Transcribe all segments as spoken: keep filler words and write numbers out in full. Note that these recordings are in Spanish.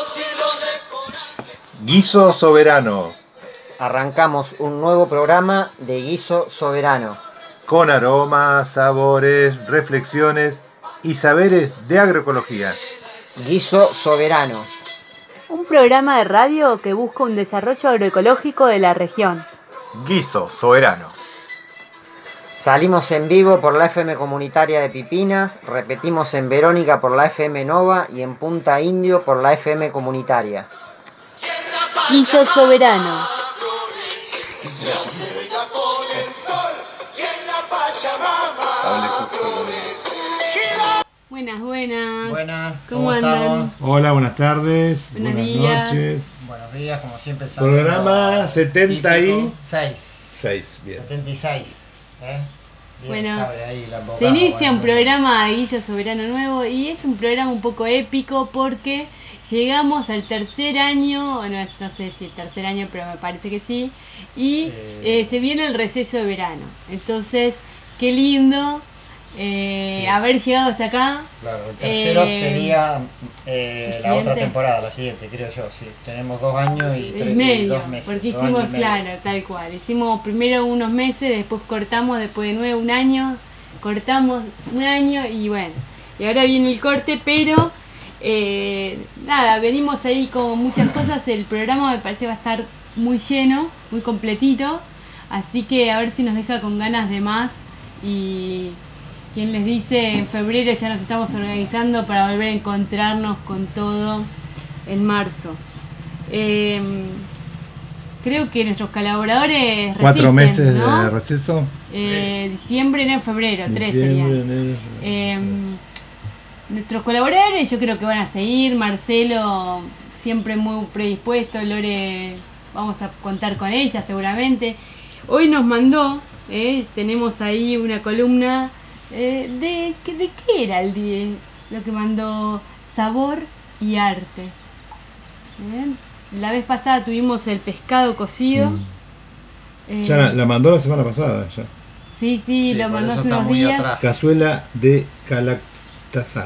Guiso Soberano. Arrancamos un nuevo programa de Guiso Soberano. Con aromas, sabores, reflexiones y saberes de agroecología. Guiso Soberano. Un programa de radio que busca un desarrollo agroecológico de la región. Guiso Soberano. Salimos en vivo por la F M comunitaria de Pipinas, repetimos en Verónica por la F M Nova y en Punta Indio por la F M comunitaria. Guiso Soberano. Buenas, buenas. Buenas, ¿cómo, ¿cómo andan? estamos? Hola, buenas tardes. Buenos buenas días. noches. Buenos días, como siempre. Programa setenta y seis. seis. Bien. setenta y seis. ¿eh? Bien, Bueno, ahí la boca, se inicia bueno, un programa de Guiso Soberano nuevo y es un programa un poco épico porque llegamos al tercer año, o no, no sé si el tercer año, pero me parece que sí, y eh, eh, se viene el receso de verano. Entonces, qué lindo eh, sí. haber llegado hasta acá. Claro, el tercero eh, sería eh, la otra temporada, la siguiente, creo yo. Sí, tenemos dos años y, tres, medio, y dos meses. Porque hicimos, claro, tal cual. Hicimos primero unos meses, después cortamos, después de nuevo un año, cortamos un año y bueno, y ahora viene el corte, pero... Eh, nada, venimos ahí con muchas cosas. El programa me parece va a estar muy lleno, muy completito, así que a ver si nos deja con ganas de más. Y quien les dice, en febrero ya nos estamos organizando para volver a encontrarnos con todo en marzo. eh, Creo que nuestros colaboradores cuatro resisten, meses ¿no? de receso. eh, Diciembre, enero, febrero, Diciembre, tres serían enero, eh, Nuestros colaboradores yo creo que van a seguir. Marcelo siempre muy predispuesto, Lore vamos a contar con ella seguramente. Hoy nos mandó, eh, tenemos ahí una columna eh, de, de qué era el día, lo que mandó Sabor y Arte. ¿Bien? La vez pasada tuvimos el pescado cocido. Mm. Eh, Ya la, la mandó la semana pasada ya. Sí, sí, sí lo mandó hace unos días. Atrás. Cazuela de calactazar.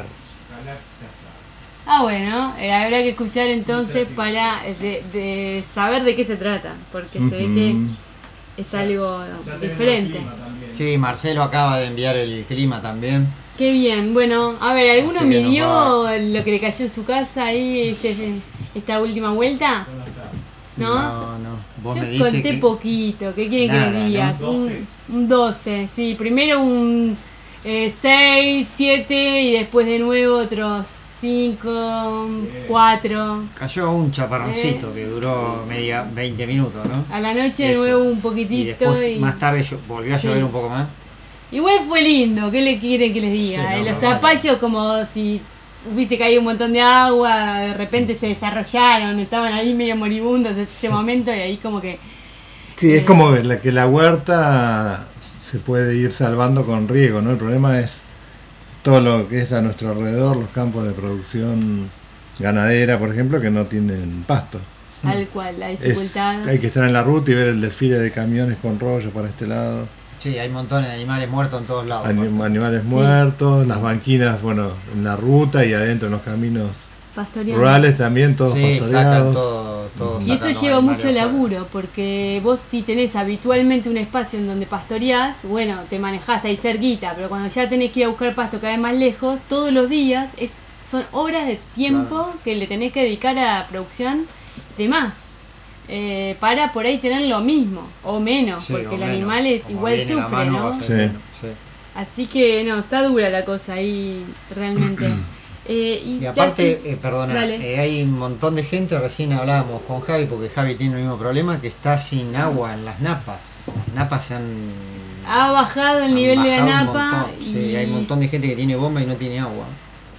Ah, bueno, eh, habrá que escuchar entonces para de, de saber de qué se trata, porque uh-huh. se ve que es algo ya diferente. Sí, Marcelo acaba de enviar el clima también. Qué bien, bueno, a ver, ¿alguno midió lo que le cayó en su casa ahí este, esta última vuelta? ¿No? No, no. ¿Vos Yo me conté que... poquito, ¿qué quieren Nada, que les digas? ¿no? Un, un doce, sí, primero un eh, seis, siete y después de nuevo otros cinco, cuatro. Cayó un chaparroncito eh. que duró media veinte minutos, ¿no? A la noche de nuevo un poquitito. Y después, y... más tarde volvió a llover sí. un poco más. Igual fue lindo, ¿qué le quieren que les diga? Sí, no, Los no, zapallos vale. Como si hubiese caído un montón de agua, de repente se desarrollaron, estaban ahí medio moribundos en ese sí. momento y ahí como que... Sí, eh, es como la que la huerta se puede ir salvando con riego, ¿no? El problema es todo lo que es a nuestro alrededor, los campos de producción ganadera, por ejemplo, que no tienen pasto. Tal cual, la dificultad. Es, hay que estar en la ruta y ver el desfile de camiones con rollo para este lado. Sí, hay montones de animales muertos en todos lados. Anim- animales sí. muertos, las banquinas, bueno, en la ruta y adentro en los caminos rurales también, todos sí, pastoreados. Sacan todo, todo y eso lleva mucho laburo, porque vos si tenés habitualmente un espacio en donde pastoreás, bueno, te manejás ahí cerquita, pero cuando ya tenés que ir a buscar pasto cada vez más lejos, todos los días es son horas de tiempo claro. que le tenés que dedicar a la producción de más. Eh, para por ahí tener lo mismo o menos, sí, porque o el menos. Animal es, igual sufre, mano, ¿no? Sí. Sí. Así que no, está dura la cosa ahí realmente. eh, y, y aparte, hace... eh, perdona, eh, hay un montón de gente, recién hablábamos con Javi, porque Javi tiene el mismo problema, que está sin agua en las napas. Las napas se han... Ha bajado el nivel de la napa. Y... Sí, hay un montón de gente que tiene bomba y no tiene agua.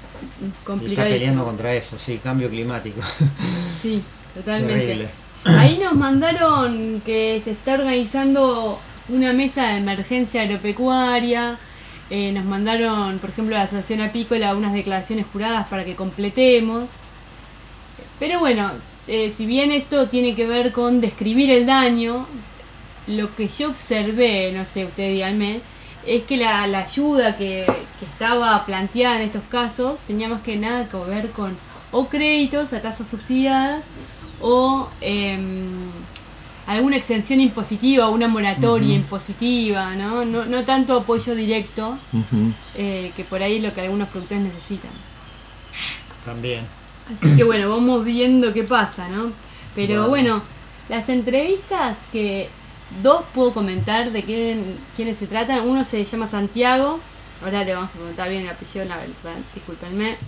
Y está peleando contra eso, sí, cambio climático. Sí, totalmente. Terrible. Ahí nos mandaron que se está organizando una mesa de emergencia agropecuaria. Eh, nos mandaron, por ejemplo, la Asociación Apícola unas declaraciones juradas para que completemos. Pero bueno, eh, si bien esto tiene que ver con describir el daño, lo que yo observé, no sé, ustedes díganme, es que la, la ayuda que, que estaba planteada en estos casos tenía más que nada que ver con o créditos a tasas subsidiadas o eh, alguna exención impositiva, una moratoria uh-huh. impositiva, ¿no? No, no tanto apoyo directo, uh-huh. eh, que por ahí es lo que algunos productores necesitan. También. Así que bueno, vamos viendo qué pasa, ¿no? Pero bueno, bueno las entrevistas que dos puedo comentar de quién, quiénes se tratan. Uno se llama Santiago, ahora le vamos a preguntar bien el apellido, la verdad, discúlpenme.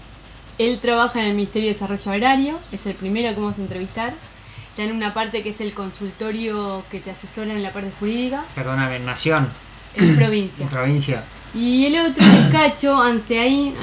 Él trabaja en el Ministerio de Desarrollo Agrario, es el primero que vamos a entrevistar. Está en una parte que es el consultorio que te asesora en la parte jurídica. Perdóname, en Nación. En provincia. En provincia. Y el otro es Cacho Anseaín.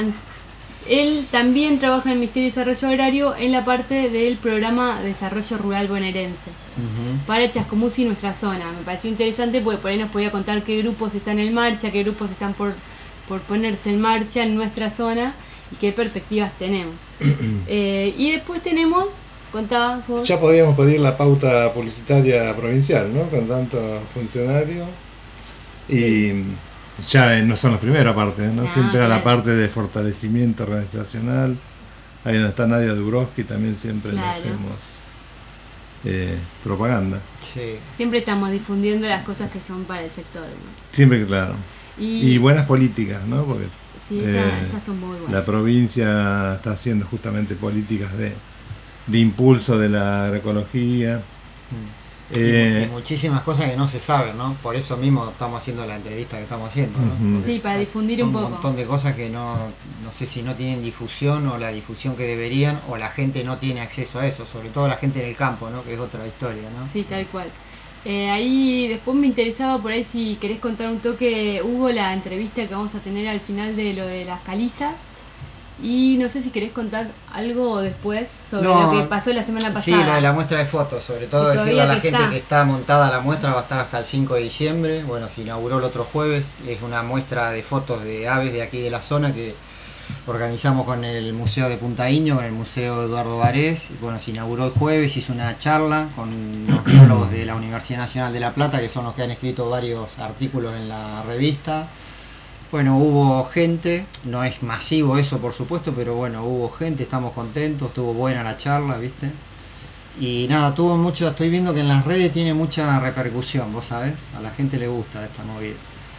Él también trabaja en el Ministerio de Desarrollo Agrario en la parte del programa de Desarrollo Rural Bonaerense. Uh-huh. Para Chascomús y nuestra zona. Me pareció interesante porque por ahí nos podía contar qué grupos están en marcha, qué grupos están por, por ponerse en marcha en nuestra zona y qué perspectivas tenemos. eh, y después tenemos... Contá vos. Ya podríamos pedir la pauta publicitaria provincial, ¿no? Con tantos funcionarios. Y sí. Ya no son los primeros aparte, ¿no? Ah, siempre claro. A la parte de fortalecimiento organizacional. Ahí donde está Nadia Dubrovsky también siempre claro. Le hacemos eh, propaganda. Sí. Siempre estamos difundiendo las cosas que son para el sector, ¿no? Siempre, claro. Y, y buenas políticas, ¿no? Porque sí, esa, eh, esas son muy buenas. La provincia está haciendo justamente políticas de de impulso de la agroecología. Mm. Eh, y muchísimas cosas que no se saben, ¿no? Por eso mismo estamos haciendo la entrevista que estamos haciendo, ¿no? Uh-huh. Sí, para difundir un poco. Un montón de cosas que no, no sé si no tienen difusión o la difusión que deberían, o la gente no tiene acceso a eso, sobre todo la gente en el campo, ¿no? Que es otra historia, ¿no? Sí, tal cual. Eh, ahí después me interesaba por ahí si querés contar un toque, Hugo, la entrevista que vamos a tener al final de lo de las calizas. Y no sé si querés contar algo después sobre no, lo que pasó la semana pasada. Sí, lo de la muestra de fotos, sobre todo decirle a la gente está. que está montada la muestra, va a estar hasta el cinco de diciembre. Bueno, se inauguró el otro jueves, es una muestra de fotos de aves de aquí de la zona que organizamos con el Museo de Punta Indio, con el Museo Eduardo Varés. Bueno, se inauguró el jueves, hizo una charla con los biólogos de la Universidad Nacional de La Plata, que son los que han escrito varios artículos en la revista. Bueno, hubo gente, no es masivo eso por supuesto, pero bueno, hubo gente, estamos contentos, estuvo buena la charla, ¿viste? Y nada, tuvo mucho, estoy viendo que en las redes tiene mucha repercusión, vos sabés, a la gente le gusta esta movida.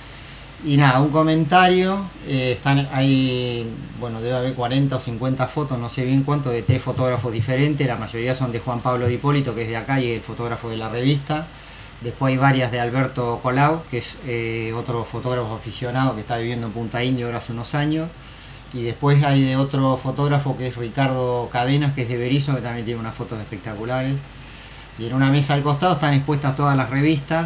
Y nada, un comentario, eh, están ahí, bueno, debe haber cuarenta o cincuenta fotos, no sé bien cuánto, de tres fotógrafos diferentes, la mayoría son de Juan Pablo Di Hipólito, que es de acá y es el fotógrafo de la revista. Después hay varias de Alberto Colau, que es eh, otro fotógrafo aficionado que está viviendo en Punta Indio ahora hace unos años. Y después hay de otro fotógrafo que es Ricardo Cadenas, que es de Berizo, que también tiene unas fotos espectaculares. Y en una mesa al costado están expuestas todas las revistas.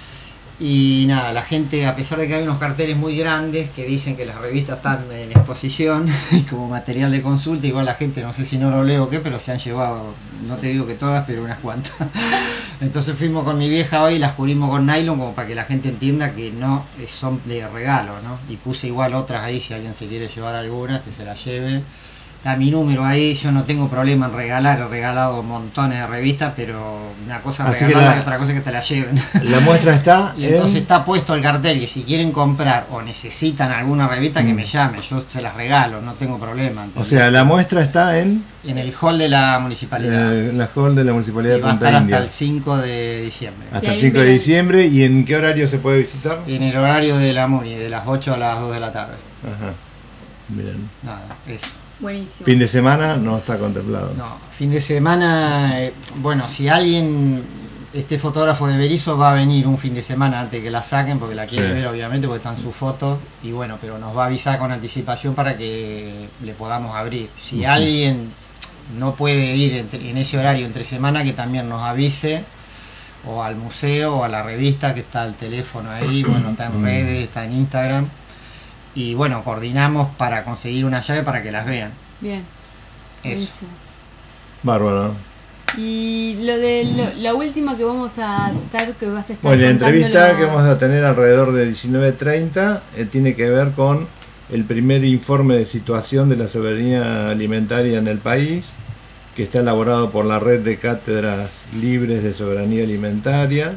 Y nada, la gente, a pesar de que hay unos carteles muy grandes que dicen que las revistas están en exposición como material de consulta, igual la gente, no sé si no lo leo o qué, pero se han llevado, no te digo que todas, pero unas cuantas. Entonces fuimos con mi vieja hoy y las cubrimos con nylon como para que la gente entienda que no son de regalo, ¿no? Y puse igual otras ahí, si alguien se quiere llevar algunas, que se las lleve. Está mi número ahí, yo no tengo problema en regalar, he regalado montones de revistas, pero una cosa es regalarla y otra cosa es que te la lleven. La muestra está y entonces en... está puesto el cartel que si quieren comprar o necesitan alguna revista, mm. que me llamen, yo se las regalo, no tengo problema. ¿Entendés? O sea, la muestra está en... En el hall de la municipalidad. En el hall de la municipalidad de Punta Indio. Va a estar hasta el cinco de diciembre. Hasta sí, el cinco de diciembre, ¿y en qué horario se puede visitar? En el horario de la MUNI, de las ocho a las dos de la tarde. Ajá, bien. Nada, eso. Buenísimo. Fin de semana no está contemplado. No, fin de semana, eh, bueno, si alguien, este fotógrafo de Berizo va a venir un fin de semana antes de que la saquen, porque la quiere sí. ver obviamente, porque están sus fotos, y bueno, pero nos va a avisar con anticipación para que le podamos abrir. Si uh-huh. alguien no puede ir entre, en ese horario entre semana, que también nos avise, o al museo, o a la revista, que está el teléfono ahí, bueno, está en redes, está en Instagram. Y bueno, coordinamos para conseguir una llave para que las vean. Bien. Eso. Eso. Bárbaro. Y lo de lo, la última que vamos a estar, que vas a estar bueno, la entrevista que vamos a tener alrededor de diecinueve treinta eh, tiene que ver con el primer informe de situación de la soberanía alimentaria en el país, que está elaborado por la Red de Cátedras Libres de Soberanía Alimentaria.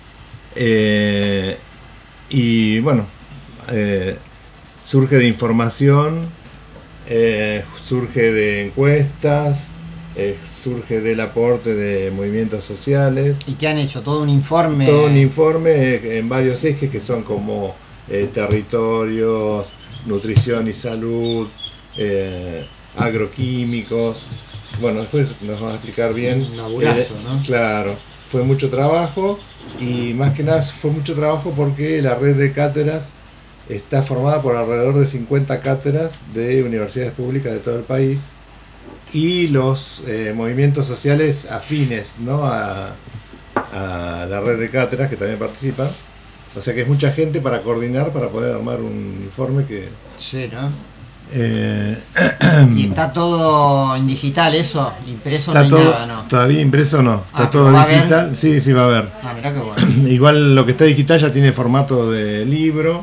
Eh, y bueno, eh, surge de información eh, surge de encuestas, eh, surge del aporte de movimientos sociales. ¿Y qué han hecho? ¿Todo un informe? Todo un informe en varios ejes que son como eh, territorios, nutrición y salud, eh, agroquímicos. Bueno, después nos va a explicar bien. Un laburazo, eh, ¿no? Claro, fue mucho trabajo y más que nada fue mucho trabajo porque la red de cátedras está formada por alrededor de cincuenta cátedras de universidades públicas de todo el país y los eh, movimientos sociales afines, ¿no?, a, a la red de cátedras que también participan. O sea que es mucha gente para coordinar, para poder armar un informe que... Sí, ¿no? Eh, y está todo en digital, eso, impreso está no hay todo, nada, ¿no? Todavía impreso no, está Ah, todo ¿va a digital. haber? Sí, sí va a haber. Ah, mirá qué bueno. Igual lo que está digital ya tiene formato de libro.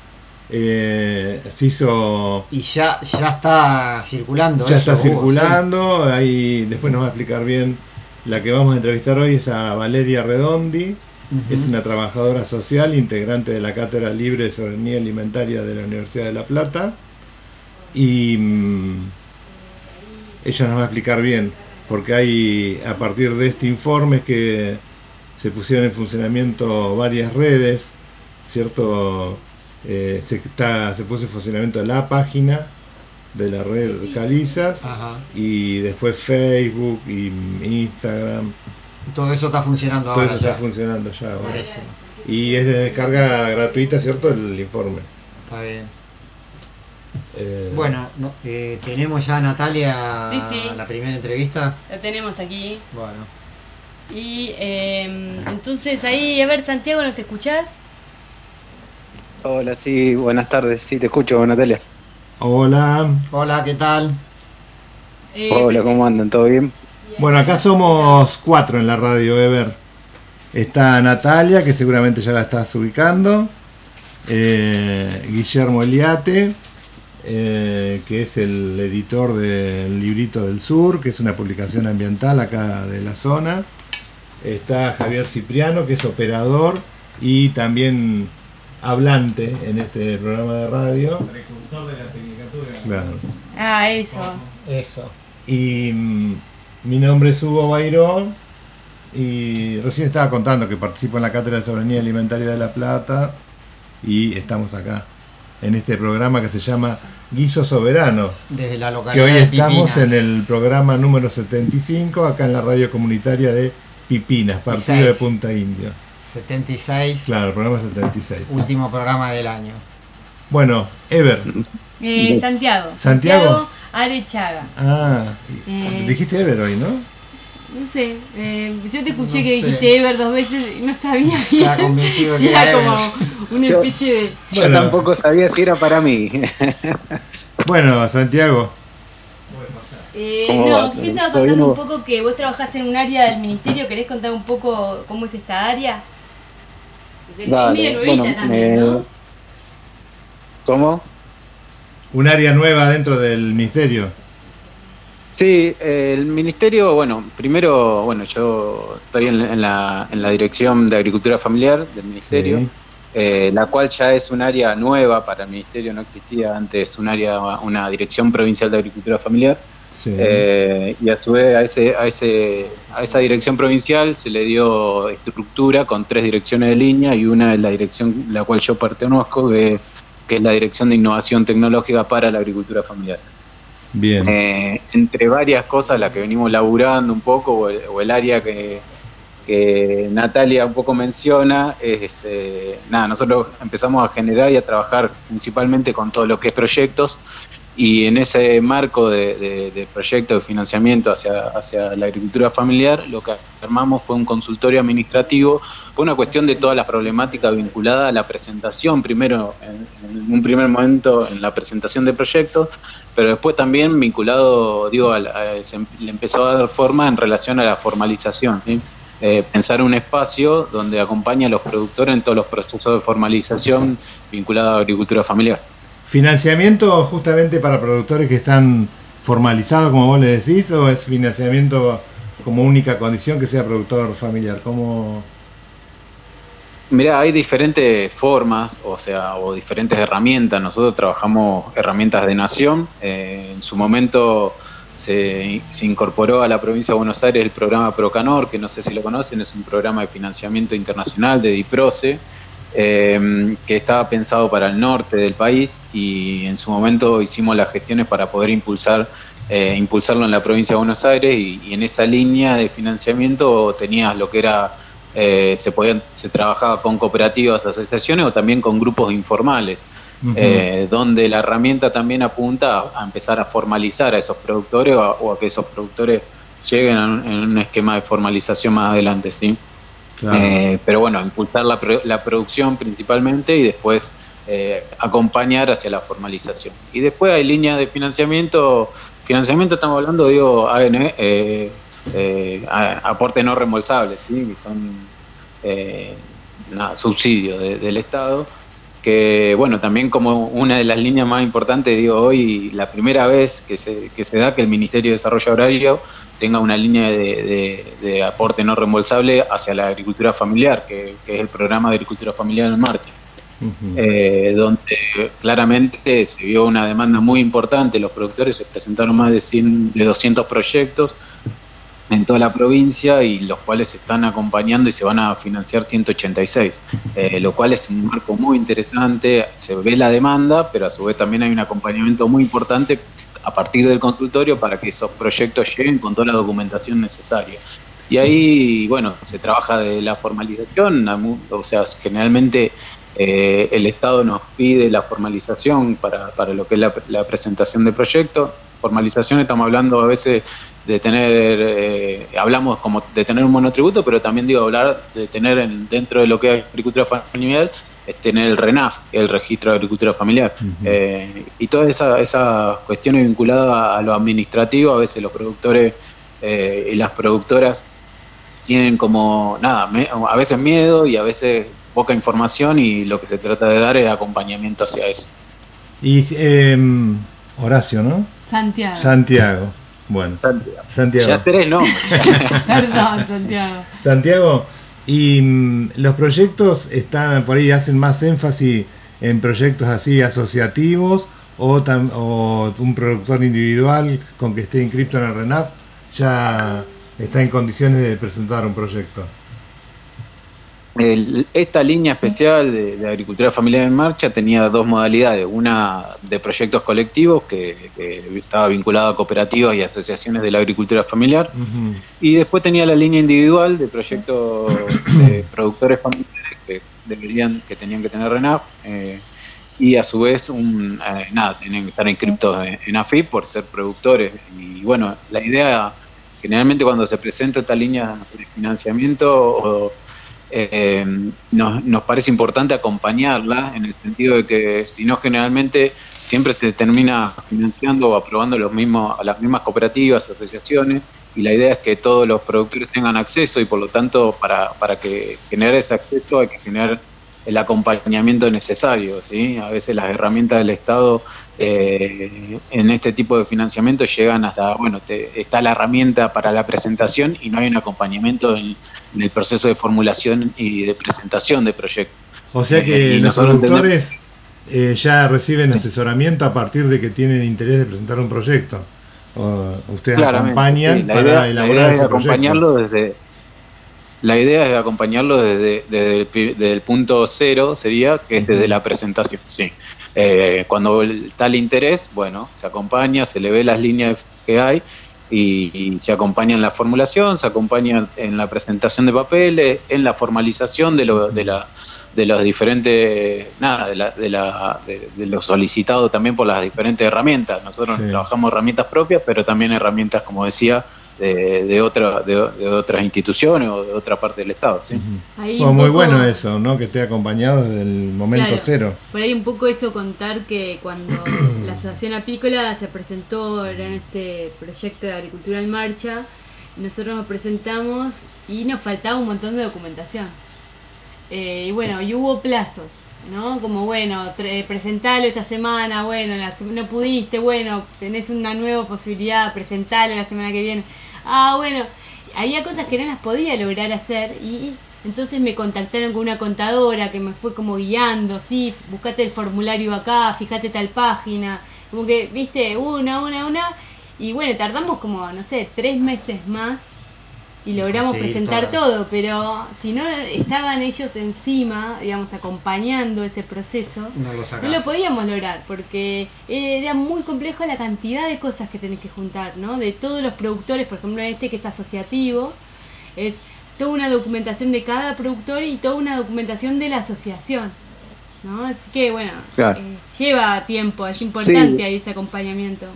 Eh, se hizo... Y ya, ya está circulando Ya eso. está uh, circulando. Ahí después nos va a explicar bien. La que vamos a entrevistar hoy es a Valeria Redondi. sí. Ujú. Es una trabajadora social, integrante de la Cátedra Libre de Soberanía Alimentaria de la Universidad de La Plata. Y mmm, ella nos va a explicar bien, porque hay, a partir de este informe, que se pusieron en funcionamiento varias redes, ¿cierto? Eh, se, está, se puso en funcionamiento la página de la red Calizas, Ajá. y después Facebook y Instagram. Todo eso está funcionando Todo ahora. eso ya. está funcionando ya ahora. Parece. Y es de descarga gratuita, ¿cierto? El informe. Está bien. Eh, Bueno, no, eh, tenemos ya a Natalia Sí, sí. la primera entrevista. Lo tenemos aquí. Bueno. Y eh, entonces ahí, a ver, Santiago, ¿nos escuchás? Hola, sí, buenas tardes. Sí, te escucho, Natalia. Hola. Hola, ¿qué tal? Eh, Hola, ¿cómo andan? ¿Todo bien? Bueno, acá somos cuatro en la radio, Ever. Está Natalia, que seguramente ya la estás ubicando. Eh, Guillermo Eliate, eh, que es el editor del Librito del Sur, que es una publicación ambiental acá de la zona. Está Javier Cipriano, que es operador y también hablante en este programa de radio. Precursor de la tecnicatura. Claro. Ah, eso. Eso. Y mm, mi nombre es Hugo Bayrón y recién estaba contando que participo en la Cátedra de Soberanía Alimentaria de La Plata y estamos acá en este programa que se llama Guiso Soberano, Desde la que localidad hoy de estamos Pipinas. en el programa número setenta y cinco acá en la radio comunitaria de Pipinas, partido de seis. Punta Indio. setenta y seis, Claro, el programa setenta y seis. último programa del año. Bueno, Ever. Eh, Santiago. Santiago. Arechaga. Ah, Eh. dijiste Ever hoy, ¿no? No sé, eh, yo te escuché No que sé. dijiste Ever dos veces y no sabía bien. Estaba convencido Si que era era como Ever. una Yo- especie de... Yo Bueno. tampoco sabía si era para mí. Bueno, Santiago. Eh, ¿Cómo no, va? yo estaba ¿Todo bien, contando un Hugo? poco que vos trabajás en un área del ministerio. ¿Querés contar un poco cómo es esta área? Porque Dale, es medio nuevita bueno, también, eh, ¿no? ¿Cómo? Un área nueva dentro del ministerio. Sí, eh, el ministerio, bueno, primero, bueno, yo estoy en, en la, en la dirección de Agricultura Familiar del ministerio, Sí. eh, la cual ya es un área nueva para el ministerio, no existía antes un área, una dirección provincial de Agricultura Familiar. Sí. Eh, y a su vez a, ese, a, ese, a esa dirección provincial se le dio estructura con tres direcciones de línea y una es la dirección la cual yo pertenezco, que, que es la Dirección de Innovación Tecnológica para la Agricultura Familiar. Bien. Eh, entre varias cosas, las que venimos laburando un poco, o el, o el área que, que Natalia un poco menciona, es, eh, nada, nosotros empezamos a generar y a trabajar principalmente con todo lo que es proyectos. Y en ese marco de, de, de proyecto de financiamiento hacia, hacia la agricultura familiar, lo que armamos fue un consultorio administrativo, fue una cuestión de todas las problemáticas vinculadas a la presentación, primero en, en un primer momento en la presentación de proyectos, pero después también vinculado, digo, a la, a, se le empezó a dar forma en relación a la formalización, ¿sí? Eh, pensar un espacio donde acompaña a los productores en todos los procesos de formalización vinculados a agricultura familiar. ¿Financiamiento justamente para productores que están formalizados, como vos le decís, o es financiamiento como única condición que sea productor familiar? ¿Cómo? Mirá, hay diferentes formas, o sea, o diferentes herramientas. Nosotros trabajamos herramientas de nación. Eh, en su momento se, se incorporó a la provincia de Buenos Aires el programa Procanor, que no sé si lo conocen, es un programa de financiamiento internacional de DIPROCE, eh, que estaba pensado para el norte del país, y en su momento hicimos las gestiones para poder impulsar eh, impulsarlo en la provincia de Buenos Aires, y, y en esa línea de financiamiento tenías lo que era Eh, se, podían, se trabajaba con cooperativas, asociaciones o también con grupos informales, uh-huh. eh, donde la herramienta también apunta a, a empezar a formalizar a esos productores o a, o a que esos productores lleguen a un, en un esquema de formalización más adelante, ¿sí? Claro. Eh, pero bueno, impulsar la, la producción principalmente y después eh, acompañar hacia la formalización. Y después hay líneas de financiamiento, financiamiento estamos hablando, digo, A N E, eh, Eh, aporte no reembolsable, ¿sí? Que son eh, nada, subsidios de, del Estado, que bueno, también como una de las líneas más importantes, digo, hoy la primera vez que se, que se da que el Ministerio de Desarrollo Agrario tenga una línea de, de, de aporte no reembolsable hacia la agricultura familiar, que, que es el programa de agricultura familiar en marcha. Uh-huh. eh, donde claramente se vio una demanda muy importante, los productores se presentaron más de, cien, de doscientos proyectos en toda la provincia, y los cuales se están acompañando y se van a financiar ciento ochenta y seis, eh, lo cual es un marco muy interesante. Se ve la demanda, pero a su vez también hay un acompañamiento muy importante a partir del consultorio para que esos proyectos lleguen con toda la documentación necesaria. Y ahí, bueno, se trabaja de la formalización, o sea, generalmente eh, el Estado nos pide la formalización para, para lo que es la, la presentación de proyectos. Formalización estamos hablando a veces de tener, eh, hablamos como de tener un monotributo, pero también digo hablar de tener en, dentro de lo que es agricultura familiar, es tener el RENAF, el Registro de Agricultura Familiar. Uh-huh. eh, y todas esas esa cuestiones vinculadas a, a lo administrativo, a veces los productores eh, y las productoras tienen como, nada, me, a veces miedo y a veces poca información, y lo que se trata de dar es acompañamiento hacia eso. Y eh, Horacio, ¿no? Santiago. Santiago. Bueno, Santiago. Santiago. Ya tres nombres. Perdón, Santiago. Santiago, y mm, los proyectos están por ahí, hacen más énfasis en proyectos así asociativos o, tam, o un productor individual con que esté inscrito en el RENAF ya está en condiciones de presentar un proyecto. El, esta línea especial de, de agricultura familiar en marcha tenía dos modalidades, una de proyectos colectivos que, que estaba vinculada a cooperativas y asociaciones de la agricultura familiar, uh-huh. y después tenía la línea individual de proyectos de productores familiares que deberían, que tenían que tener RENAF, eh, y a su vez un, eh, nada, tenían que estar inscritos en, en A F I P por ser productores. Y bueno, la idea generalmente cuando se presenta esta línea de financiamiento o Eh, nos, nos parece importante acompañarla, en el sentido de que si no, generalmente siempre se termina financiando o aprobando los mismos, a las mismas cooperativas, asociaciones, y la idea es que todos los productores tengan acceso, y por lo tanto para, para que generar ese acceso hay que generar el acompañamiento necesario, ¿sí? A veces las herramientas del Estado eh, en este tipo de financiamiento llegan hasta, bueno, te, está la herramienta para la presentación y no hay un acompañamiento en, en el proceso de formulación y de presentación de proyectos. O sea que eh, los productores eh, ya reciben asesoramiento a partir de que tienen interés de presentar un proyecto. O ustedes acompañan, sí, para idea, elaborar ese proyecto. Acompañarlo desde... La idea es acompañarlo desde, desde, desde el punto cero, sería, que es desde la presentación, sí. Eh, cuando está el interés, bueno, se acompaña, se le ve las líneas que hay y, y se acompaña en la formulación, se acompaña en la presentación de papeles, en la formalización de, lo, de, la, de los diferentes, nada, de, la, de, la, de, de lo solicitado también por las diferentes herramientas. Nosotros sí. trabajamos herramientas propias, pero también herramientas, como decía, De, de, otra, de, de otras instituciones o de otra parte del Estado, ¿sí? Ahí oh, muy poco, bueno eso, ¿no? Que esté acompañado desde el momento claro, cero. Por ahí un poco eso, contar que cuando la Asociación Apícola se presentó en este proyecto de Agricultura en Marcha, nosotros nos presentamos y nos faltaba un montón de documentación. Eh, y bueno, y hubo plazos, ¿no? Como bueno, tre- presentalo esta semana, bueno, la se- no pudiste, bueno, tenés una nueva posibilidad, presentalo la semana que viene. Ah, bueno, había cosas que no las podía lograr hacer y Entonces me contactaron con una contadora que me fue como guiando, sí, buscate el formulario acá, fíjate tal página, como que, viste, una, una, una, y bueno, tardamos como, no sé, tres meses más y logramos presentar todas. todo, pero si no estaban ellos encima, digamos, acompañando ese proceso, no lo, no lo podíamos lograr, porque era muy complejo la cantidad de cosas que tenés que juntar, ¿no? De todos los productores, por ejemplo, este que es asociativo, es toda una documentación de cada productor y toda una documentación de la asociación, ¿no? Así que, bueno, claro. eh, lleva tiempo, es importante sí. ahí ese acompañamiento.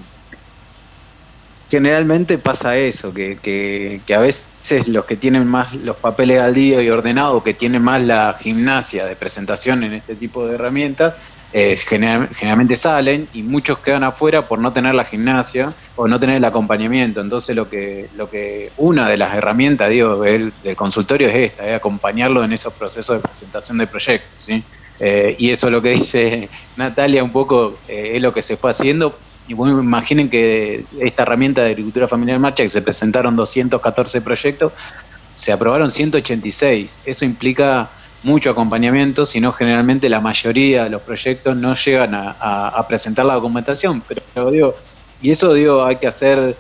Generalmente pasa eso, que, que, que a veces los que tienen más los papeles al día y ordenados, que tienen más la gimnasia de presentación en este tipo de herramientas, eh, general, generalmente salen y muchos quedan afuera por no tener la gimnasia o no tener el acompañamiento. Entonces lo que lo que una de las herramientas digo del, del consultorio es esta, es acompañarlo en esos procesos de presentación de proyectos, ¿sí? Eh, y eso es lo que dice Natalia un poco, eh, es lo que se fue haciendo. Y bueno, imaginen que esta herramienta de agricultura familiar en marcha, que se presentaron doscientos catorce proyectos, se aprobaron ciento ochenta y seis. Eso implica mucho acompañamiento, sino generalmente la mayoría de los proyectos no llegan a, a, a presentar la documentación. Pero, pero digo, y eso digo, hay que hacer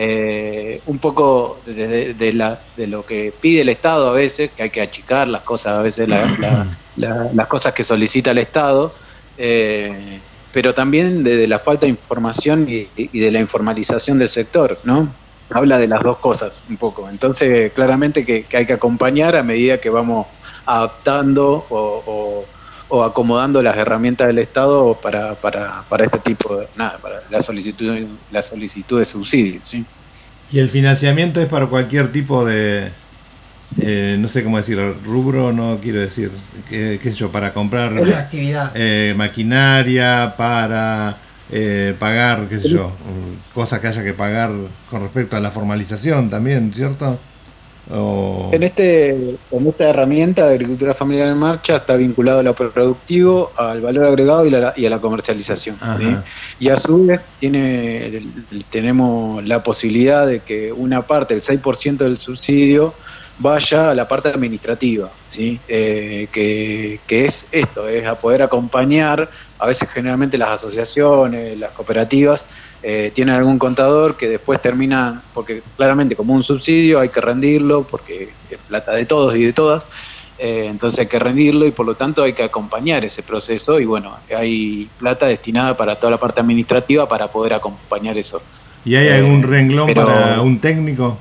eh, un poco de, de, de, la, de lo que pide el Estado a veces, que hay que achicar las cosas, a veces la, la, la, las cosas que solicita el Estado. Eh, pero también de, de la falta de información y, y de la informalización del sector, ¿no? Habla de las dos cosas un poco. Entonces, claramente que, que hay que acompañar a medida que vamos adaptando o, o, o acomodando las herramientas del Estado para, para, para este tipo de, nada, para la solicitud, la solicitud de subsidios, ¿sí? ¿Y el financiamiento es para cualquier tipo de, eh, no sé cómo decir, rubro, no quiero decir, qué, qué sé yo, para comprar actividad. Eh, maquinaria, para eh, pagar, qué sé yo, cosas que haya que pagar con respecto a la formalización también, ¿cierto? O... En este en esta herramienta de agricultura familiar en marcha está vinculado a lo productivo, al valor agregado y, la, y a la comercialización, ¿sí? Y a su vez tiene, tenemos la posibilidad de que una parte, el seis por ciento del subsidio, vaya a la parte administrativa, ¿sí? Eh, que, que es esto, es a poder acompañar, a veces generalmente las asociaciones, las cooperativas, eh, tienen algún contador que después termina, porque claramente como un subsidio hay que rendirlo, porque es plata de todos y de todas, eh, entonces hay que rendirlo y por lo tanto hay que acompañar ese proceso y bueno, hay plata destinada para toda la parte administrativa para poder acompañar eso. ¿Y hay algún eh, renglón pero, para un técnico?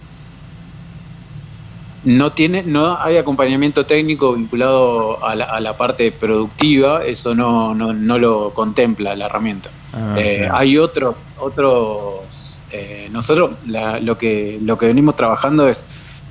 No tiene, no hay acompañamiento técnico vinculado a la, a la parte productiva, eso no, no, no lo contempla la herramienta. Ah, eh, claro. Hay otros, otros eh, nosotros la, lo que lo que venimos trabajando es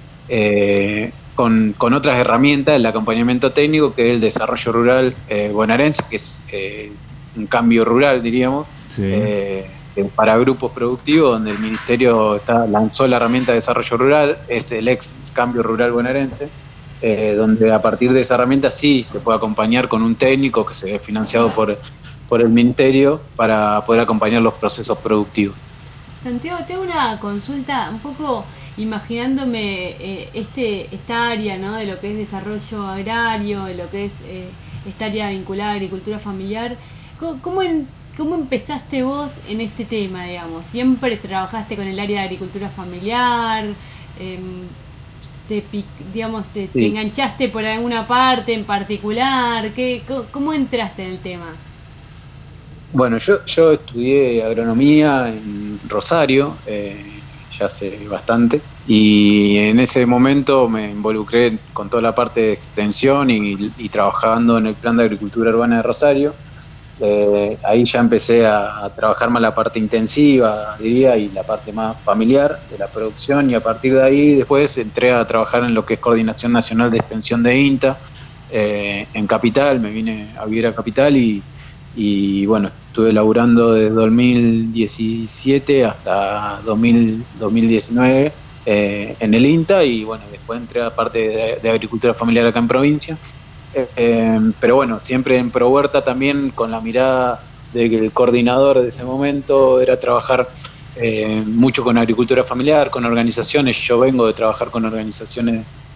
eh, con, con otras herramientas, el acompañamiento técnico, que es el desarrollo rural eh, bonaerense, que es eh, un cambio rural, diríamos. Sí. Eh, para grupos productivos, donde el Ministerio está, lanzó la herramienta de desarrollo rural, es el ex cambio rural bonaerense, eh, donde a partir de esa herramienta sí se puede acompañar con un técnico que se ve financiado por, por el Ministerio para poder acompañar los procesos productivos. Santiago, tengo una consulta un poco imaginándome eh, este esta área, ¿no? De lo que es desarrollo agrario, de lo que es eh, esta área vinculada a agricultura familiar. ¿Cómo, cómo en ¿Cómo empezaste vos en este tema, digamos? ¿Siempre trabajaste con el área de agricultura familiar? Eh, te, digamos, te, sí. ¿Te enganchaste por alguna parte en particular? ¿Qué, ¿Cómo entraste en el tema? Bueno, yo, yo estudié agronomía en Rosario, eh, ya hace bastante, y en ese momento me involucré con toda la parte de extensión y, y trabajando en el Plan de Agricultura Urbana de Rosario. Eh, ahí ya empecé a, a trabajar más la parte intensiva, diría, y la parte más familiar de la producción, y a partir de ahí después entré a trabajar en lo que es Coordinación Nacional de Extensión de INTA, eh, en Capital, me vine a vivir a Capital y, y bueno, estuve laburando desde dos mil diecisiete hasta dos mil diecinueve eh, en el INTA, y bueno, después entré a parte de, de Agricultura Familiar acá en provincia. Eh, pero bueno, siempre en ProHuerta también con la mirada de que el coordinador de ese momento era trabajar eh, mucho con agricultura familiar, con organizaciones. Yo vengo de trabajar con organizaciones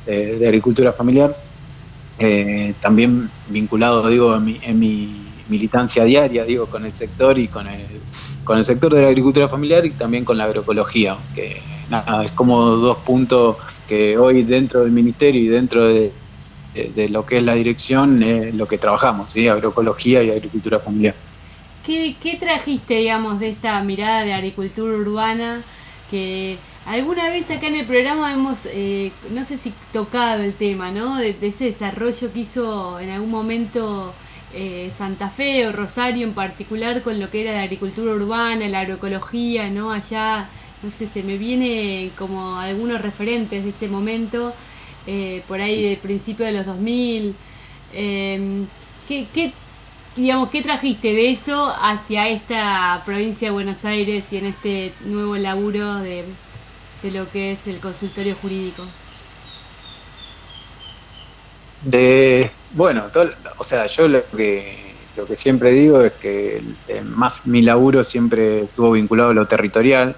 de, de agricultura familiar, eh, también vinculado, digo, en mi, en mi militancia diaria, digo, con el sector y con el, con el sector de la agricultura familiar y también con la agroecología, que nada, es como dos puntos que hoy dentro del ministerio y dentro de, de, de lo que es la dirección, es lo que trabajamos, ¿sí? Agroecología y agricultura familiar. ¿Qué, ¿Qué trajiste, digamos, de esa mirada de agricultura urbana que alguna vez acá en el programa hemos, eh, no sé si tocado el tema, ¿no? De, de ese desarrollo que hizo en algún momento eh, Santa Fe o Rosario en particular con lo que era la agricultura urbana, la agroecología, ¿no? Allá, no sé, se me viene como algunos referentes de ese momento, eh, por ahí de principio de los dos mil. Eh, ¿qué, qué Digamos, ¿qué trajiste de eso hacia esta provincia de Buenos Aires y en este nuevo laburo de, de lo que es el consultorio jurídico? De, bueno, todo, o sea, yo lo que, lo que siempre digo es que eh, más mi laburo siempre estuvo vinculado a lo territorial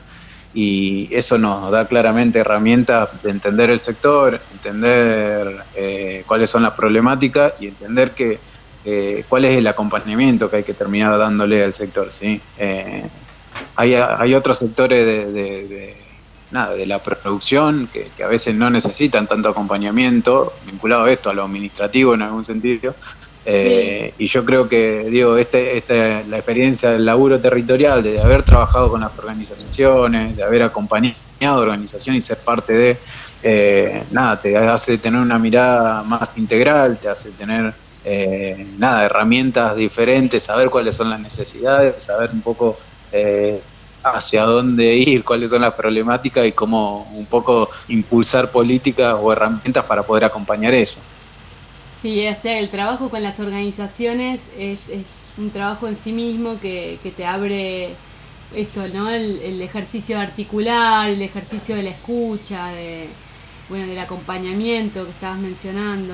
y eso nos da claramente herramientas de entender el sector, entender eh, cuáles son las problemáticas y entender que Eh, cuál es el acompañamiento que hay que terminar dándole al sector, ¿sí? Eh, hay, hay otros sectores de, de, de, nada, de la producción que, que a veces no necesitan tanto acompañamiento, vinculado a esto, a lo administrativo en algún sentido, eh, sí. Y yo creo que, digo, este, este, la experiencia del laburo territorial, de haber trabajado con las organizaciones, de haber acompañado organizaciones y ser parte de, eh, nada, te hace tener una mirada más integral, te hace tener Eh, nada, herramientas diferentes, saber cuáles son las necesidades, saber un poco eh, hacia dónde ir, cuáles son las problemáticas y cómo un poco impulsar políticas o herramientas para poder acompañar eso. Sí, o sea, el trabajo con las organizaciones es, es un trabajo en sí mismo que, que te abre esto, ¿no? El, el ejercicio articular, el ejercicio de la escucha, de, bueno, del acompañamiento que estabas mencionando.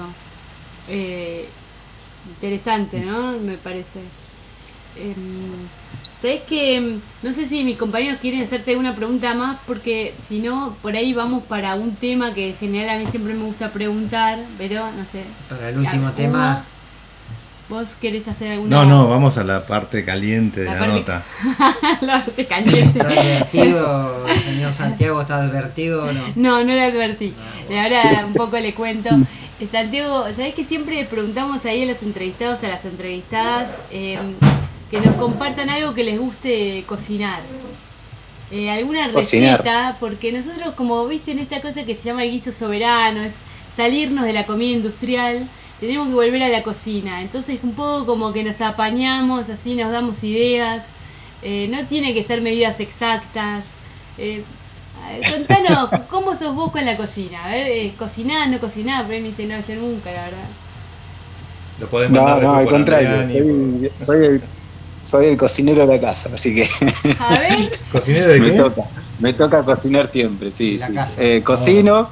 Eh, Interesante, ¿no? Me parece. Eh, ¿Sabés que no sé si mis compañeros quieren hacerte alguna pregunta más? Porque si no, por ahí vamos para un tema que en general a mí siempre me gusta preguntar, pero no sé. Para el último ¿Alguna? tema. ¿Vos querés hacer alguna? No, no, vamos a la parte caliente de la, la parte... nota. La parte caliente. ¿Está advertido, el señor Santiago? ¿Está advertido o no? No, no lo advertí. Ah, bueno. Ahora un poco le cuento. Santiago, ¿sabés que siempre preguntamos ahí a los entrevistados, a las entrevistadas, eh, que nos compartan algo que les guste cocinar? Eh, alguna cocinar. receta, porque nosotros, como viste, en esta cosa que se llama el guiso soberano, es salirnos de la comida industrial, tenemos que volver a la cocina. Entonces, un poco como que nos apañamos, así nos damos ideas, eh, no tiene que ser medidas exactas. Eh, Contanos, ¿cómo sos vos con la cocina? A ver, eh, ¿cocinás, no cocinás? Pero me dice, no, yo nunca, la verdad. Lo podés mandar no, no, al por contrario. Soy, soy, el, soy el cocinero de la casa, así que... A ver. ¿Cocinero de me qué? Toca, me toca cocinar siempre, sí. La sí. casa. Eh, cocino,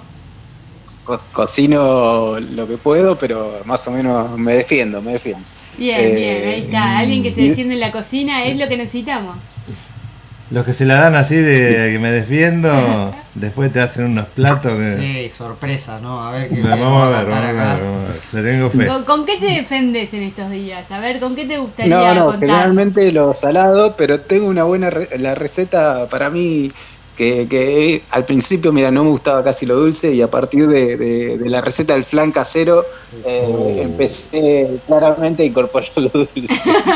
co cocino lo que puedo, pero más o menos me defiendo, me defiendo. Bien, eh, bien, ahí está. Alguien que se defiende en la cocina es lo que necesitamos. Los que se la dan así de que me defiendo, después te hacen unos platos que... Sí, sorpresa, ¿no? A ver qué vamos, vamos a ver, vamos a ver, vamos a ver. Le tengo fe. ¿Con, ¿Con qué te defendes en estos días? A ver, ¿con qué te gustaría no, no, contar? Generalmente lo salado, pero tengo una buena re la receta para mí que, que al principio, mira, no me gustaba casi lo dulce y a partir de, de, de la receta del flan casero eh, oh. empecé claramente a incorporar lo dulce.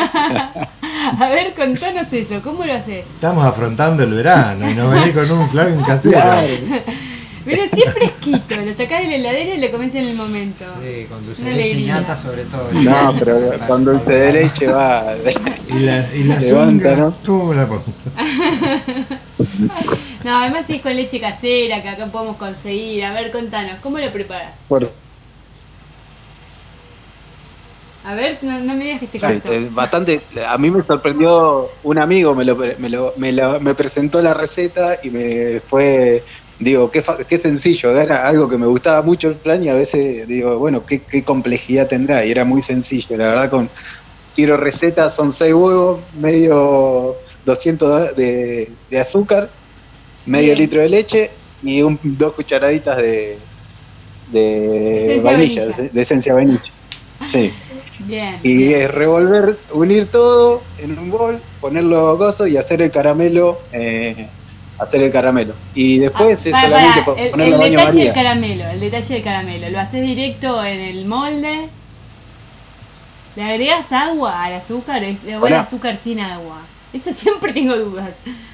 A ver, contanos eso, ¿cómo lo haces? Estamos afrontando el verano y nos venís con un flan casero. Claro. Pero si es fresquito, lo sacás de la heladera y lo comés en el momento. Sí, con dulce de leche y nata sobre todo. No, pero con dulce de leche va. Y la, y la levanta, zunga, ¿no? ¿Cómo la pongo? No, además si es con leche casera, que acá podemos conseguir. A ver, contanos, ¿cómo lo preparas? Por... A ver, no, no me digas que se sí, cortó. Bastante, a mí me sorprendió un amigo, me, lo, me, lo, me, lo, me presentó la receta y me fue, digo, qué, qué sencillo, era algo que me gustaba mucho el plan y a veces digo, bueno, qué, qué complejidad tendrá, y era muy sencillo, la verdad, con tiro recetas, son seis huevos, medio doscientos de, de azúcar, medio Bien. litro de leche y un, dos cucharaditas de, de Esencia vainilla, vainilla. De, de esencia vainilla. Sí. Bien. Y bien. es revolver, unir todo en un bol, ponerlo gozo y hacer el caramelo. Eh, hacer el caramelo. Y Ah, después es para, solamente para, el, ponerlo el a baño detalle del María. caramelo, el detalle del caramelo, lo haces directo en el molde, le agregas agua al azúcar o es- o el Hola. azúcar sin agua. Eso siempre tengo dudas.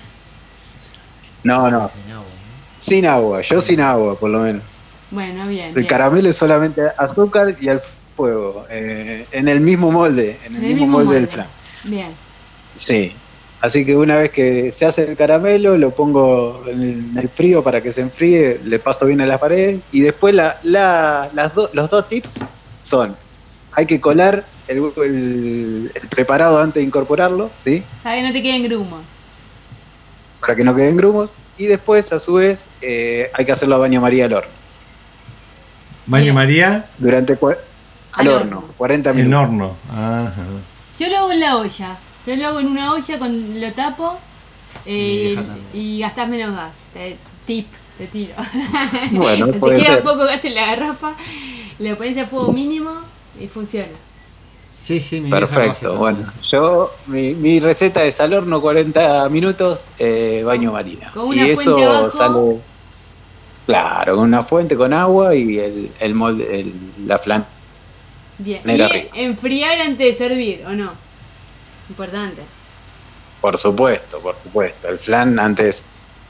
No, no, Sin agua, ¿no? sin agua, yo sin agua por lo menos. Bueno, bien, El bien. caramelo es solamente azúcar y al fuego, eh, en el mismo molde, en el, En el mismo, mismo molde, molde. del flan. Bien. Sí. Así que una vez que se hace el caramelo, lo pongo en el frío para que se enfríe, le paso bien a la pared y después la, la, las do, los dos tips son, hay que colar el, el, el preparado antes de incorporarlo, ¿sí? Para que no te queden grumos. Para que no queden grumos, y después a su vez eh, hay que hacerlo a baño María al horno. Baño Bien. María Durante cua- al, Al horno, horno. cuarenta en minutos. horno. Ajá. Yo lo hago en la olla. Yo lo hago en una olla, con lo tapo Y eh, deja también. y gastás menos gas. Te- tip, te tiro. Bueno, te puede queda ser. poco gas en la garrafa, le pones a fuego mínimo y funciona. Sí, sí, mi vieja lo hace Perfecto, también. bueno, yo, mi, mi receta es al horno cuarenta minutos, eh, baño María. Con una y fuente eso abajo. sale, claro, con una fuente, con agua y el, el molde, el, la flan. Bien. Negra Y rica. enfriar antes de servir, ¿o no? Importante. Por supuesto, por supuesto. El flan antes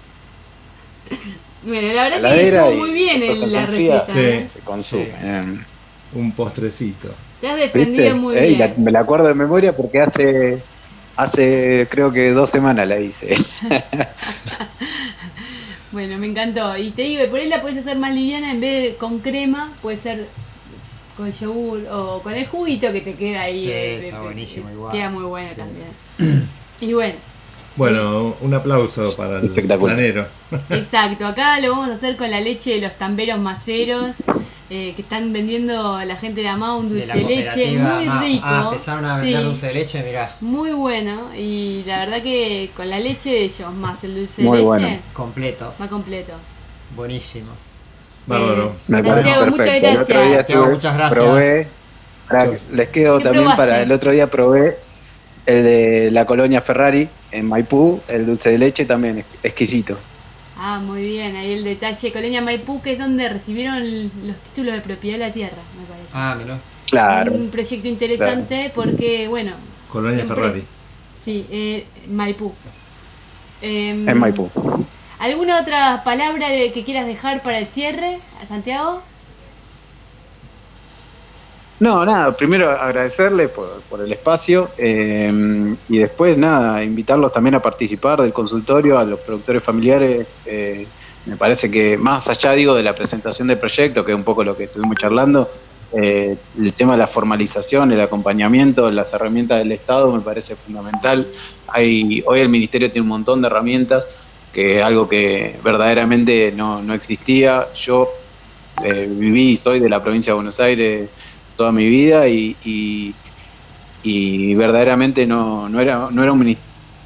Bueno, la verdad la que heladera estuvo y muy bien después en se la enfría, receta. Sí. ¿eh? se consume. Sí. Eh, Un postrecito. Te has defendido ¿Viste? muy Ey, la- bien. me la acuerdo de memoria porque hace, hace creo que dos semanas la hice. Bueno, me encantó. Y te digo, por ahí la puedes hacer más liviana, en vez de con crema, puede ser con yogur o con el juguito que te queda ahí. Sí, de- de- está de- buenísimo de- igual. Queda muy buena Sí. también. Y bueno, Bueno, un aplauso para el Espectacular. planero. exacto. Acá lo vamos a hacer con la leche de los tamberos maceros eh, que están vendiendo la gente de Amá, un De dulce la de leche cooperativa. muy Ah, rico. ah, empezaron a vender Sí. dulce de leche, mirá, Muy bueno. Y la verdad que con la leche de ellos más el dulce Muy de leche bueno. completo, va completo. buenísimo. Bárbaro. Me Santiago, parece muchas perfecto. El otro gracias. día Santiago, estuve- muchas gracias. probé, para- les quedo ¿Qué también probaste? para el otro día probé el de la colonia Ferrari en Maipú, el dulce de leche también ex- exquisito. Ah, muy bien, ahí el detalle. Colonia Maipú, que es donde recibieron los títulos de propiedad de la tierra, me parece. Ah, mirá. Claro. Un proyecto interesante porque, bueno. Colonia siempre- Ferrari. Sí, eh, Maipú. Em, En Maipú. ¿Alguna otra palabra de- que quieras dejar para el cierre, a Santiago? No, nada, primero agradecerles por, por el espacio eh, y después nada, invitarlos también a participar del consultorio, a los productores familiares. Eh, me parece que más allá, digo, de la presentación del proyecto, que es un poco lo que estuvimos charlando, eh, el tema de la formalización, el acompañamiento, las herramientas del Estado me parece fundamental. Hay, hoy el Ministerio tiene un montón de herramientas, que es algo que verdaderamente no, no existía. Yo eh, viví y soy de la provincia de Buenos Aires toda mi vida y, y, y verdaderamente no, no, era, no era un ministerio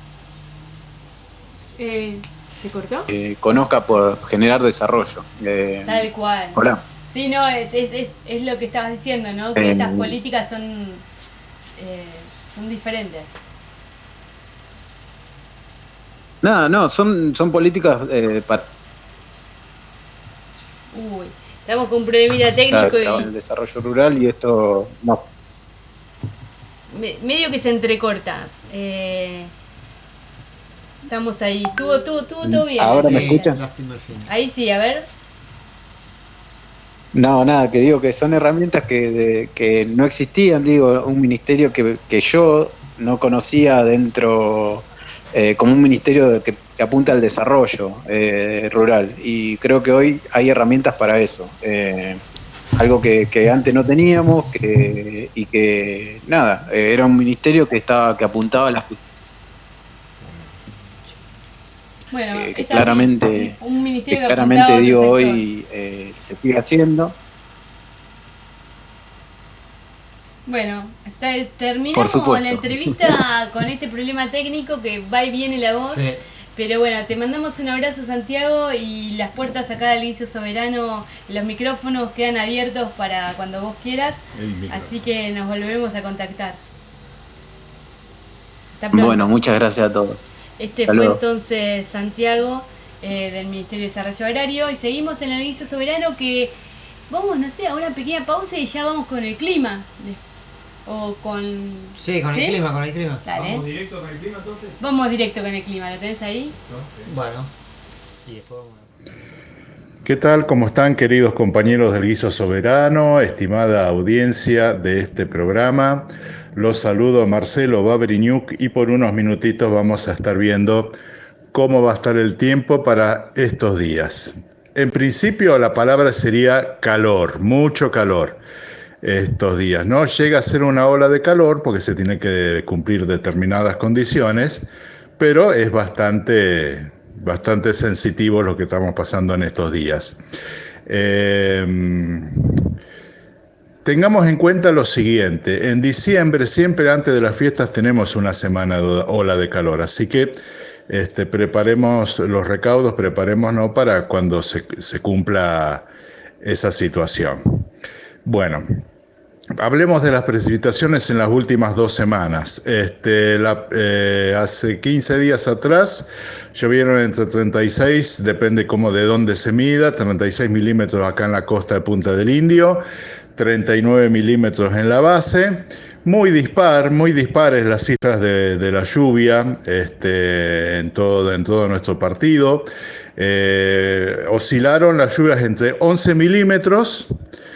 Eh, ¿Se cortó? que conozca por generar desarrollo. Eh, Tal cual. hola. Sí, no, es, es, es lo que estabas diciendo, ¿no? Que Eh, estas políticas son, eh, son diferentes. Nada, no, son, son políticas eh, para Uy, estamos con un problemita técnico el y desarrollo rural y esto no. me- medio que se entrecorta. Eh, estamos ahí. Tuvo, tuvo, tuvo todo bien. Ahora me Sí, escuchan. lástima el fin. Ahí sí, a ver. No, nada, que digo que son herramientas que, de- que no existían, digo, un ministerio que, que yo no conocía dentro, eh, como un ministerio que, que apunta al desarrollo eh, rural. Y creo que hoy hay herramientas para eso. Eh, algo que, que antes no teníamos que, y que, nada, eh, era un ministerio que, estaba, que apuntaba a las Bueno, eh, que es así. claramente, Un ministerio que que claramente apuntaba a otro digo sector. hoy eh, se sigue haciendo. Bueno, está, Por terminamos supuesto. la entrevista con este problema técnico que va y viene la voz. Sí. Pero bueno, te mandamos un abrazo, Santiago, y las puertas acá del Guiso Soberano, los micrófonos quedan abiertos para cuando vos quieras, así que nos volveremos a contactar. Hasta pronto. Bueno, muchas gracias a todos. Este Hasta fue luego. Entonces Santiago eh, del Ministerio de Desarrollo Agrario, y seguimos en el Guiso Soberano, que vamos, no sé, a una pequeña pausa y ya vamos con el clima. O con... Sí, con ¿Sí? el clima, con el clima. Dale. ¿Vamos directo con el clima entonces? Vamos directo con el clima, ¿lo tenés ahí? No, sí. Bueno. Y después vamos a... ¿Qué tal? ¿Cómo están, queridos compañeros del Guiso Soberano? Estimada audiencia de este programa. Los saludo Marcelo Babriñuk y por unos minutitos vamos a estar viendo cómo va a estar el tiempo para estos días. En principio la palabra sería calor, mucho calor. Estos días no llega a ser una ola de calor porque se tiene que cumplir determinadas condiciones, pero es bastante, bastante sensitivo lo que estamos pasando en estos días. Eh, tengamos en cuenta lo siguiente: en diciembre, siempre antes de las fiestas, tenemos una semana de ola de calor, así que este, preparemos los recaudos, preparémonos para cuando se, se cumpla esa situación. Bueno, hablemos de las precipitaciones en las últimas dos semanas. Este, la, eh, hace quince días atrás llovieron entre treinta y seis, depende como de dónde se mida, treinta y seis milímetros acá en la costa de Punta del Indio, treinta y nueve milímetros en la base. Muy dispar, muy dispares las cifras de, de la lluvia este, en, todo, en todo nuestro partido. Eh, oscilaron las lluvias entre once milímetros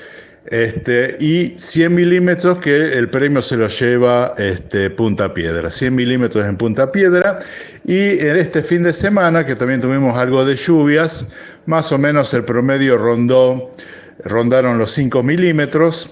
Este, y cien milímetros, que el premio se lo lleva este, Punta Piedra, cien milímetros en Punta Piedra. Y en este fin de semana, que también tuvimos algo de lluvias, más o menos el promedio rondó, rondaron los cinco milímetros,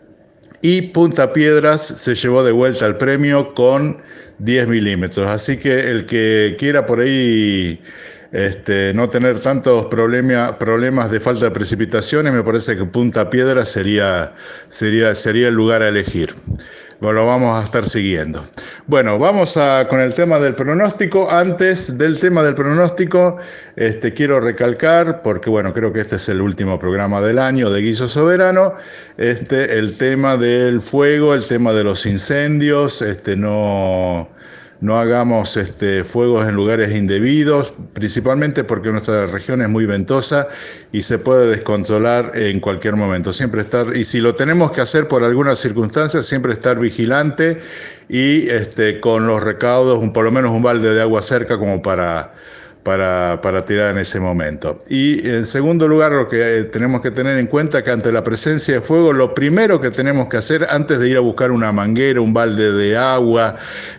y Punta Piedras se llevó de vuelta el premio con diez milímetros. Así que el que quiera por ahí Este, no tener tantos problema, problemas de falta de precipitaciones, me parece que Punta Piedra sería, sería, sería el lugar a elegir. Bueno, lo vamos a estar siguiendo. Bueno, vamos a, con el tema del pronóstico. Antes del tema del pronóstico, este, quiero recalcar, porque bueno, creo que este es el último programa del año de Guiso Soberano, este, el tema del fuego, el tema de los incendios, este, no... No hagamos este, fuegos en lugares indebidos, principalmente porque nuestra región es muy ventosa y se puede descontrolar en cualquier momento. Siempre estar, y si lo tenemos que hacer por alguna circunstancia, siempre estar vigilante y este, con los recaudos, un, por lo menos un balde de agua cerca como para, para, para tirar en ese momento. Y en segundo lugar, lo que tenemos que tener en cuenta es que ante la presencia de fuego, lo primero que tenemos que hacer antes de ir a buscar una manguera, un balde de agua,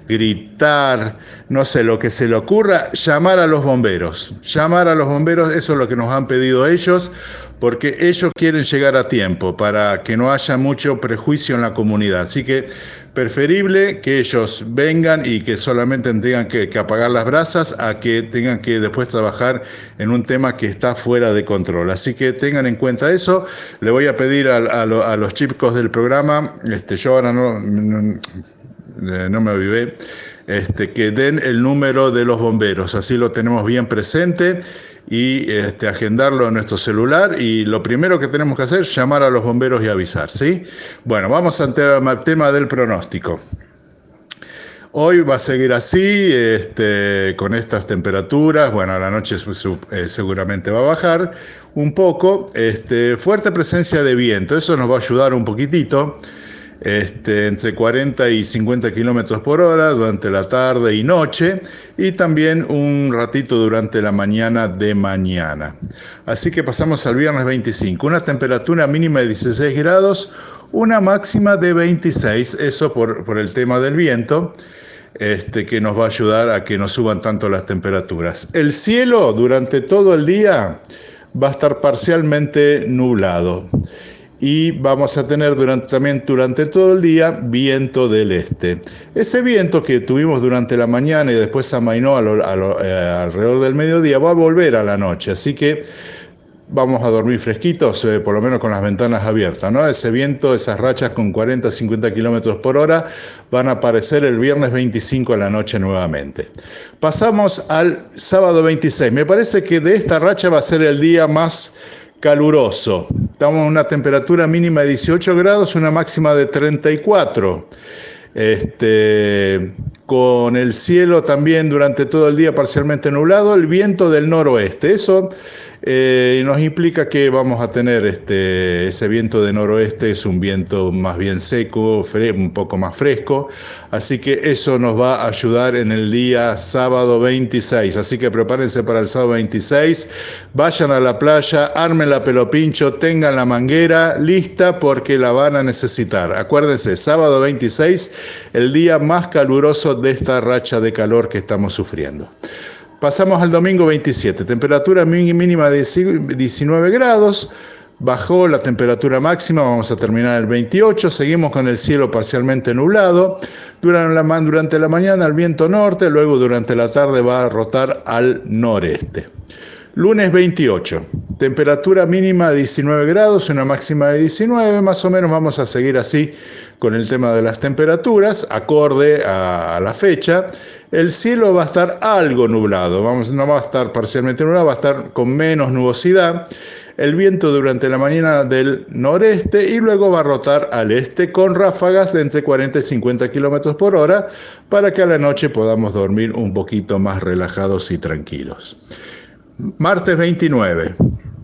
gritar, no sé, lo que se le ocurra, llamar a los bomberos. Llamar a los bomberos, eso es lo que nos han pedido ellos, porque ellos quieren llegar a tiempo para que no haya mucho prejuicio en la comunidad. Así que preferible que ellos vengan y que solamente tengan que, que apagar las brasas a que tengan que después trabajar en un tema que está fuera de control. Así que tengan en cuenta eso. Le voy a pedir a, a, lo, a los chicos del programa, este, yo ahora no, no, no me avivé, este, que den el número de los bomberos, así lo tenemos bien presente, y este, agendarlo en nuestro celular, y lo primero que tenemos que hacer es llamar a los bomberos y avisar, ¿sí? Bueno, vamos al tema, tema del pronóstico. Hoy va a seguir así, este, con estas temperaturas. Bueno, a la noche eh, seguramente va a bajar un poco. Este, fuerte presencia de viento, eso nos va a ayudar un poquitito. Este, entre cuarenta y cincuenta kilómetros por hora durante la tarde y noche, y también un ratito durante la mañana de mañana. Así que pasamos al viernes veinticinco, una temperatura mínima de dieciséis grados, una máxima de veintiséis, eso por, por el tema del viento, este, que nos va a ayudar a que no suban tanto las temperaturas. El cielo durante todo el día va a estar parcialmente nublado. Y vamos a tener durante, también durante todo el día viento del este. Ese viento que tuvimos durante la mañana y después amainó a lo, a lo, eh, alrededor del mediodía va a volver a la noche. Así que vamos a dormir fresquitos, eh, por lo menos con las ventanas abiertas, ¿no? Ese viento, esas rachas con cuarenta a cincuenta kilómetros por hora van a aparecer el viernes veinticinco de la noche nuevamente. Pasamos al sábado veintiséis. Me parece que de esta racha va a ser el día más caluroso. Estamos en una temperatura mínima de dieciocho grados, una máxima de treinta y cuatro. Este, con el cielo también durante todo el día parcialmente nublado, el viento del noroeste. Eso eh, nos implica que vamos a tener este, ese viento de noroeste, es un viento más bien seco, fre- un poco más fresco, así que eso nos va a ayudar en el día sábado veintiséis. Así que prepárense para el sábado veintiséis, vayan a la playa, armen la pelopincho, tengan la manguera lista porque la van a necesitar. Acuérdense, sábado veintiséis, el día más caluroso de esta racha de calor que estamos sufriendo. Pasamos al domingo veintisiete, temperatura mínima de diecinueve grados, bajó la temperatura máxima, vamos a terminar el veintiocho, seguimos con el cielo parcialmente nublado, durante la, durante la mañana el viento norte, luego durante la tarde va a rotar al noreste. Lunes veintiocho, temperatura mínima de diecinueve grados, una máxima de diecinueve, más o menos vamos a seguir así con el tema de las temperaturas, acorde a la fecha. El cielo va a estar algo nublado, vamos, no va a estar parcialmente nublado, va a estar con menos nubosidad. El viento durante la mañana del noreste y luego va a rotar al este con ráfagas de entre cuarenta y cincuenta kilómetros por hora para que a la noche podamos dormir un poquito más relajados y tranquilos. Martes veintinueve,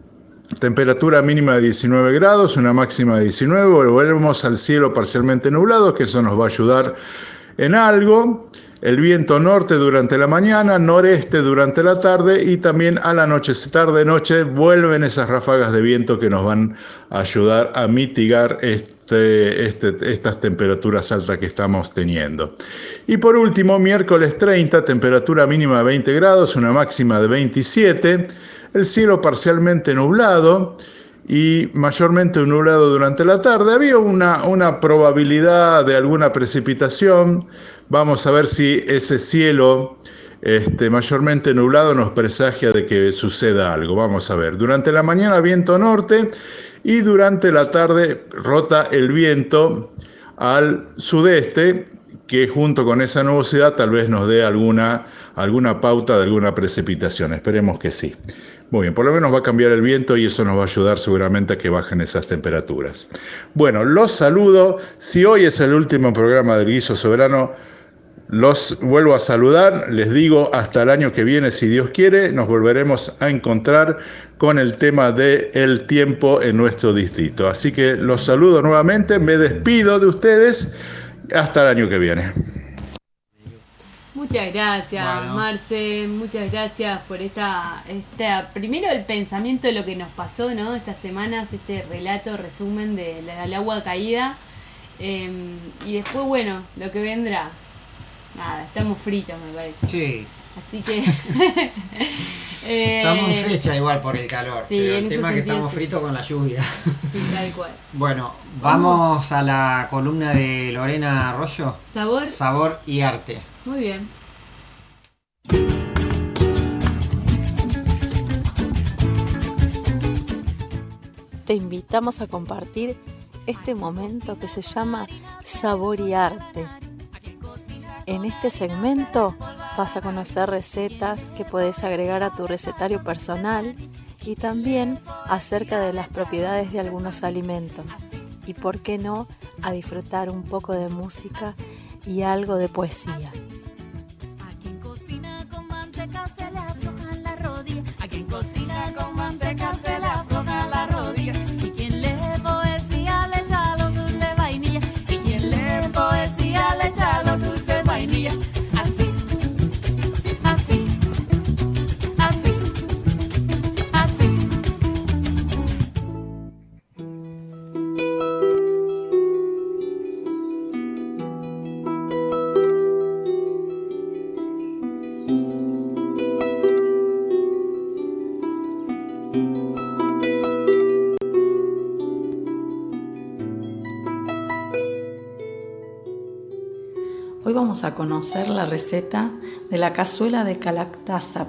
temperatura mínima de diecinueve grados, una máxima de diecinueve, volvemos al cielo parcialmente nublado, que eso nos va a ayudar en algo. El viento norte durante la mañana, noreste durante la tarde y también a la noche, tarde-noche, vuelven esas ráfagas de viento que nos van a ayudar a mitigar este, este, estas temperaturas altas que estamos teniendo. Y por último, miércoles treinta, temperatura mínima de veinte grados, una máxima de veintisiete, el cielo parcialmente nublado y mayormente nublado durante la tarde. Había una, una probabilidad de alguna precipitación. Vamos a ver si ese cielo este, mayormente nublado nos presagia de que suceda algo. Vamos a ver. Durante la mañana viento norte y durante la tarde rota el viento al sudeste, que junto con esa nubosidad tal vez nos dé alguna, alguna pauta de alguna precipitación. Esperemos que sí. Muy bien, por lo menos va a cambiar el viento y eso nos va a ayudar seguramente a que bajen esas temperaturas. Bueno, los saludo. Si hoy es el último programa del Guiso Soberano, los vuelvo a saludar. Les digo hasta el año que viene, si Dios quiere, nos volveremos a encontrar con el tema del tiempo en nuestro distrito. Así que los saludo nuevamente, me despido de ustedes. Hasta el año que viene. Muchas gracias, bueno. Marce, muchas gracias por esta, esta, primero el pensamiento de lo que nos pasó, ¿no? Estas semanas, este relato, resumen de la, del agua caída, eh, y después, bueno, lo que vendrá. Nada, estamos fritos, me parece. Sí. Así que... eh, estamos en fecha igual por el calor, sí, pero el tema es que estamos sí. fritos con la lluvia. Sí, tal cual. Bueno, vamos a la columna de Lorena Arroyo. Sabor. Sabor y arte. Muy bien. Te invitamos a compartir este momento que se llama Sabor y Arte. En este segmento vas a conocer recetas que puedes agregar a tu recetario personal y también acerca de las propiedades de algunos alimentos. Y por qué no, a disfrutar un poco de música y algo de poesía. A quien cocina con manteca se le aflojan las rodillas. A quien cocina con manteca se le aflojan las rodillas. Y quien lee poesía le echa los dulces vainilla. Y quien lee poesía le echa los dulces vainilla. Así, así, así, así. Hoy vamos a conocer la receta de la cazuela de calactázap,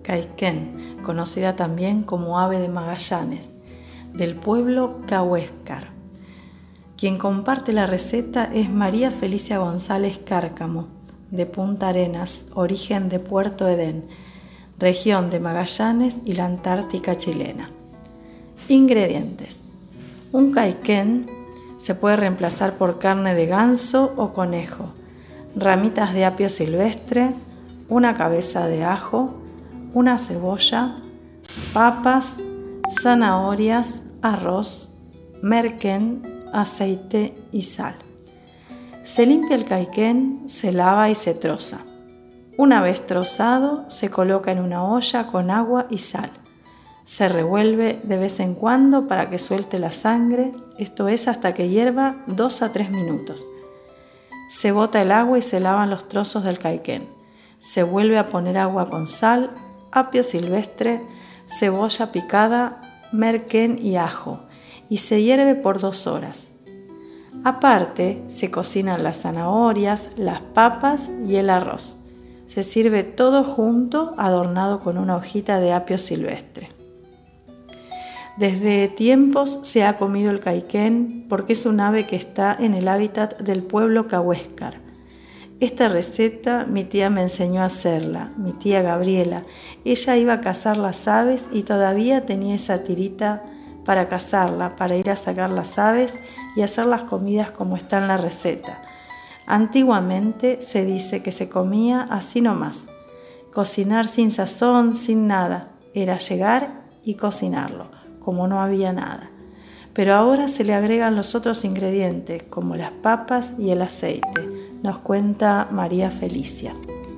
caiquén, conocida también como ave de Magallanes, del pueblo Cahuéscar. Quien comparte la receta es María Felicia González Cárcamo, de Punta Arenas, origen de Puerto Edén, región de Magallanes y la Antártica chilena. Ingredientes: un caiquén se puede reemplazar por carne de ganso o conejo, ramitas de apio silvestre, una cabeza de ajo, una cebolla, papas, zanahorias, arroz, merquén, aceite y sal. Se limpia el caiquén, se lava y se troza. Una vez trozado, se coloca en una olla con agua y sal. Se revuelve de vez en cuando para que suelte la sangre, esto es hasta que hierva dos a tres minutos. Se bota el agua y se lavan los trozos del caiquén. Se vuelve a poner agua con sal, apio silvestre, cebolla picada, merquén y ajo, y se hierve por dos horas. Aparte, se cocinan las zanahorias, las papas y el arroz. Se sirve todo junto, adornado con una hojita de apio silvestre. Desde tiempos se ha comido el caiquén porque es un ave que está en el hábitat del pueblo Cahuéscar. Esta receta mi tía me enseñó a hacerla, mi tía Gabriela. Ella iba a cazar las aves y todavía tenía esa tirita para cazarla, para ir a sacar las aves y hacer las comidas como está en la receta. Antiguamente se dice que se comía así nomás, cocinar sin sazón, sin nada, era llegar y cocinarlo, como no había nada. Pero ahora se le agregan los otros ingredientes, como las papas y el aceite, nos cuenta María Felicia.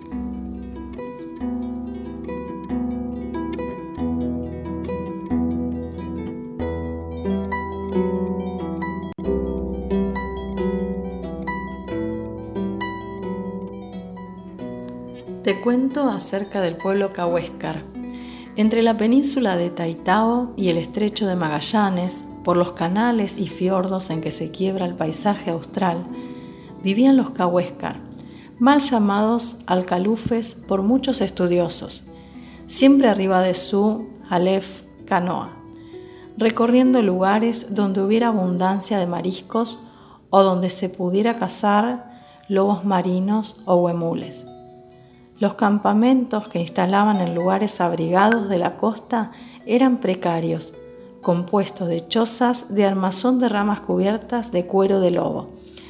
Te cuento acerca del pueblo Cahuéscar. Entre la península de Taitao y el estrecho de Magallanes, por los canales y fiordos en que se quiebra el paisaje austral, vivían los Cahuéscar, mal llamados alcalufes por muchos estudiosos, siempre arriba de su Aleph canoa, recorriendo lugares donde hubiera abundancia de mariscos o donde se pudiera cazar lobos marinos o huemules. Los campamentos que instalaban en lugares abrigados de la costa eran precarios, compuestos de chozas de armazón de ramas cubiertas de cuero de lobo.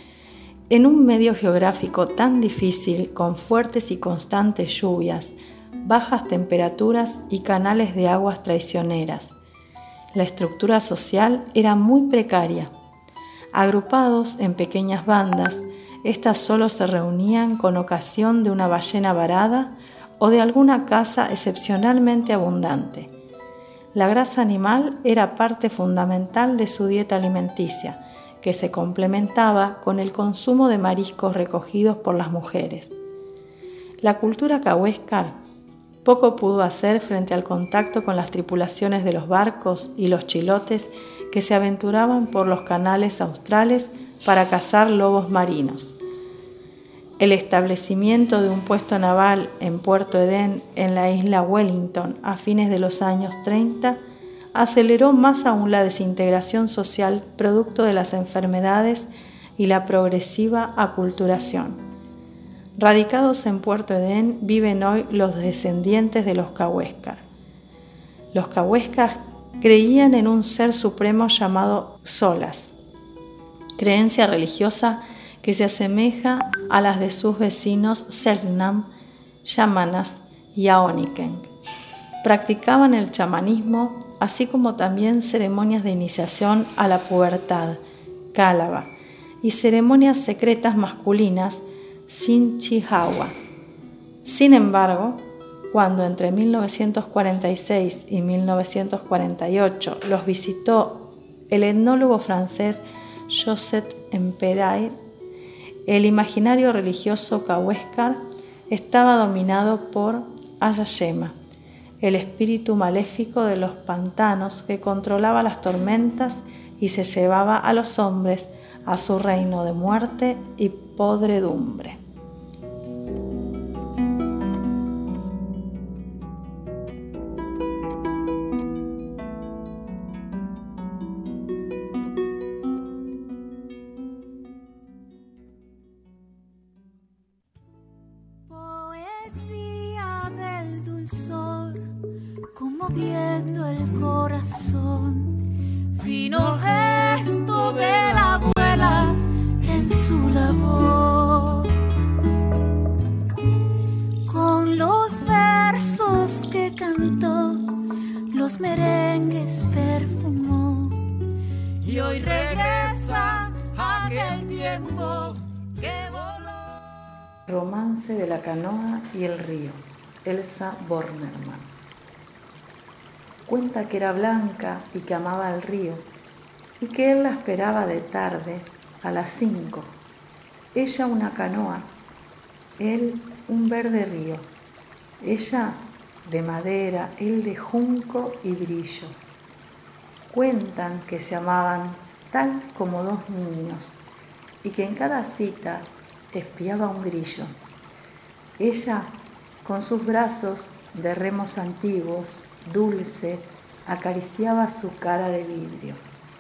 En un medio geográfico tan difícil, con fuertes y constantes lluvias, bajas temperaturas y canales de aguas traicioneras, la estructura social era muy precaria. Agrupados en pequeñas bandas, estas solo se reunían con ocasión de una ballena varada o de alguna caza excepcionalmente abundante. La grasa animal era parte fundamental de su dieta alimenticia, que se complementaba con el consumo de mariscos recogidos por las mujeres. La cultura cahuéscar poco pudo hacer frente al contacto con las tripulaciones de los barcos y los chilotes que se aventuraban por los canales australes para cazar lobos marinos. El establecimiento de un puesto naval en Puerto Edén, en la isla Wellington, a fines de los años treinta, aceleró más aún la desintegración social producto de las enfermedades y la progresiva aculturación. Radicados en Puerto Edén viven hoy los descendientes de los Cahuéscar. Los Cahuéscar creían en un ser supremo llamado Solas, creencia religiosa que se asemeja a las de sus vecinos Selknam, Yamanas y Aoniken. Practicaban el chamanismo, así como también ceremonias de iniciación a la pubertad, Cálaba, y ceremonias secretas masculinas, Sinchihawa. Sin embargo, cuando entre mil novecientos cuarenta y seis y mil novecientos cuarenta y ocho los visitó el etnólogo francés Joseph Emperail, el imaginario religioso cahuéscar estaba dominado por Ayayema, el espíritu maléfico de los pantanos que controlaba las tormentas y se llevaba a los hombres a su reino de muerte y podredumbre. fino gesto de la abuela en su labor, con los versos que cantó, los merengues perfumó, y hoy regresa aquel tiempo que voló. Romance de la canoa y el río, Elsa Bornerman. Cuenta que era blanca y que amaba el río, y que él la esperaba de tarde a las cinco. Ella una canoa, él un verde río. Ella de madera, él de junco y brillo. Cuentan que se amaban tal como dos niños y que en cada cita espiaba un grillo. Ella, con sus brazos de remos antiguos, dulce, acariciaba su cara de vidrio.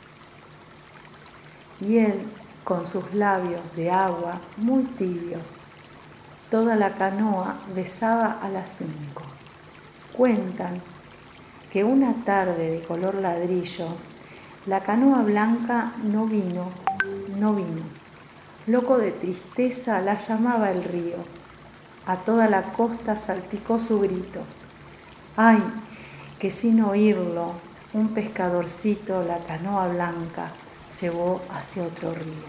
Y él, con sus labios de agua muy tibios, toda la canoa besaba a las cinco. Cuentan que una tarde de color ladrillo, la canoa blanca no vino, no vino. Loco de tristeza la llamaba el río. A toda la costa salpicó su grito. Ay, que sin oírlo, un pescadorcito la canoa blanca llevó hacia otro río.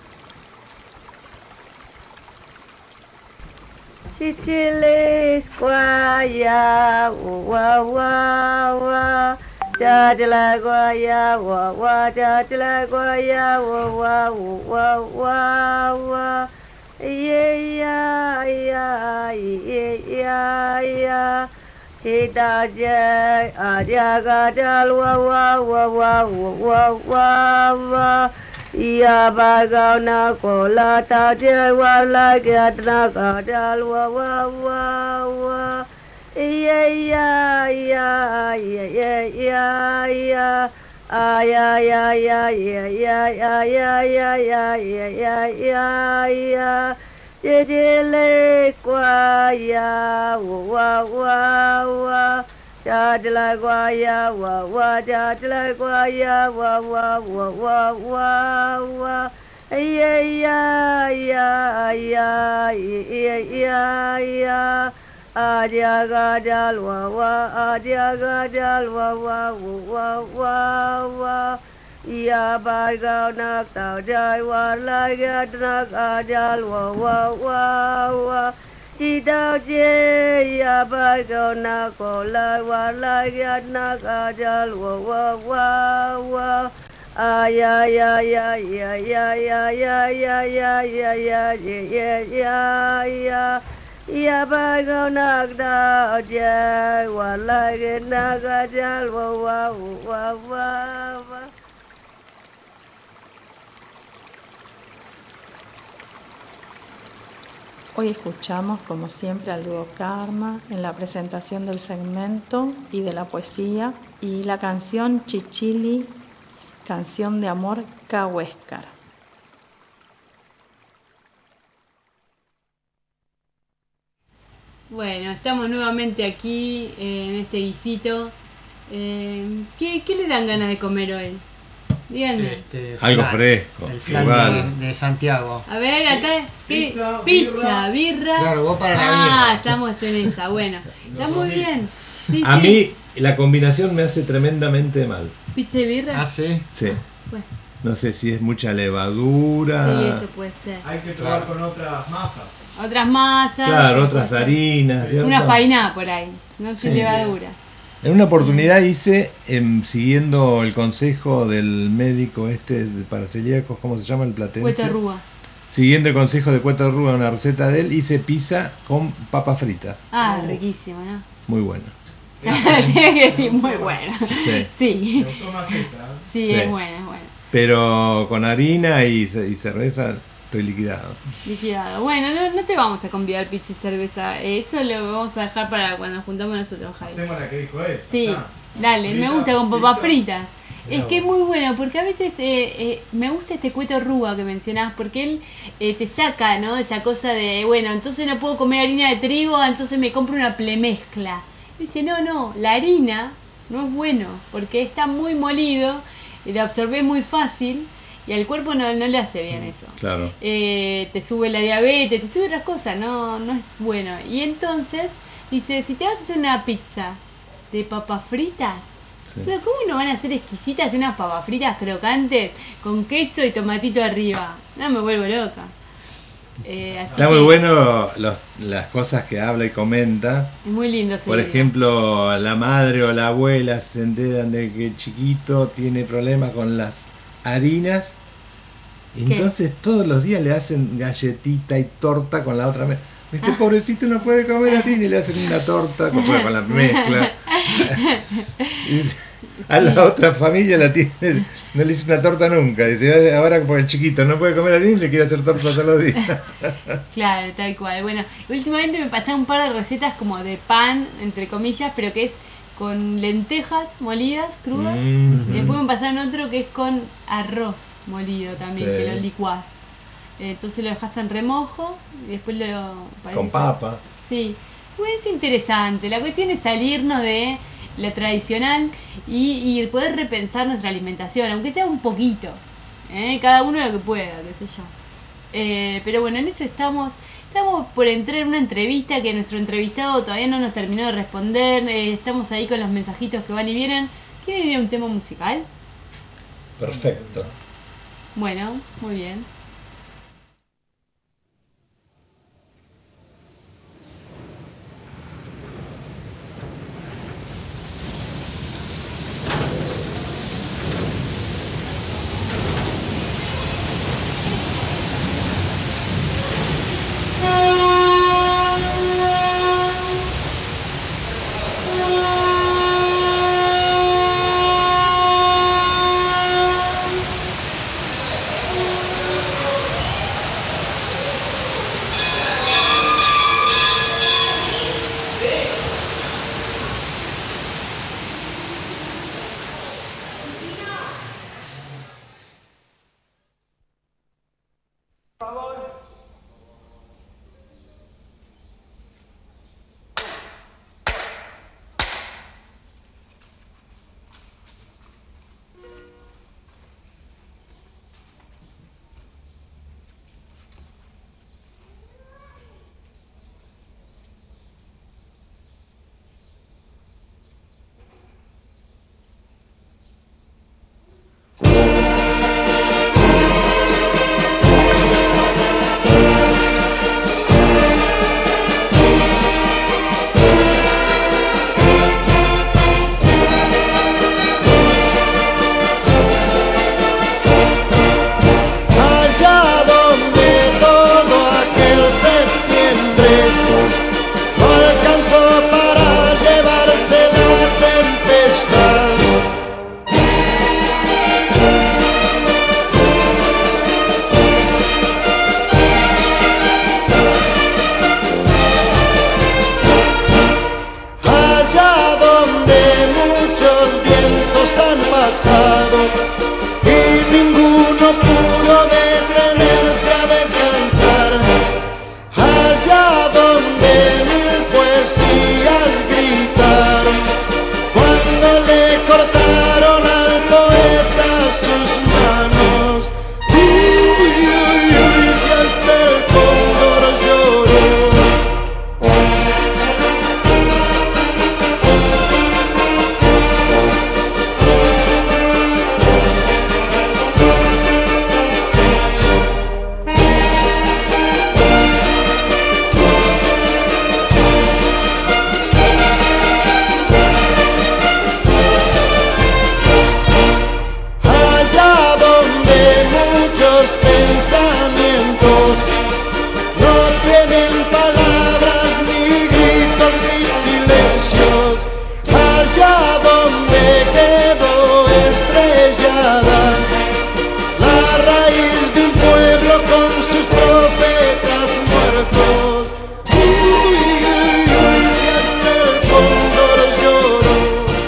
Chichilis guaya, wa wa wa, jajala guaya, wa wa, jajala guaya, wa wa wa wa wa, yeah yeah yeah yeah yeah. Kita je aja gadal wa wa wa wa wa wa wa. Ia bagau na kola ta je wa la get na gadal wa wa wa wa. Ia ia ia ia ia ia. Aya ya ya ya ya ya ya ya ya ya ya ya. Jidile guaya wa wa wa, jadila guaya wa wa, jadila guaya wa wa wa wa wa wa, ya ya ya ya ya ya ya, adia gadal wa wa, adia gadal wa wa wa wa wa. Ia bagau nak tau jai war lagi nak ajal wa wa wa wa. Idau je ia bagau nak kolai war lagi nak ajal wa wa wa wa. Aya ya ya ya ya ya ya ya ya ya ya ya ya ya. Ia bagau nak tau jai war lagi nak ajal wa wa wa wa wa. Hoy escuchamos, como siempre, al dúo Karma en la presentación del segmento y de la poesía y la canción Chichili, canción de amor Cahuéscar. Bueno, estamos nuevamente aquí eh, en este guisito. Eh, ¿qué, ¿Qué le dan ganas de comer hoy? Díganme. Este, Algo flan, fresco. El flan igual. de, de Santiago. A ver, acá. ¿qué? Pizza, Pizza, birra. Claro, vos para la Ah, birra. estamos en esa. Bueno, está muy bien. Sí, A sí. mí la combinación me hace tremendamente mal. Pizza y birra. Ah, sí. Sí. Bueno, No sé si es mucha levadura. sí, eso puede ser. Hay que probar con otras masas. Otras masas. Claro, otras puede ser. harinas. ¿cierto? Una faina por ahí. No sin Sí. levadura. En una oportunidad hice, em, siguiendo el consejo del médico este de- para celíacos, ¿cómo se llama el platense? Cueta rúa. Siguiendo el consejo de Cueto Rúa, una receta de él, hice pizza con papas fritas. Ah, riquísimo, ¿no? Muy buena. Tiene que decir muy buena. Sí. Sí, Me gustó más esa, ¿eh? sí, Sí. es buena, es buena. Pero con harina y, ce- y cerveza estoy liquidado. Liquidado. Bueno, no, no te vamos a convidar pizza y cerveza. Eso lo vamos a dejar para cuando nos juntamos nosotros, Javi. Hacemos la que dijo él. Sí, Ah. dale, me Frita, gusta con papas frita. fritas. Mirá Es que es vos. muy bueno, porque a veces eh, eh, me gusta este Cueto Rúa que mencionás, porque él eh, te saca, ¿no? Esa cosa de, bueno, entonces no puedo comer harina de trigo, entonces me compro una plemezcla. Dice, no, no, la harina no es bueno, porque está muy molido, y lo absorbés muy fácil y al cuerpo no, no le hace bien eso. Claro. Eh, te sube la diabetes, te sube otras cosas, no, no es bueno. Y entonces dice, si te vas a hacer una pizza de papas fritas, Sí. pero ¿cómo no van a ser exquisitas unas papas fritas crocantes con queso y tomatito arriba? No, me vuelvo loca. Eh, así Está que muy bueno los, las cosas que habla y comenta. Es muy lindo Por seguirlo. ejemplo, la madre o la abuela se enteran de que el chiquito tiene problemas con las harinas. Y ¿Qué? entonces todos los días le hacen galletita y torta con la otra mezcla. Este pobrecito no puede comer harina y le hacen una torta con, con la mezcla. Y a la otra familia la tiene, no le hice una torta nunca. Dice, ahora por el chiquito no puede comer harina y le quiere hacer torta todos los días. Claro, tal cual. Bueno, últimamente me pasaron un par de recetas como de pan, entre comillas, pero que es con lentejas molidas, crudas. Mm. Y después me pasaron otro que es con arroz molido también, Sí. que lo licuás. Entonces lo dejas en remojo y después lo... parece Con ser- papa. Sí, bueno, es interesante. La cuestión es salirnos de lo tradicional y, y poder repensar nuestra alimentación, aunque sea un poquito. ¿eh? Cada uno lo que pueda, qué sé yo. Eh, pero bueno, en eso estamos. Estamos por entrar en una entrevista que nuestro entrevistado todavía no nos terminó de responder. Eh, estamos ahí con los mensajitos que van y vienen. ¿Quieren ir a un tema musical? Perfecto. Bueno, muy bien. Allá donde todo aquel septiembre no alcanzó para llevarse la tempestad. Allá donde muchos vientos han pasado y ninguno pudo detenerse a descansar. Allá donde mil poesías gritaron cuando le cortaron al poeta sus manos. Uy, uy, uy, si hasta el cóndor lloró. Allá donde muchos pensamientos no tienen palabras, ni gritos, ni silencios. Allá donde quedó estrellada la raíz de un pueblo con sus profetas muertos. Uy, uy, uy, si hasta el cóndor lloró.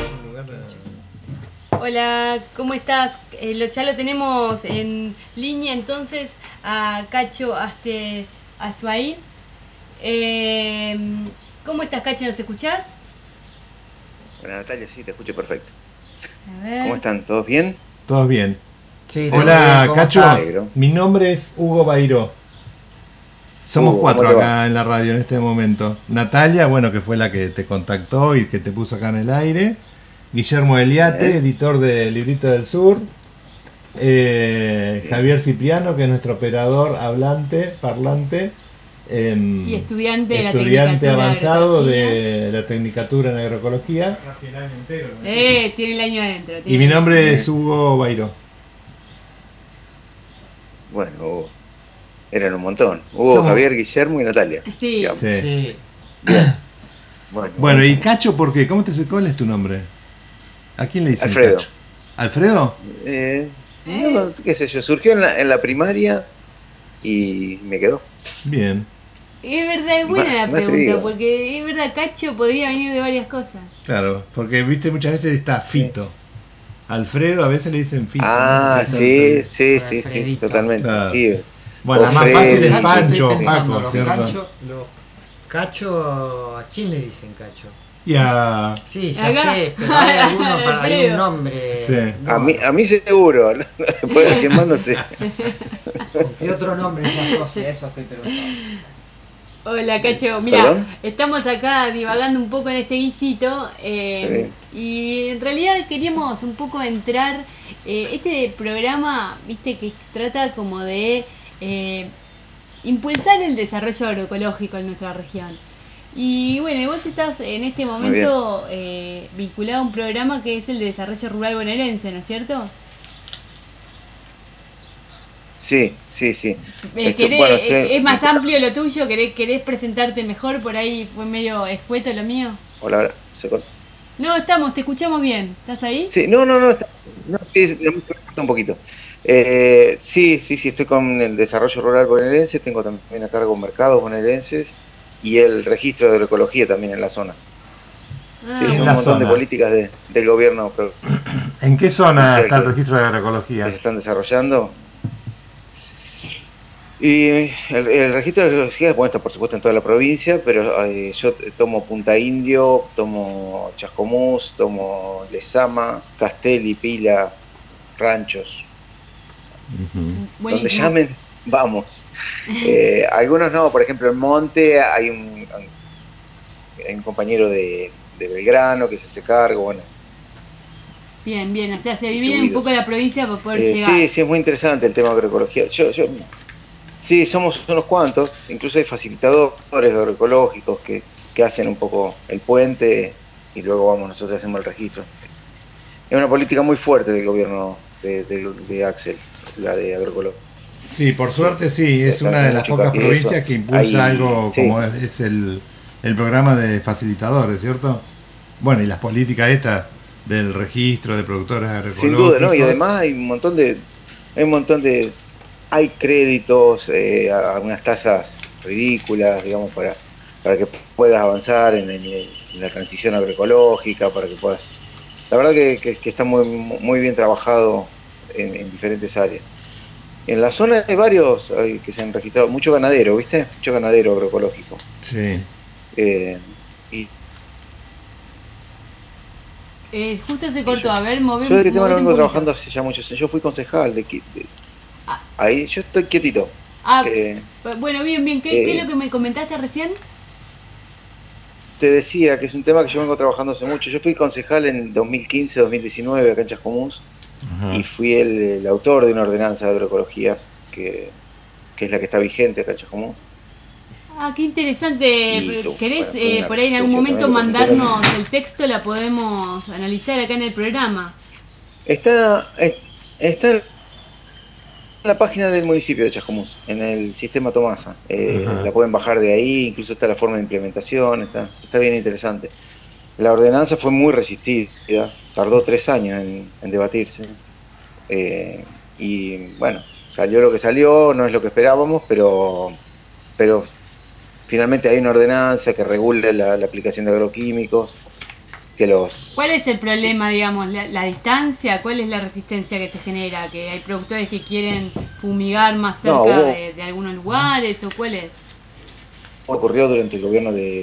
Hola, ¿cómo estás? Eh, lo- ya lo tenemos en línea entonces a Cacho Aste Azuain. Eh, ¿Cómo estás, Cacho? ¿Nos escuchás? Hola Natalia, sí, te escucho perfecto. A ver. ¿Cómo están? ¿Todos bien? ¿Todos bien? Sí, todo Hola, bien, ¿cómo Cacho. estás? Mi nombre es Hugo Bairó. Somos Hugo, cuatro ¿cómo te va? acá en la radio en este momento. Natalia, bueno, que fue la que te contactó y que te puso acá en el aire. Guillermo Eliate, Bien. editor de Librito del Sur. Eh, Javier Cipriano, que es nuestro operador hablante, parlante. em, Y estudiante de la estudiante Tecnicatura de avanzado Agroecología. de la Tecnicatura en Agroecología. Casi el año entero. ¿no? Eh, tiene el año adentro. Y tiene mi el año nombre Bien. es Hugo Bairó. Bueno, Hugo. Eran un montón. Hugo, Somos- Javier, Guillermo y Natalia. Sí. digamos. Sí. Sí. Bueno, Bueno, y Cacho, ¿por qué? ¿Cómo te, ¿Cuál es tu nombre? ¿A quién le dicen Alfredo. Cacho? ¿Alfredo? Eh, no, qué sé yo, surgió en la, en la primaria y me quedó. Bien, Es verdad, es buena Ma- la más te pregunta, digo. porque es verdad, Cacho podría venir de varias cosas. claro, porque viste muchas veces está Sí. Fito. Alfredo a veces le dicen Fito. Ah, ¿no? Porque sí, es sí, Por sí, sí, Alfredito. totalmente. Claro. Sí. Bueno, la más Alfredo. fácil es Cacho, Pancho, estoy pensando, Paco, los ¿cierto? Cacho, los Cacho, ¿a quién le dicen Cacho? Y a... Sí, ya Acá. sé, pero hay alguno para hay un Alfredo. nombre. Sí. No, A mí, a mí seguro. Después de quién más no sé. ¿con qué otro nombre se asocia? Eso estoy preguntando. Hola Cacho, mira, ¿Perdón? estamos acá divagando un poco en este guisito eh, y en realidad queríamos un poco entrar, eh, este programa, viste, que trata como de eh, impulsar el desarrollo agroecológico en nuestra región. Y bueno, y vos estás en este momento eh, vinculado a un programa que es el de desarrollo rural bonaerense, ¿no es cierto? Sí, sí, sí. Eh, Esto- querés- bueno, estoy- eh, es más amplio lo tuyo, querés, querés presentarte mejor, por ahí fue medio escueto lo mío. Hola, hola. ¿Se corta? No, estamos, te escuchamos bien. ¿Estás ahí? Sí, no, no, no. está- no sí, me corta un poquito. Eh, sí, sí, sí, estoy con el desarrollo rural bonaerense, tengo también a cargo mercados bonaerenses y el registro de agroecología también en la zona. Ah, Sí, En son la un montón zona. de políticas de- del gobierno pro- ¿En qué zona O sea está el que- registro de que agroecología? se están desarrollando. Y el, el registro de agroecología, bueno, está por supuesto en toda la provincia, pero eh, yo tomo Punta Indio, tomo Chascomús, tomo Lezama, Castelli, Pila, Ranchos. Donde buenísimo. llamen, vamos. Eh, algunos no, por ejemplo en Monte hay un, hay un compañero de, de Belgrano que se hace cargo, bueno. Bien, bien, o sea, se divide un Distribuidos. poco la provincia para poder Eh, llegar. sí, sí, es muy interesante el tema de agroecología. Yo, yo, sí, somos unos cuantos, incluso hay facilitadores agroecológicos que, que hacen un poco el puente y luego vamos nosotros hacemos el registro. Es una política muy fuerte del gobierno de, de, de Axel, la de agroecología. Sí, por suerte sí, es Está una de haciendo las mucho pocas hincapié en provincias eso. que impulsa Ahí, algo sí. como es, es el, el programa de facilitadores, ¿cierto? Bueno, y las políticas estas del registro de productores agroecológicos. Sin duda, ¿no? Y además hay un montón de, hay un montón de, hay créditos eh, a a unas tasas ridículas, digamos, para, para que puedas avanzar en, en- en la transición agroecológica, para que puedas. La verdad que, que- que está muy, muy bien trabajado en, en diferentes áreas. En la zona hay varios hay que se han registrado, mucho ganadero, ¿viste? Mucho ganadero agroecológico. Sí. Eh, y Eh, justo se cortó, a ver, mover yo de este tema movete no un vengo poquito. trabajando hace ya muchos años. Yo fui concejal de, qui- de- Ah. ahí, yo estoy quietito. Ah, Eh, bueno, bien, bien. ¿Qué, qué eh, es lo que me comentaste recién? Te decía que es un tema que yo vengo trabajando hace mucho. Yo fui concejal en dos mil quince dos mil diecinueve acá en Chascomús Ajá. y fui el, el autor de una ordenanza de agroecología que, que es la que está vigente acá en Chascomús. Ah, qué interesante. Y tú, ¿Querés bueno, fue eh, una por ahí en algún resistencia momento también, mandarnos el texto? La podemos analizar acá en el programa. Está, es- está en la página del municipio de Chascomús, en el sistema Tomasa. Eh, Ajá. la pueden bajar de ahí, incluso está la forma de implementación, está, está bien interesante. La ordenanza fue muy resistida, tardó tres años en, en debatirse. Eh, y bueno, salió lo que salió, no es lo que esperábamos, pero, pero finalmente hay una ordenanza que regula la, la aplicación de agroquímicos, que los... ¿Cuál es el problema, digamos, la, la distancia? ¿Cuál es la resistencia que se genera? ¿Que hay productores que quieren fumigar más cerca No, hubo- de, de algunos lugares? ¿O cuál es? ocurrió durante el gobierno de,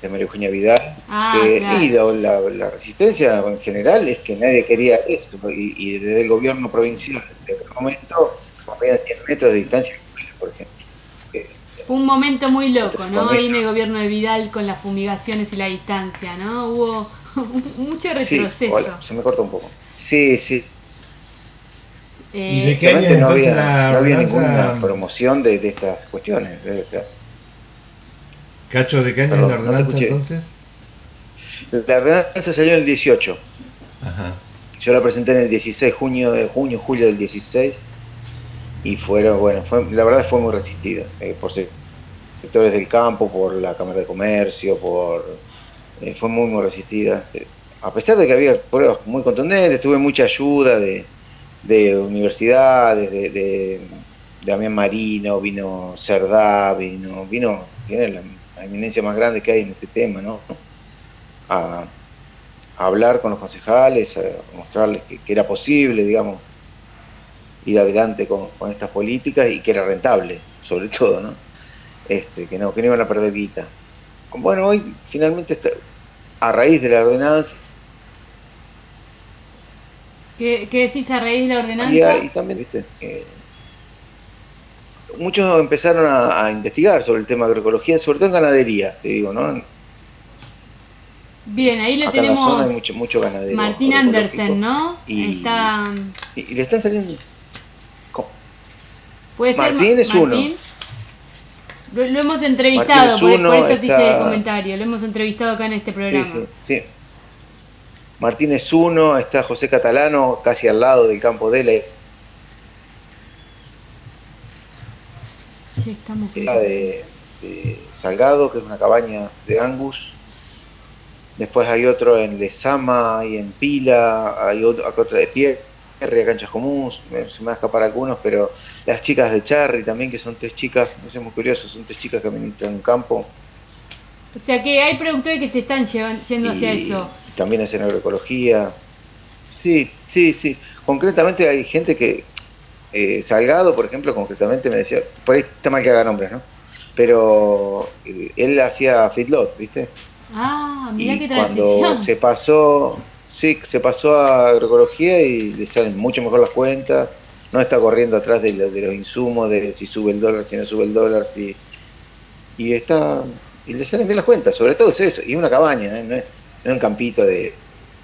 de María Eugenia Vidal, Ah, que, claro. y la, la- la resistencia en general es que nadie quería eso, y, y desde el gobierno provincial, en aquel momento, corrían cien metros de distancia, por ejemplo. Eh, Fue un momento muy loco, Entonces, ¿no? con Ahí en eso- el gobierno de Vidal con las fumigaciones y la distancia, ¿no? Hubo mucho Sí, retroceso. hola, se me corta un poco. Sí, sí. Eh, ¿Y de qué año es Realmente no entonces había, la no había ordenanza? ninguna promoción de, de estas cuestiones. eh, o sea, Cacho, ¿de qué año Perdón, es la no te ordenanza escuché. entonces? la ordenanza salió en el dieciocho. Ajá. Yo la presenté en el dieciséis, junio, de junio, julio del dieciséis, y fueron, bueno, fue, la verdad fue muy resistida, eh, por sectores del campo, por la Cámara de Comercio, por eh, fue muy, muy resistida. Eh, a pesar de que había pruebas muy contundentes, tuve mucha ayuda de, de universidades, de, de Damián Marino, vino Cerdá, vino, vino, vino la, la eminencia más grande que hay en este tema, ¿no? A, a hablar con los concejales, a mostrarles que, que era posible, digamos, ir adelante con, con estas políticas y que era rentable, sobre todo, ¿no? Este, que no, que no iban a perder guita. Bueno, hoy finalmente, está, a raíz de la ordenanza, ¿Qué, qué decís a raíz de la y, ordenanza? y también, ¿viste? Eh, muchos empezaron a, a investigar sobre el tema de agroecología, sobre todo en ganadería, te digo, ¿no? Bien, ahí lo Acá en la zona tenemos. hay mucho, mucho ganadero Martín agroecológico. Andersen, ¿no? Y, Está. y, y le están saliendo. ¿Cómo? ¿Puede ser Martín es uno. Martín? Lo, lo hemos entrevistado, Martín es por, uno, por eso te hice el está- comentario. Lo hemos entrevistado acá en este programa. Sí, sí, sí. Martín es uno, está José Catalano casi al lado del campo de él, Sí, estamos de, de Salgado, que es una cabaña de Angus. Después hay otro en Lezama, hay en Pila, hay otro, acá otra de Pierre, acá en Chascomús, me- se me va a escapar algunos, pero las chicas de Charri también, que son tres chicas, no sé, muy curioso, son tres chicas que administran un campo O sea que hay productores que se están llevan- yendo hacia y eso. también hacen agroecología. Sí, sí, sí. Concretamente hay gente que, eh, Salgado, por ejemplo, concretamente me decía, por ahí está mal que haga nombres, ¿no? Pero eh, él hacía feedlot, ¿viste? Ah, mirá Y qué cuando transición. se pasó, sí, se pasó a agroecología y le salen mucho mejor las cuentas, no está corriendo atrás de, lo- de los insumos, de si sube el dólar, si no sube el dólar, si y está y le salen bien las cuentas, sobre todo es eso, y una cabaña, ¿eh? no, es, no es un campito de...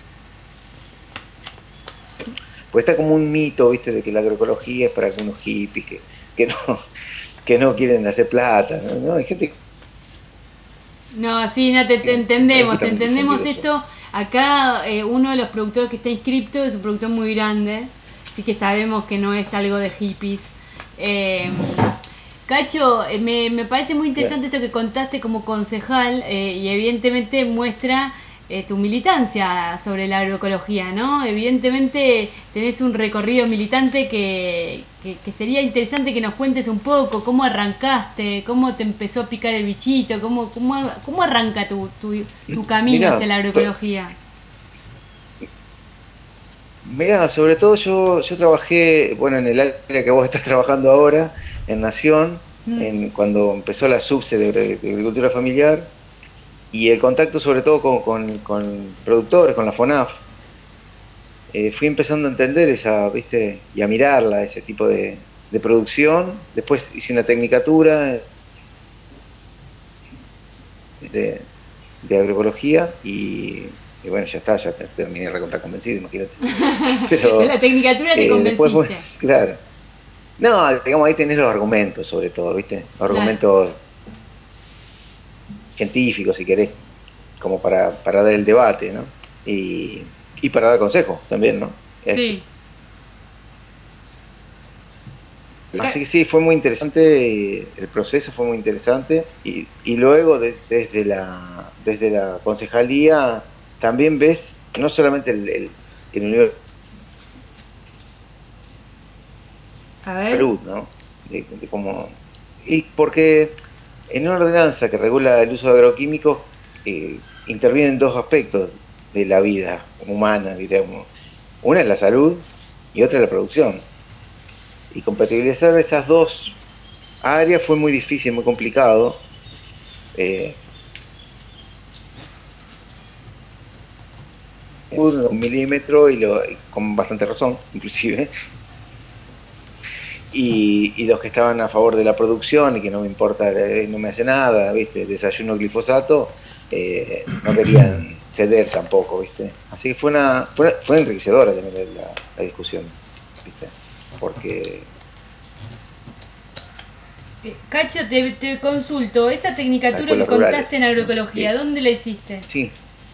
Pues está como un mito, ¿viste? De que la agroecología es para algunos hippies que, que no que no quieren hacer plata, ¿no? No, hay gente No, sí, no, te, te que entendemos, está te muy entendemos difundido eso. esto. Acá eh, uno de los productores que está inscripto es un productor muy grande, así que sabemos que no es algo de hippies. Eh, Cacho, eh, me, me parece muy interesante esto que contaste como concejal eh, y evidentemente muestra eh, tu militancia sobre la agroecología, ¿no? Evidentemente tenés un recorrido militante que, que, que sería interesante que nos cuentes un poco cómo arrancaste, cómo te empezó a picar el bichito, cómo, cómo, cómo arranca tu, tu, tu camino Mirá, hacia la agroecología. Mirá, sobre todo yo, yo trabajé, bueno, en el área que vos estás trabajando ahora, en Nación, Mm. en, cuando empezó la subse de, agri- de agricultura familiar, y el contacto sobre todo con, con- con productores, con la FONAF, eh, fui empezando a entender esa, ¿viste? Y a mirarla, ese tipo de, de producción. Después hice una tecnicatura de, de agroecología y, y bueno, ya está, ya te- terminé recontra convencido, imagínate. Pero, En la tecnicatura te eh, convenciste. después, bueno, claro. No, digamos, ahí tenés los argumentos, sobre todo, ¿viste? Los argumentos científicos, si querés, como para, para dar el debate, ¿no? Y, y para dar consejos también, ¿no? Este, Sí. Así que sí, fue muy interesante, el proceso fue muy interesante y, y luego de- desde, la, desde la concejalía también ves no solamente el, el, el universo A de ver. salud, ¿no? De, de cómo, y porque en una ordenanza que regula el uso de agroquímicos eh, intervienen dos aspectos de la vida humana, diríamos. Una es la salud y otra es la producción. Y compatibilizar esas dos áreas fue muy difícil, muy complicado. Eh, un milímetro y, lo, y con bastante razón, inclusive. Y, y los que estaban a favor de la producción y que no me importa, eh, no me hace nada, ¿viste? Desayuno glifosato, eh, no querían ceder tampoco, ¿viste? Así que fue una fue, fue enriquecedora también la, la discusión, ¿viste? Porque... Cacho, te, te consulto, esa tecnicatura que contaste rurales. En agroecología, sí. ¿Dónde la hiciste? Sí.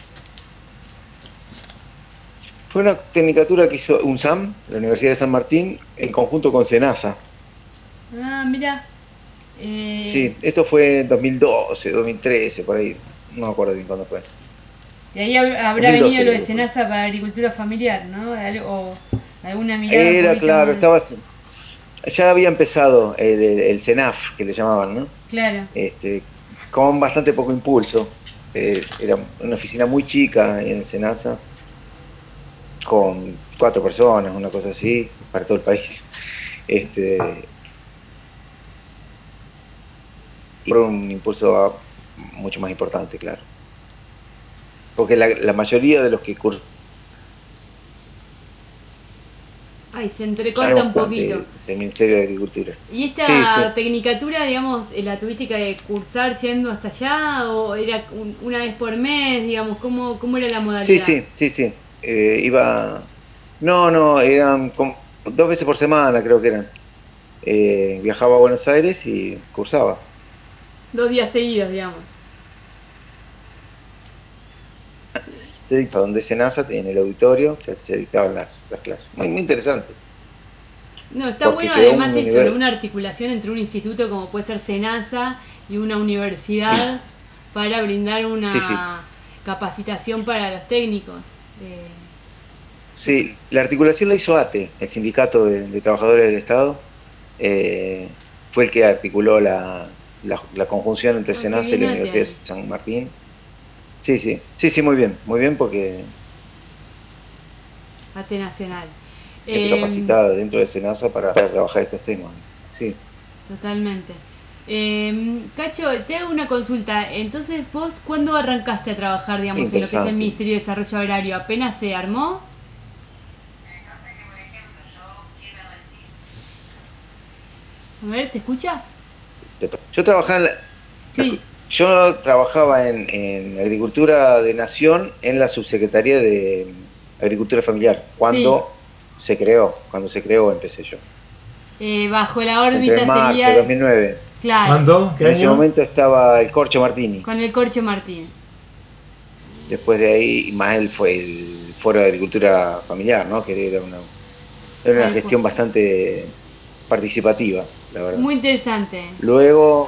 Fue una tecnicatura que hizo UNSAM, la Universidad de San Martín, en conjunto con SENASA. Ah, mira. Eh... Sí, esto fue en dos mil doce, dos mil trece, por ahí. No me acuerdo bien cuándo fue. Y ahí habrá dos mil doce, venido lo de SENASA para agricultura familiar, ¿no? O alguna mirada. Era, claro, estaba, ya había empezado el, el, el SENAF, que le llamaban, ¿no? Claro. Este, con bastante poco impulso. Eh, era una oficina muy chica en el SENASA, con cuatro personas, una cosa así, para todo el país. Este, y por un impulso mucho más importante, claro. Porque la, la mayoría de los que cursan... Ay, se entrecorta un poquito. De, del Ministerio de Agricultura. ¿Y esta sí, sí. tecnicatura, digamos, la tuviste que cursar siendo hasta allá o era un, una vez por mes, digamos, cómo, cómo era la modalidad? Sí, sí, sí, sí. Eh, iba... No, no, eran como dos veces por semana, creo que eran. Eh, viajaba a Buenos Aires y cursaba. Dos días seguidos, digamos. Se dicta donde SENASA, en el auditorio, se, se dictaban las, las clases. Muy, muy interesante. No, está Porque bueno además eso, nivel... una articulación entre un instituto como puede ser SENASA y una universidad sí. para brindar una sí, sí. capacitación para los técnicos. Eh... Sí, la articulación la hizo A T E, el Sindicato de, de Trabajadores del Estado. Eh, fue el que articuló la, la, la conjunción entre SENASA y la Universidad de San Martín. Sí, sí, sí, sí, muy bien, muy bien porque... A T E Nacional. Estoy eh, capacitada dentro de SENASA para, para trabajar estos temas. Sí. Totalmente. Eh, Cacho, te hago una consulta. Entonces, ¿vos cuándo arrancaste a trabajar, digamos, en lo que es el Ministerio de Desarrollo Agrario? ¿Apenas se armó? A ver, ¿se escucha? Yo trabajaba en la... Sí. Yo trabajaba en, en Agricultura de Nación en la Subsecretaría de Agricultura Familiar, cuando sí. se creó, cuando se creó empecé yo. Eh, bajo la órbita Entre marzo sería... de dos mil nueve. Claro. ¿Cuándo? ¿Qué en año? ese momento estaba el Corcho Martini. Con el Corcho Martini. Después de ahí, más él fue el Foro de Agricultura Familiar, ¿no? Que era una, era una gestión bastante participativa, la verdad. Muy interesante. Luego...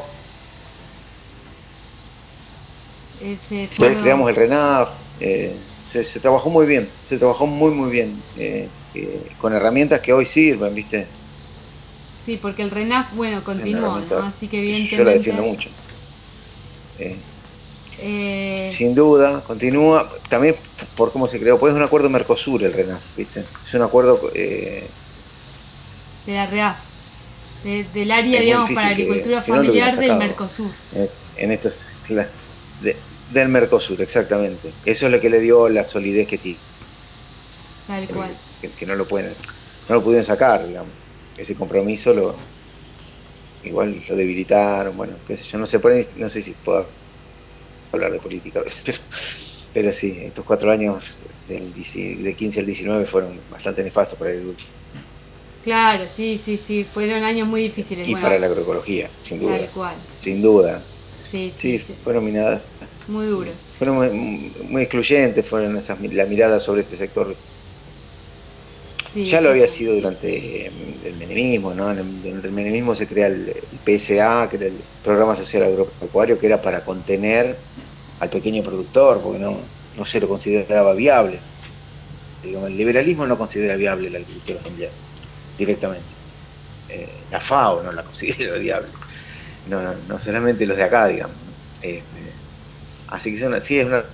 Ese fue... creamos el RENAF, eh, se, se trabajó muy bien, se trabajó muy muy bien, eh, eh, con herramientas que hoy sirven, ¿viste? Sí, porque el RENAF, bueno, continuó, ¿no? Así que evidentemente... Yo la defiendo mucho. Eh, eh... Sin duda, continúa, también por cómo se creó, pues es un acuerdo Mercosur el RENAF, ¿viste? Es un acuerdo... Eh, de la R E A F, de, del área, digamos, para agricultura que, familiar si no del Mercosur. En, en estos... De, del Mercosur, exactamente. Eso es lo que le dio la solidez que tiene. Tal cual. Que, que no lo pueden, no lo pudieron sacar, digamos. Ese compromiso lo igual lo debilitaron, bueno, qué sé yo, no sé, por ahí, no sé si puedo hablar de política, pero, pero sí, estos cuatro años del, del quince al diecinueve fueron bastante nefastos para el agricultor. Claro, sí, sí, sí, fueron años muy difíciles. Y bueno, para la agroecología, sin duda. Tal cual. Sin duda. Sí, sí, sí, sí. Fueron miradas. Muy duros. Fueron muy, muy excluyentes, fueron esas la mirada sobre este sector. Sí, ya lo había sido durante el menemismo, ¿no? Durante el menemismo se crea el, el P S A, que era el Programa Social Agropecuario, que era para contener al pequeño productor, porque no, no se lo consideraba viable. Digamos, el liberalismo no considera viable la agricultura familiar, directamente. Eh, la FAO no la considera viable. No, no, no solamente los de acá, digamos. Eh, eh, así que son, sí, es una...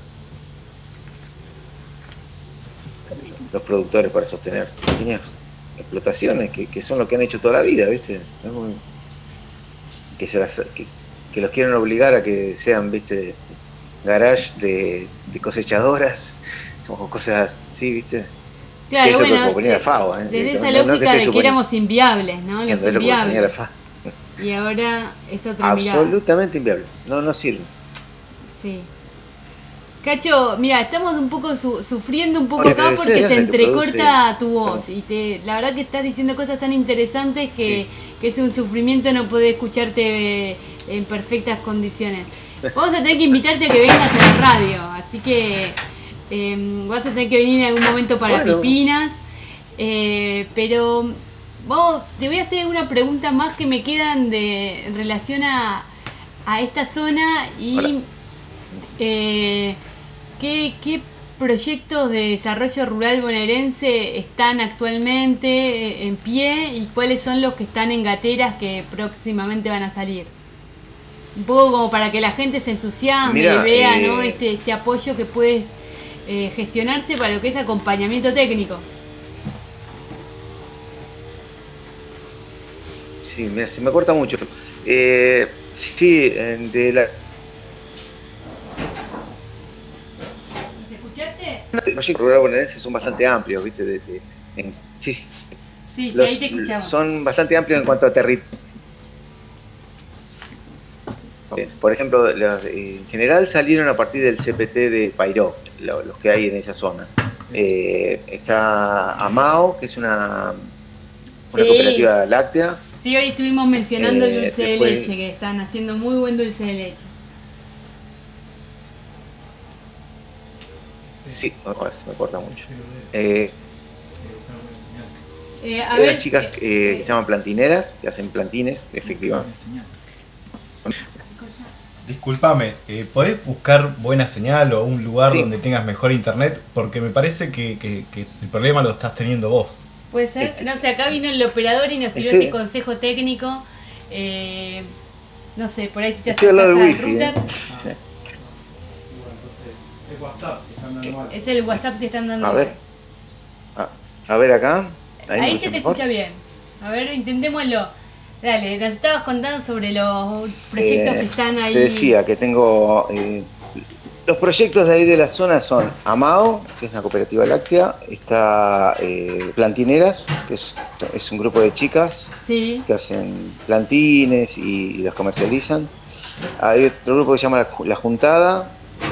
los productores para sostener pequeñas explotaciones que, que son lo que han hecho toda la vida, ¿viste? Es muy, que, se las, que, que los quieren obligar a que sean, ¿viste? Garage de, de cosechadoras, o cosas así, ¿viste? Claro, es lo bueno, que proponía la FAO, ¿eh? desde No, esa no, no lógica que de que éramos inviables, ¿no? Los es lo que proponía la inviables. FAO. Y ahora es otra mirada. Absolutamente inviable. No, no sirve. Sí. Cacho, mira, estamos un poco su- sufriendo un poco Oye, acá pero porque ese se es el que entrecorta produce- tu voz y te, la verdad que estás diciendo cosas tan interesantes que, que es un sufrimiento no poder escucharte eh, en perfectas condiciones. Vamos a tener que invitarte a que vengas a la radio, así que eh, vas a tener que venir en algún momento para Bueno. Pipinas, eh, pero vos, te voy a hacer una pregunta más que me quedan de en relación a, a esta zona y Hola. eh, ¿qué, qué proyectos de desarrollo rural bonaerense están actualmente eh, en pie y cuáles son los que están en gateras que próximamente van a salir? Un poco como para que la gente se entusiasme Mirá, y vea eh, ¿no? este, este apoyo que puede eh, gestionarse para lo que es acompañamiento técnico. Sí, mira, se me corta mucho. Eh, sí, eh, de la... ¿Se escuchaste? Los proyectos rurales bonaerenses son bastante amplios, ¿viste? De, de- en- sí, sí. Sí, sí, Los- ahí te escuchamos. son bastante amplios en cuanto a territorio. Por ejemplo, los- en general salieron a partir del C P T de Pairó, lo- los que hay en esa zona. Eh, está Amao, que es una, una Sí. cooperativa láctea. Sí, hoy estuvimos mencionando el Eh, dulce de después- leche, que están haciendo muy buen dulce de leche. Sí, ahora se me corta mucho. Eh, Eh, a hay ver, unas chicas eh, que se llaman plantineras, que hacen plantines, efectivamente. Disculpame, eh, ¿podés buscar buena señal o un lugar Sí. donde tengas mejor internet? Porque me parece que, que- que el problema lo estás teniendo vos. puede ser, este- no sé, acá vino el operador y nos tiró Estoy- este consejo técnico. Eh, no sé, por ahí si te Estoy al acercas lado del al wifi, router, ¿eh? Sí. Es WhatsApp, que están dando mal. es el WhatsApp que están dando. A ver. A, a ver acá. Ahí, me Ahí escucha se te mejor. escucha bien. A ver, intentémoslo. Dale, nos estabas contando sobre los proyectos Eh, que están ahí. Te decía que tengo. eh, los proyectos de ahí de la zona son Amao, que es una cooperativa láctea. Está eh, Plantineras, que es, es un grupo de chicas Sí, que hacen plantines y, y los comercializan. Hay otro grupo que se llama La, Ju- La Juntada,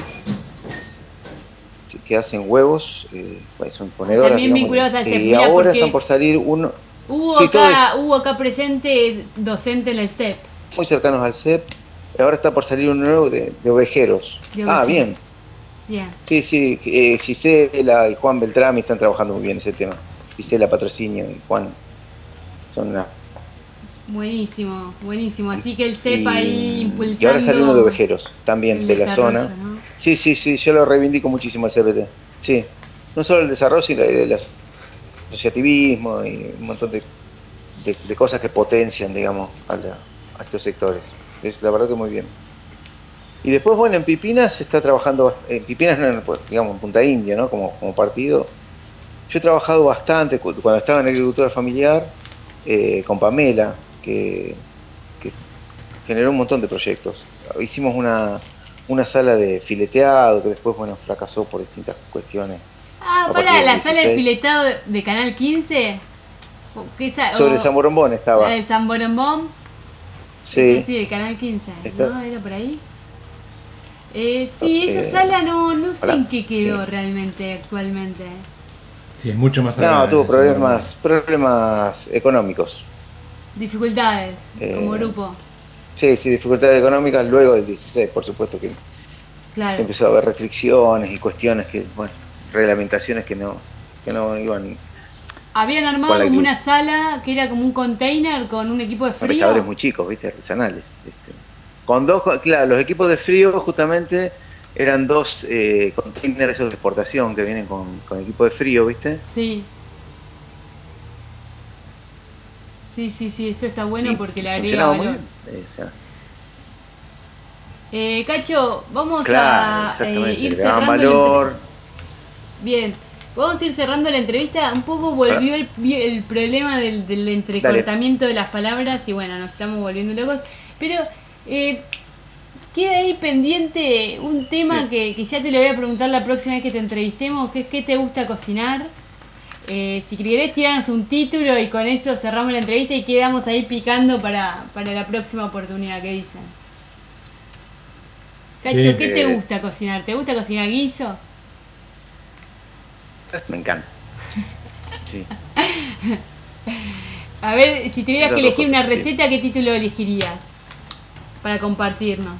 que hacen huevos, eh, pues son ponedoras. También digamos, vinculados al y C E P. Mira, ahora porque- están por salir uno. hubo, Sí, todo acá, hubo acá presente docente en el C E P. muy cercanos al C E P. Y ahora está por salir uno nuevo de, de ovejeros. De Ah, ovejeros. bien. Bien. Sí, sí, eh, Gisela y Juan Beltrami están trabajando muy bien ese tema. Gisela Patrocinio y Juan son una... Buenísimo, buenísimo. Así que el C E P y, ahí impulsando. y ahora sale uno de ovejeros, también el de la desarrollo, zona. ¿no? Sí, sí, sí, yo lo reivindico muchísimo el C P T. Sí, no solo el desarrollo, sino el asociativismo y un montón de, de- de cosas que potencian, digamos, a, la- a estos sectores. Es la verdad que muy bien. Y después, bueno, en Pipinas se está trabajando, en Pipinas, no, en, digamos, en Punta India, ¿no? Como, como partido. Yo he trabajado bastante cu- cuando estaba en agricultura familiar eh, con Pamela, que, que generó un montón de proyectos. Hicimos una, una sala de fileteado que después, bueno, fracasó por distintas cuestiones. Ah, A para partir la del sala de dieciséis. filetado de, de Canal quince. ¿O qué esa- Sobre o el San Borombón estaba. La del San Borombón. Sí. Esa sí, de Canal quince. Está- ¿No? ¿Era por ahí? Eh, sí, Eh, esa sala no, no sé pará, en qué quedó sí. realmente actualmente. Sí, es mucho más No, agradable, tuvo sí, problemas, problemas económicos. Dificultades Eh, como grupo. Sí, sí, dificultades económicas luego del dieciséis, por supuesto que Claro. empezó a haber restricciones y cuestiones que, bueno, reglamentaciones que no, que no iban Habían armado con la como que- una sala que era como un container con un equipo de con frío. pescadores muy chicos, ¿viste? Artesanales. ¿viste? Con dos, claro, los equipos de frío justamente eran dos eh, containers esos de exportación que vienen con, con equipo de frío, ¿viste? Sí. Sí, sí, sí, eso está bueno Y porque le agrega funcionaba muy valor. bien. Eh, o sea, Eh, Cacho, vamos claro, a eh, exactamente, ir le daban cerrando. la valor. entre- Bien, vamos a ir cerrando la entrevista. Un poco volvió el, el problema del, del entrecortamiento de las palabras y bueno, nos estamos volviendo locos. Pero, eh, queda ahí pendiente un tema Sí. que, que ya te lo voy a preguntar la próxima vez que te entrevistemos, que es ¿qué te gusta cocinar? Eh, si querés tirarnos un título y con eso cerramos la entrevista y quedamos ahí picando para, para la próxima oportunidad, ¿qué dicen? Cacho, Sí. ¿qué te Eh. gusta cocinar? ¿Te gusta cocinar guiso? Me encanta. Sí. A ver, si tuvieras Esas que dos elegir una cosas, sí. receta, ¿qué título elegirías? Para compartirnos.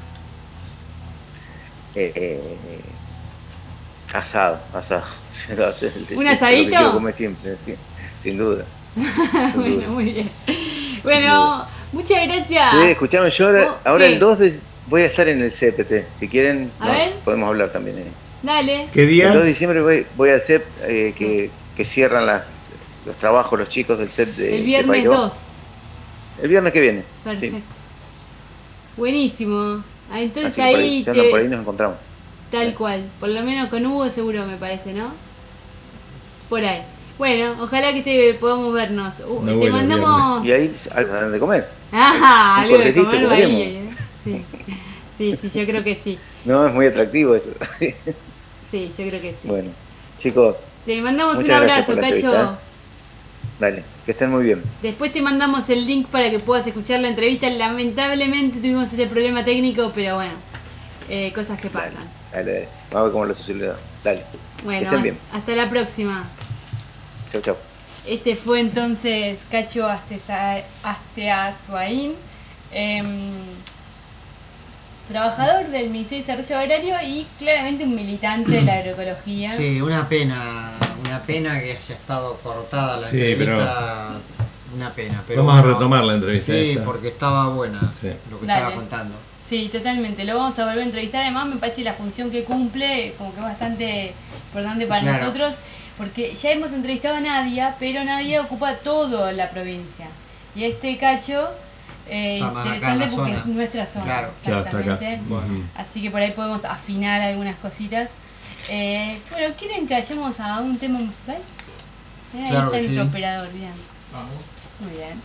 Eh, eh, asado, asado. ¿Un Lo asadito? que quiero comer siempre, sí, sin duda. Sin Bueno, duda. muy bien. Bueno, muchas gracias. Sí, escuchame, yo ahora, ¿Vos ahora qué? el dos de, voy a estar en el C P T. Si quieren, A no, ver. podemos hablar también. eh. Dale. ¿Qué El día? dos de diciembre voy, voy al C E P, eh, que, que cierran las, los trabajos los chicos del C E P de, El de viernes Pairó. dos. El viernes que viene. Perfecto. Sí. Buenísimo. Ah, entonces Así que por ahí, ahí si andan te- por ahí nos encontramos. tal cual. Por lo menos con Hugo seguro me parece, ¿no? Por ahí. Bueno, ojalá que te podamos vernos. Uh, Me te voy los mandamos. Y ahí algo darán de comer. Ah, un algo de cortecito comer comeremos. Bahía, ¿eh? Sí. Sí, sí, yo creo que sí. No, es muy atractivo eso. Sí, yo creo que sí. Bueno, chicos, Te mandamos muchas un gracias abrazo, por la Cacho. entrevista, dale, que estén muy bien. Después te mandamos el link para que puedas escuchar la entrevista. Lamentablemente tuvimos este problema técnico, pero bueno, eh, cosas que pasan. Dale, dale. Vamos a ver cómo lo soluciona. Dale. que Bueno, estén bien. hasta la próxima. Chau, chau. Este fue entonces Cacho Asteza- Asteazuaín, em, trabajador del Ministerio de Desarrollo Agrario y claramente un militante de la agroecología. Sí, una pena, una pena que haya estado cortada la Sí, entrevista. Una pena. Pero Vamos a bueno, retomar la entrevista Sí, esta. porque estaba buena Sí. lo que Dale. estaba contando. Sí, totalmente. Lo vamos a volver a entrevistar. Además, me parece la función que cumple como que es bastante importante para Claro. nosotros, porque ya hemos entrevistado a Nadia, pero Nadia ocupa toda la provincia. Y este Cacho, eh, Está más acá en interesante la porque zona. es nuestra zona. Claro. Ya está acá. Exactamente. Ujú. Así que por ahí podemos afinar algunas cositas. Eh, bueno, ¿quieren que vayamos a un tema musical? Eh, ahí Claro está que nuestro sí. operador, bien. Muy bien.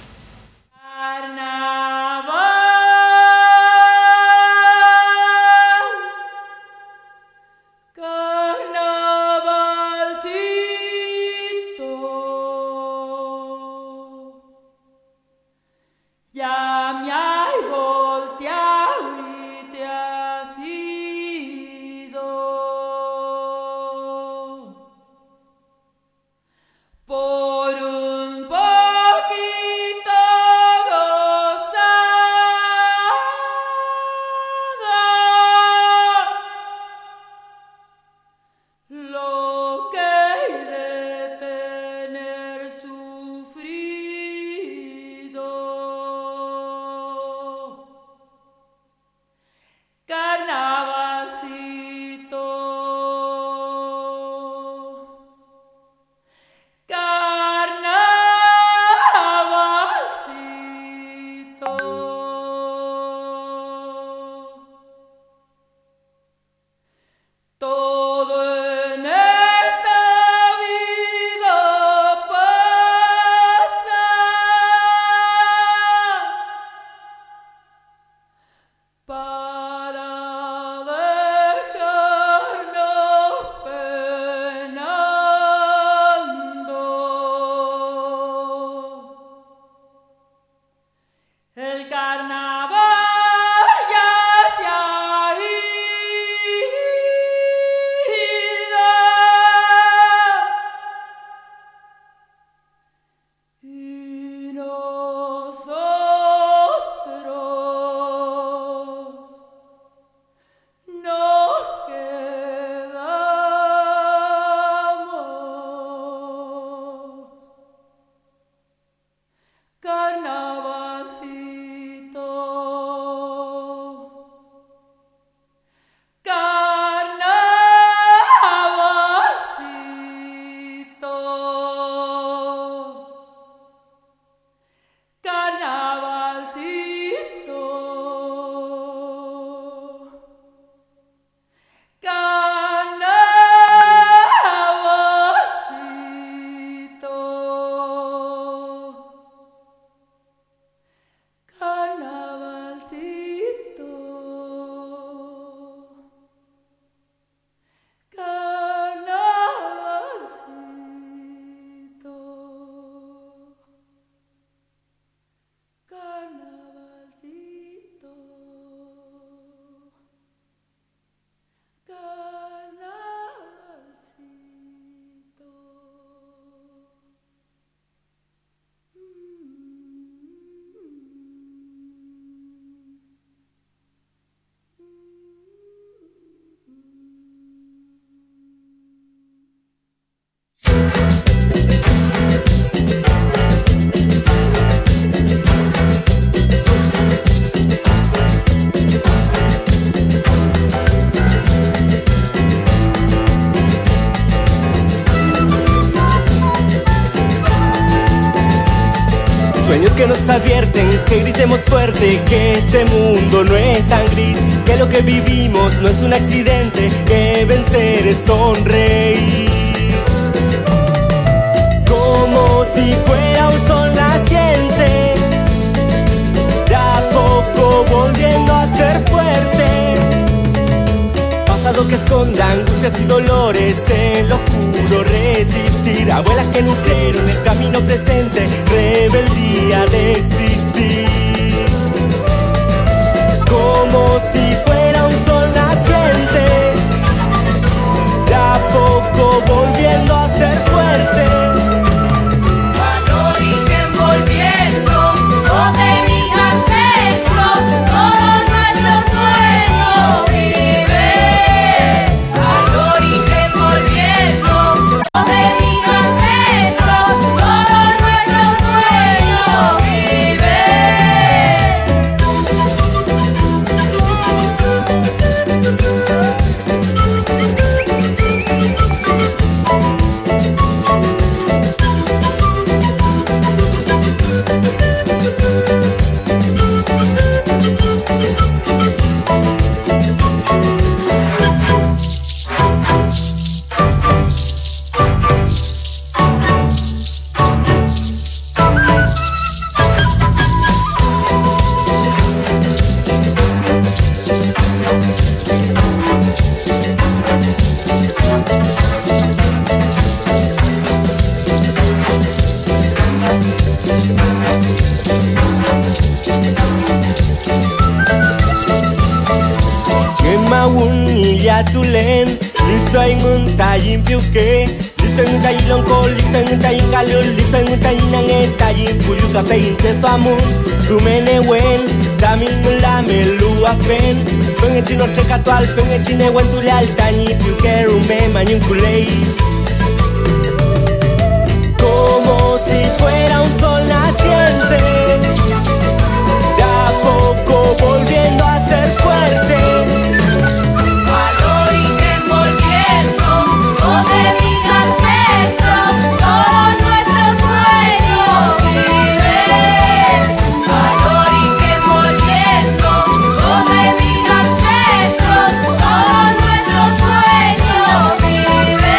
Carnavalcito, ya me has volteado y te has ido por un poquito gozada lo que he de tener sufrido. Carnavalcito, carnavalcito, todo en esta vida pasa, para dejarnos penando. El carnaval ya se ha ido y nosotros nos quedamos. Carnavalcito, carnavalcito, carnavalcito, carnavalcito. Sueños que nos advierten, que gritemos fuerte, que este mundo no es tan gris, que lo que vivimos no es un accidente, que vencer es sonreír. Como si fuera un sol naciente, de a poco volviendo a ser fuerte. Pasado que esconda angustias y dolores, en lo oscuro resistir. Abuelas que nutrieron el camino presente, rebeldía de existir. Como si fuera un sol naciente, de a poco volviendo a ser fuerte. Al origen volviendo, voz de mis ancestros, todo nuestro sueño vive. Al origen volviendo, voz de mis ancestros, todo nuestro sueño vive. Tulen, listo en un tallin piuque, listo en un tallin lonco, listo en un tallin calor, listo en un tallin en tallin puyu café inte samun, rumene wen, tamin la melu afen, fen en chino checa tu al, fen en chine wen tu le al tallin piuque rume mañun culei. Como si fuera un sol naciente, de a poco volviendo a ser fuerte. De mis ancestros, todo nuestro sueño vive. Al origen volviendo, voz de mis ancestros, todo nuestro sueño vive.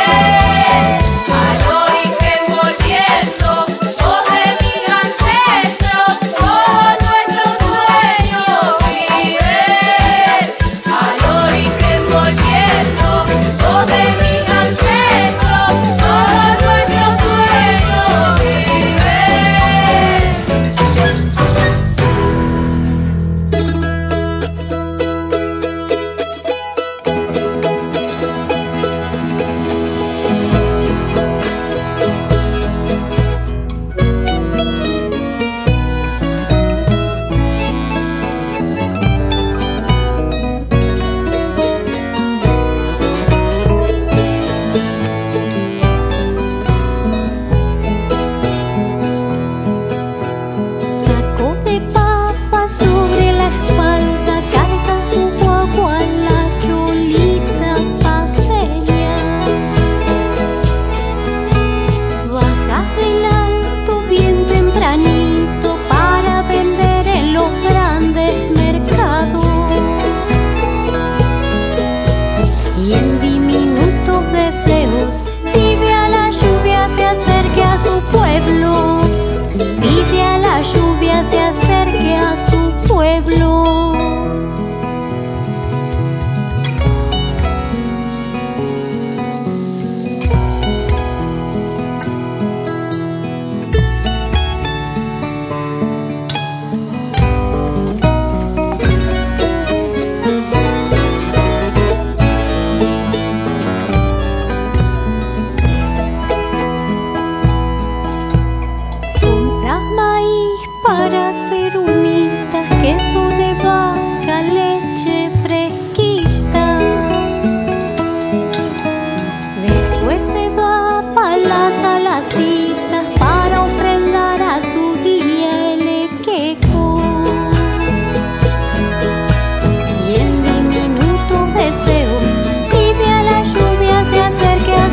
Al origen volviendo, voz de mis ancestros, todo nuestro sueño vive. Al origen volviendo, voz de mis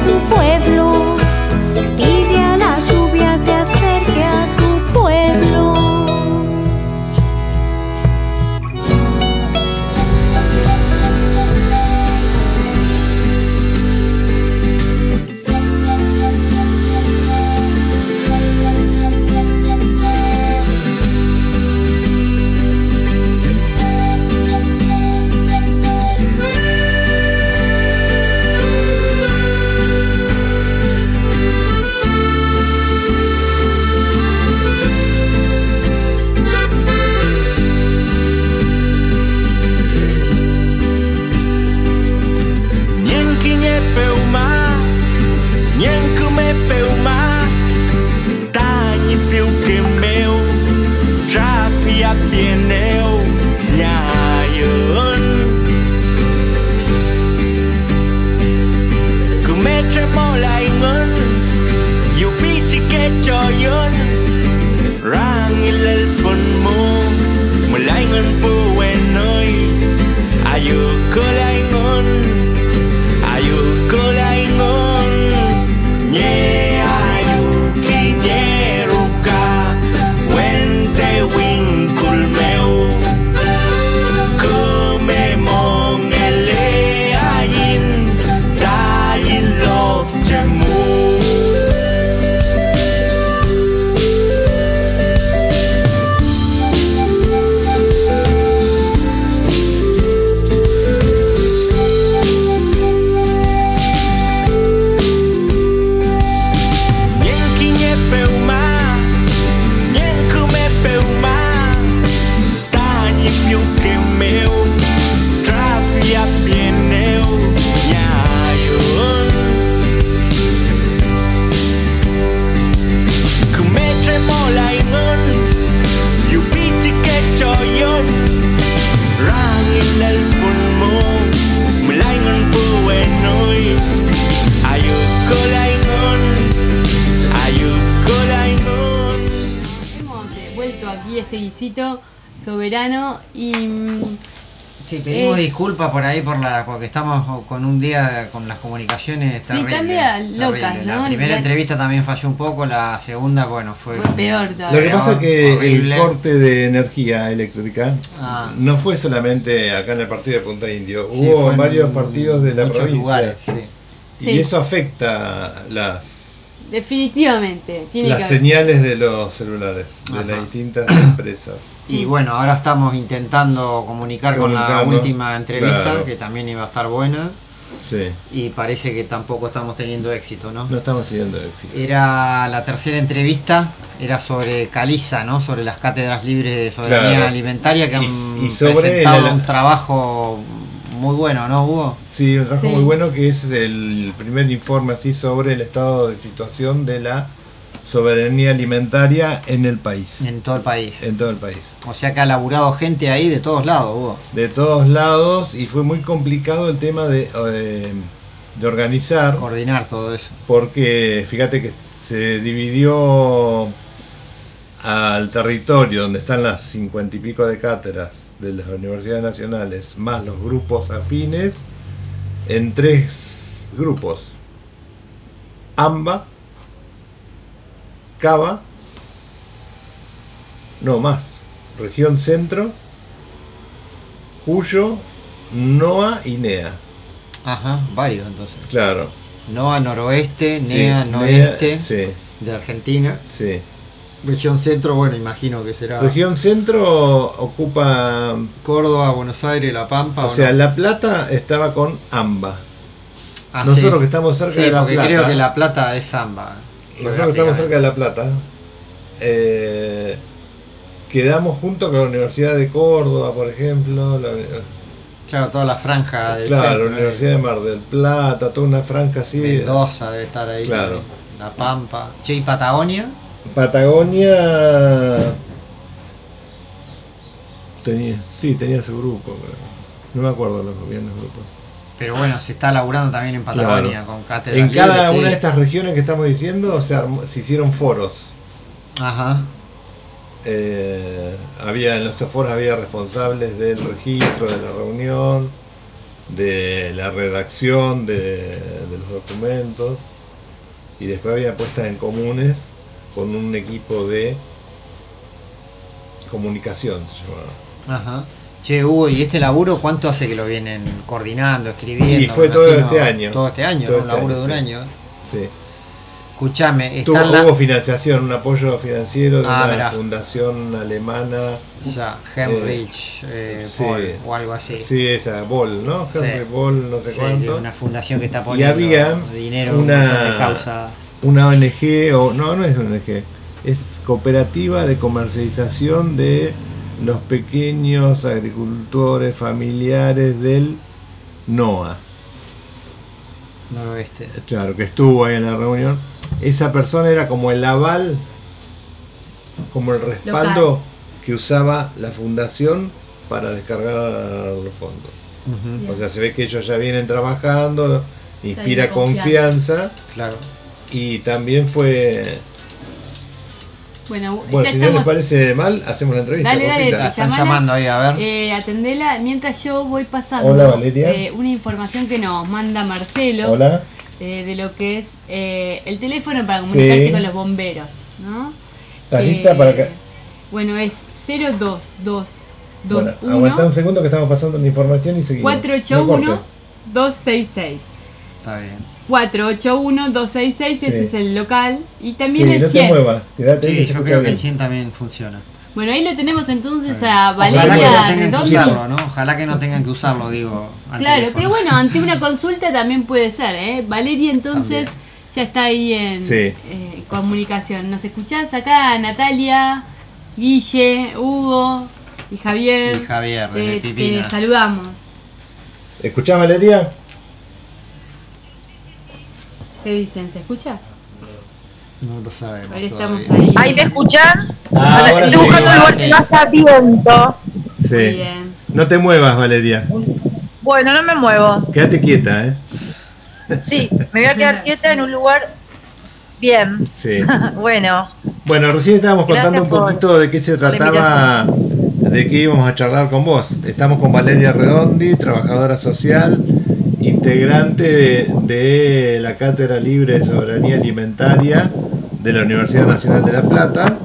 pueblo, pide a la lluvia se acerque a su pueblo. telepon mo mulai ngon puwenoi ayo kolaingon ayo kolaingon. Hemos eh, vuelto aquí a este guisito soberano y sí, pedimos eh, disculpas por ahí por la porque estamos con un día con las comunicaciones sí, terrible, cambia terrible. locas, ¿no? La primera La- entrevista también falló un poco, la segunda, bueno, fue, Fue peor Lo todavía. que pasa es que horrible. el corte de energía eléctrica Ah. no fue solamente acá en el partido de Punta Indio, Sí, hubo fue en en varios partidos de la muchos provincia. lugares, sí. Y Sí. eso afecta las, Definitivamente. Tiene las que haber- señales de los celulares, de Ajá. las distintas empresas. Y bueno, ahora estamos intentando comunicar con la Comunicando, última entrevista, claro. que también iba a estar buena, Sí, y parece que tampoco estamos teniendo éxito, ¿no? no estamos teniendo éxito. Era la tercera entrevista, era sobre Caliza, ¿no? Sobre las cátedras libres de soberanía Claro. alimentaria que han Y- y sobre presentado la- un trabajo muy bueno, ¿no, Hugo? Sí, un trabajo Sí. muy bueno que es el primer informe así sobre el estado de situación de la soberanía alimentaria en el país. En todo el país. En todo el país. O sea que ha laburado gente ahí de todos lados, Hugo. De todos lados, y fue muy complicado el tema de, eh, de organizar, Coordinar todo eso. porque fíjate que se dividió al territorio donde están las cincuenta y pico de cátedras de las universidades nacionales, más los grupos afines, en tres grupos: AMBA, Cava, no más, Región Centro, Cuyo, NOA y NEA. Ajá, varios entonces. Claro. NOA noroeste, Sí, NEA NEA, noreste sí, de Argentina. sí. Región centro, bueno, imagino que será Región Centro ocupa, Córdoba, Buenos Aires, La Pampa. o sea, La Plata estaba con AMBA. Ah, nosotros sí. que estamos cerca Sí, de La porque Plata. creo que La Plata es AMBA. Nosotros que estamos cerca de La Plata, eh, quedamos junto con la Universidad de Córdoba, por ejemplo, la, Claro, toda la franja del claro, centro, la Universidad de Mar del Plata, toda una franja así. Mendoza debe estar ahí. Claro. también. La Pampa. Che, ¿y Patagonia? Patagonia tenía, sí, tenía su grupo, pero no me acuerdo los bien los grupos. Pero bueno, se está laburando también en Patagonia Claro. con cátedras En cada libres, sí. una de estas regiones que estamos diciendo se, armó- se hicieron foros. Ajá. Eh, había en los foros había responsables del registro de la reunión, de la redacción de, de los documentos, y después había puestas en comunes con un equipo de comunicación, se llamaba. Ajá. Che, Hugo, ¿y este laburo cuánto hace que lo vienen coordinando, escribiendo? Y fue Me todo imagino, este año. Todo este año, Todo ¿no? Un este laburo año, de un sí. año. Sí. Escuchame, Tuvo, está la... hubo financiación, un apoyo financiero de Ah, una mirá. fundación alemana. Ya, Heinrich eh, sí. Boll, o algo así. Sí, esa, Boll, ¿no? Sí. Henry Boll, no sé Sí, cuánto. de una fundación que está Y poniendo había dinero en un montón de una, causas. una O N G, o no, no es una O N G, es Cooperativa de Comercialización de los Pequeños Agricultores Familiares del NOA. Noroeste. Claro, que estuvo ahí en la reunión. Esa persona era como el aval, como el respaldo Local. que usaba la fundación para descargar los fondos. Ujú. O sea, se ve que ellos ya vienen trabajando, inspira Hay confianza. Claro. Y también fue... Bueno, Bueno, ya si no les estamos. parece mal, hacemos la entrevista. Dale, dale, cortita. La están llamala. llamando ahí, a ver. Eh, atendela mientras yo voy pasando Hola, Valeria. eh, una información que nos manda Marcelo. Hola. eh, de lo que es eh, el teléfono para comunicarse Sí. con los bomberos, ¿no? ¿Estás Eh, lista para que...? Bueno, es cero dos dos dos Bueno, aguantá uno un segundo que estamos pasando la información y seguimos. cuatro ocho No uno cortes. dos seis seis. Está bien. cuatro ocho uno dos seis seis, Sí. ese es el local. Y también Sí, el no te cien. muevas, quédate ahí Sí, que se yo escucha creo que bien. el cien también funciona. Bueno, ahí lo tenemos entonces Está a bien. Ojalá que Valeria no tengan que Redondi. usarlo, ¿no? Ojalá que no tengan que usarlo, digo. al Claro, teléfono. pero bueno, ante una consulta también puede ser, ¿eh? Valeria entonces También. ya está ahí en Sí. eh, comunicación. ¿Nos escuchás acá, Natalia, Guille, Hugo y Javier? Y Javier, Te- desde te Pipinas. saludamos. ¿Escuchás, Valeria? ¿Qué dicen? ¿Se escucha? No lo sabemos. Ahí estamos todavía. ahí. ¿Ahí me escuchan? Ah, ahora Estoy sí. buscando un lugar Sí. que no haya viento. Muy Sí. bien. No te muevas, Valeria. Bueno, no me muevo. Quédate quieta, ¿eh? Sí, me voy a quedar quieta en un lugar bien. Sí. Bueno. Bueno, recién estábamos Gracias contando un por- poquito de qué se por la trataba, de qué íbamos a charlar con vos. Estamos con Valeria Redondi, trabajadora social, integrante de, de la Cátedra Libre de Soberanía Alimentaria de la Universidad Nacional de La Plata.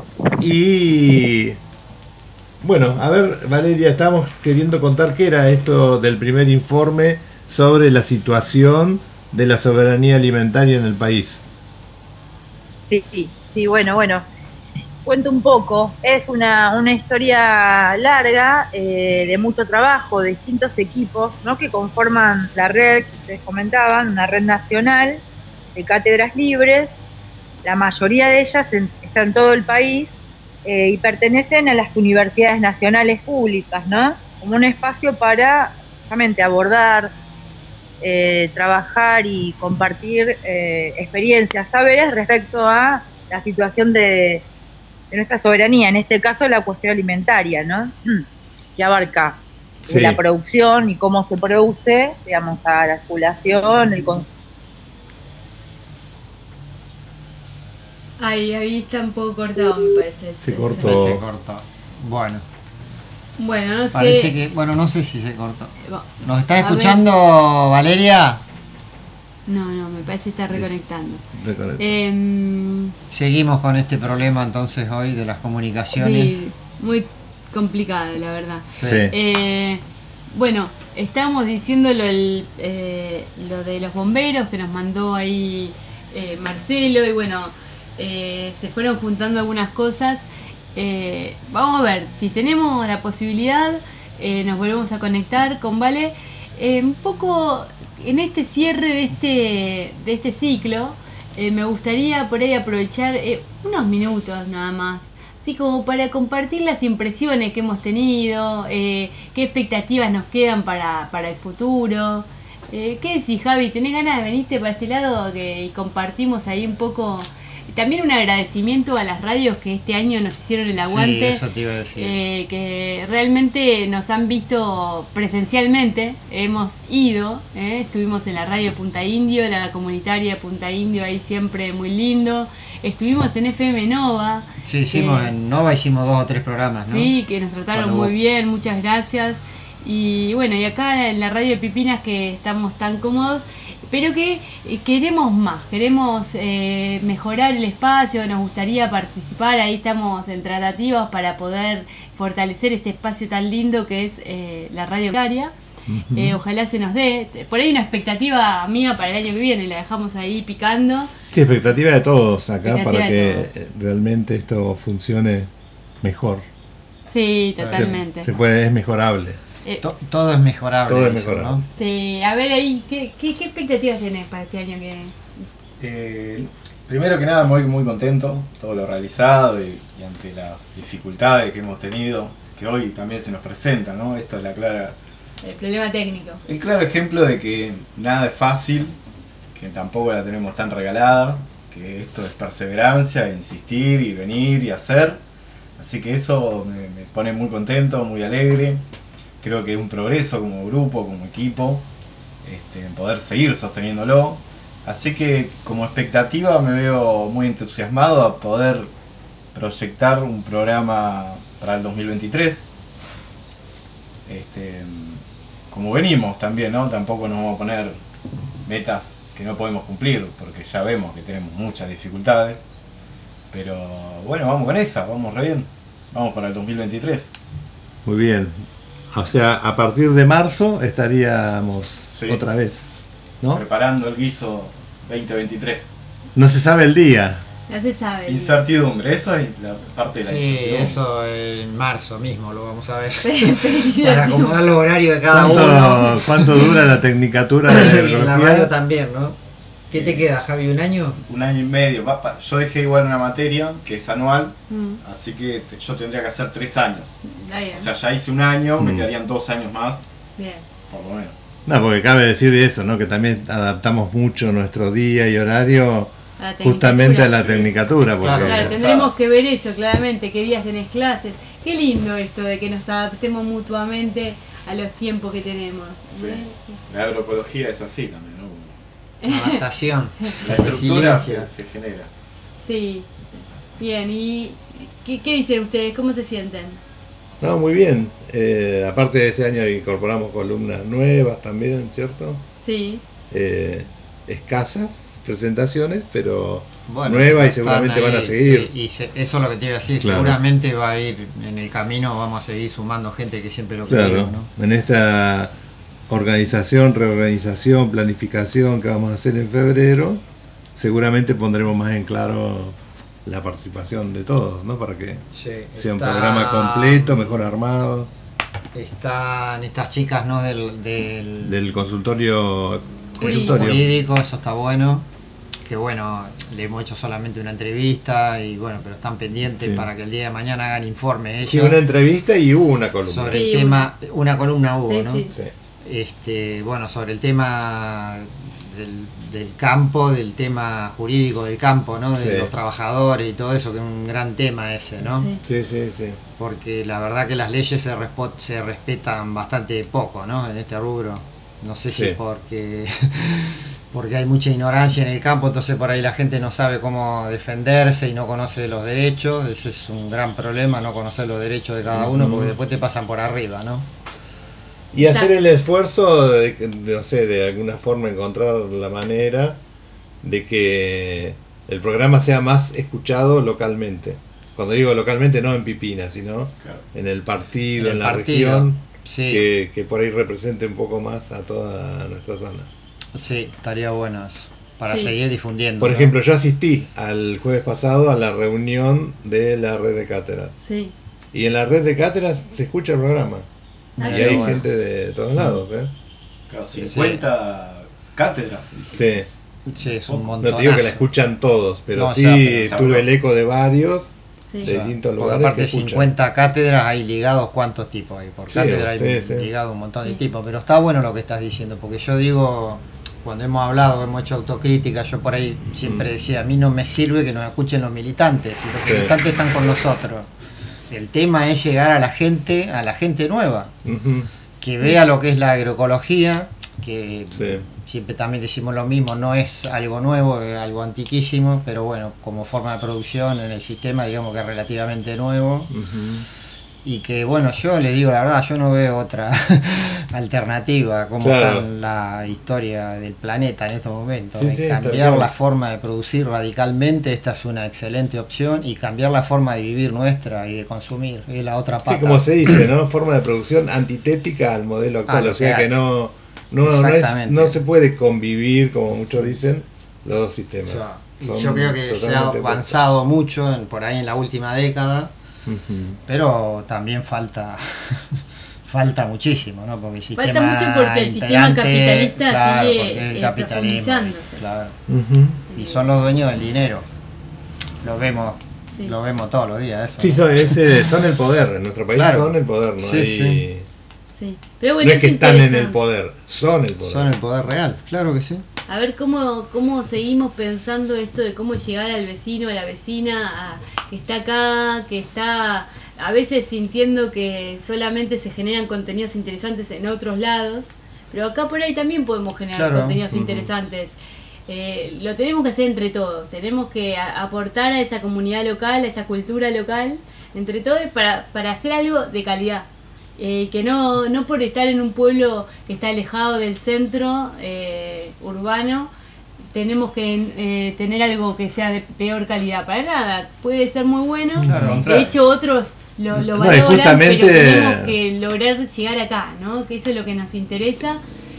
Y bueno, a ver, Valeria, estamos queriendo contar qué era esto del primer informe sobre la situación de la soberanía alimentaria en el país. Sí, sí, sí, bueno, bueno. Cuento un poco. Es una, una historia larga, eh, de mucho trabajo, de distintos equipos, ¿no?, que conforman la red que ustedes comentaban, una red nacional de cátedras libres. La mayoría de ellas en, están en todo el país, eh, y pertenecen a las universidades nacionales públicas, ¿no? Como un espacio para justamente abordar, eh, trabajar y compartir eh, experiencias, saberes respecto a la situación de, de nuestra soberanía, en este caso la cuestión alimentaria, ¿no? Que abarca Sí. la producción y cómo se produce, digamos, a la circulación, el consumo. Ahí, ahí está un poco cortado, me parece. Se Sí, cortó. sí. Se cortó. Bueno, Bueno, no sé. parece que, bueno, no sé si se cortó. Va- ¿Nos está a escuchando, Valeria? No, no, me parece que está reconectando. Reconecta. Em, Seguimos con este problema entonces hoy de las comunicaciones. sí, muy complicado, la verdad. Sí. Sí. Eh, bueno, estábamos diciéndolo el, eh, lo de los bomberos que nos mandó ahí eh, Marcelo, y bueno, eh, se fueron juntando algunas cosas. Eh, vamos a ver, si tenemos la posibilidad, eh, nos volvemos a conectar con Vale. Eh, un poco en este cierre de este, de este ciclo, eh, me gustaría por ahí aprovechar eh, unos minutos nada más, así como para compartir las impresiones que hemos tenido, eh, qué expectativas nos quedan para, para el futuro. Eh, ¿Qué decís, Javi? ¿Tenés ganas de venirte para este lado que, y compartimos ahí un poco? También un agradecimiento a las radios que este año nos hicieron el aguante. Sí, eso te iba a decir. Eh, que realmente nos han visto presencialmente, hemos ido, eh, estuvimos en la radio Punta Indio, la comunitaria Punta Indio, ahí siempre muy lindo. Estuvimos en F M Nova. Sí, hicimos eh, en Nova hicimos dos o tres programas, ¿no? Sí, que nos trataron Cuando muy vos- bien, muchas gracias. Y bueno, y acá en la radio de Pipinas que estamos tan cómodos, pero que eh, queremos más, queremos eh, mejorar el espacio, nos gustaría participar, ahí estamos en tratativas para poder fortalecer este espacio tan lindo que es eh, la radio diaria. Ujú. Eh, ojalá se nos dé. Por ahí una expectativa mía para el año que viene, la dejamos ahí picando. Sí, expectativa de todos acá Expectativa para de que todos. eh, realmente esto funcione mejor. Sí, Se, totalmente. se puede, es mejorable. Eh, To- todo es mejorable. Todo es dicen, mejorable. ¿no? sí, a ver ahí, ¿qué, qué, qué expectativas tenés para este año que viene? Eh, primero que nada, muy, muy contento, todo lo realizado y, y ante las dificultades que hemos tenido, que hoy también se nos presentan, ¿no? Esto es la clara, El problema técnico. el claro ejemplo de que nada es fácil, que tampoco la tenemos tan regalada, que esto es perseverancia, insistir y venir y hacer. Así que eso me, me pone muy contento, muy alegre. Creo que es un progreso como grupo, como equipo, este, en poder seguir sosteniéndolo. Así que como expectativa me veo muy entusiasmado a poder proyectar un programa para el dos mil veintitrés. Este, como venimos también, ¿no? Tampoco nos vamos a poner metas que no podemos cumplir, porque ya vemos que tenemos muchas dificultades. Pero bueno, vamos con esa, vamos re bien. Vamos para el dos mil veintitrés. Muy bien. O sea, a partir de marzo estaríamos Sí. otra vez, ¿no? Preparando el guiso veinte veintitrés. No se sabe el día. Ya se sabe. Incertidumbre, eso es la parte de la Sí, incertidumbre. eso en marzo mismo lo vamos a ver. Felicidades. Para acomodar los horarios de cada uno. ¿Cuánto, cuánto dura la tecnicatura de la Y en la radio biología? también, ¿no? ¿Qué te queda, Javi? ¿Un año? Un año y medio. Va pa- Yo dejé igual una materia que es anual, Mm, así que te- yo tendría que hacer tres años. está bien. O sea, ya hice un año, me Mm. quedarían dos años más, Bien. por lo menos. No, porque cabe decir eso, ¿no? Que también adaptamos mucho nuestro día y horario A la justamente a la tecnicatura. tecnicatura. Porque Claro, Claro, tendremos que ver eso claramente, qué días tenés clases. Qué lindo esto de que nos adaptemos mutuamente a los tiempos que tenemos. Sí. ¿eh? La agroecología es así también, ¿no? Adaptación, La estructura se, resiliencia. se genera. Sí. Bien, ¿y qué, qué dicen ustedes? ¿Cómo se sienten? No, muy bien. Eh, aparte de este año incorporamos columnas nuevas también, ¿cierto? Sí. Eh, escasas presentaciones, pero Bueno, nuevas y están seguramente ahí, van a seguir. sí, y se- eso es lo que te iba a decir, Claro. seguramente va a ir en el camino, vamos a seguir sumando gente que siempre lo Claro, queremos, ¿no? en esta organización, reorganización, planificación que vamos a hacer en febrero, seguramente pondremos más en claro la participación de todos, ¿no? Para que Sí, sea un está- programa completo, mejor armado, Están estas chicas, ¿no? Del, del, del consultorio, del consultorio. jurídico, eso está bueno. Que bueno, le hemos hecho solamente una entrevista y bueno, pero están pendientes Sí. para que el día de mañana hagan informe ellos. Sí, una entrevista y hubo una columna. sobre Sí, el tema, una columna hubo, Sí, ¿no? sí. Sí. Este, bueno, sobre el tema del, del campo, del tema jurídico del campo, ¿no? De Sí. los trabajadores y todo eso, que es un gran tema ese, ¿no? Sí. Sí, sí, sí. Porque la verdad que las leyes se, respo- se respetan bastante poco, ¿no? En este rubro. No sé si Sí. es porque, porque hay mucha ignorancia en el campo, entonces por ahí la gente no sabe cómo defenderse y no conoce los derechos. Ese es un gran problema, no conocer los derechos de cada uno, Ujú. porque después te pasan por arriba, ¿no? Y hacer el esfuerzo de, que- de, no sé, de alguna forma encontrar la manera de que el programa sea más escuchado localmente. Cuando digo localmente, no en Pipina, sino Claro. en el partido, En en, el la partido, región, sí. que, que por ahí represente un poco más a toda nuestra zona. Sí, estaría bueno eso, para Sí. seguir difundiendo. Por ¿no? ejemplo, yo asistí al jueves pasado a la reunión de la red de cátedras. Sí. Y en la red de cátedras se escucha el programa. Ah, Y qué hay bueno. gente de todos lados, ¿eh? Claro, cincuenta cátedras. Sí. Sí, es un No montón. te digo que la escuchan todos, pero No, sí ya, pero tuve sabroso. el eco de varios Sí. de distintos Porque lugares aparte que de escuchan. cincuenta cátedras hay ligados, ¿cuántos tipos hay? Por Sí, cátedra hay sí, sí. ligado un montón Sí. de tipos, pero está bueno lo que estás diciendo, porque yo digo, cuando hemos hablado, hemos hecho autocrítica, yo por ahí siempre Mm. decía, a mí no me sirve que nos escuchen los militantes, y los Sí. militantes están con nosotros. El tema es llegar a la gente, a la gente nueva, Ujú. que vea lo que es la agroecología, que Sí. siempre también decimos lo mismo, no es algo nuevo, es algo antiquísimo, pero bueno, como forma de producción en el sistema, digamos que es relativamente nuevo. Ujú. Y que bueno, yo les digo la verdad, yo no veo otra alternativa como Claro. está en la historia del planeta en estos momentos. Sí, De sí, tal cambiar cual. la forma de producir radicalmente, esta es una excelente opción, y cambiar la forma de vivir nuestra y de consumir, es la otra pata. Sí, como se dice, ¿no? Forma de producción antitética al modelo actual. Ah, lo o sea que que hay. no, no, no, es- Exactamente. no se puede convivir, como muchos dicen, los dos sistemas. Y Son yo creo que se ha totalmente avanzado mucho en, por ahí en la última década, opuestos. Ujú. pero también falta falta muchísimo, ¿no? Porque el sistema Falta mucho porque el sistema imperante, capitalista claro, sigue, porque el eh, capitalismo, profundizándose. claro. Ujú. Y son los dueños del dinero. Lo vemos, Sí. lo vemos todos los días eso. Sí, ¿no? son, ese- son el poder. En nuestro país Claro. son el poder. No, Sí, hay- sí. Sí. Pero no bueno, es que están en el interesante. poder, son el poder. Son el poder real, claro que sí. A ver cómo, cómo seguimos pensando esto de cómo llegar al vecino, a la vecina, a- que está acá, que está a veces sintiendo que solamente se generan contenidos interesantes en otros lados, pero acá por ahí también podemos generar Claro. contenidos Ujú. interesantes. Eh, lo tenemos que hacer entre todos, tenemos que a- aportar a esa comunidad local, a esa cultura local, entre todos para, para hacer algo de calidad. Eh, que no, no por estar en un pueblo que está alejado del centro eh, urbano, tenemos que eh, tener algo que sea de peor calidad. Para nada, puede ser muy bueno. Claro. De hecho, otros lo, lo No, y valoran, justamente- pero tenemos que lograr llegar acá, ¿no? Que eso es lo que nos interesa,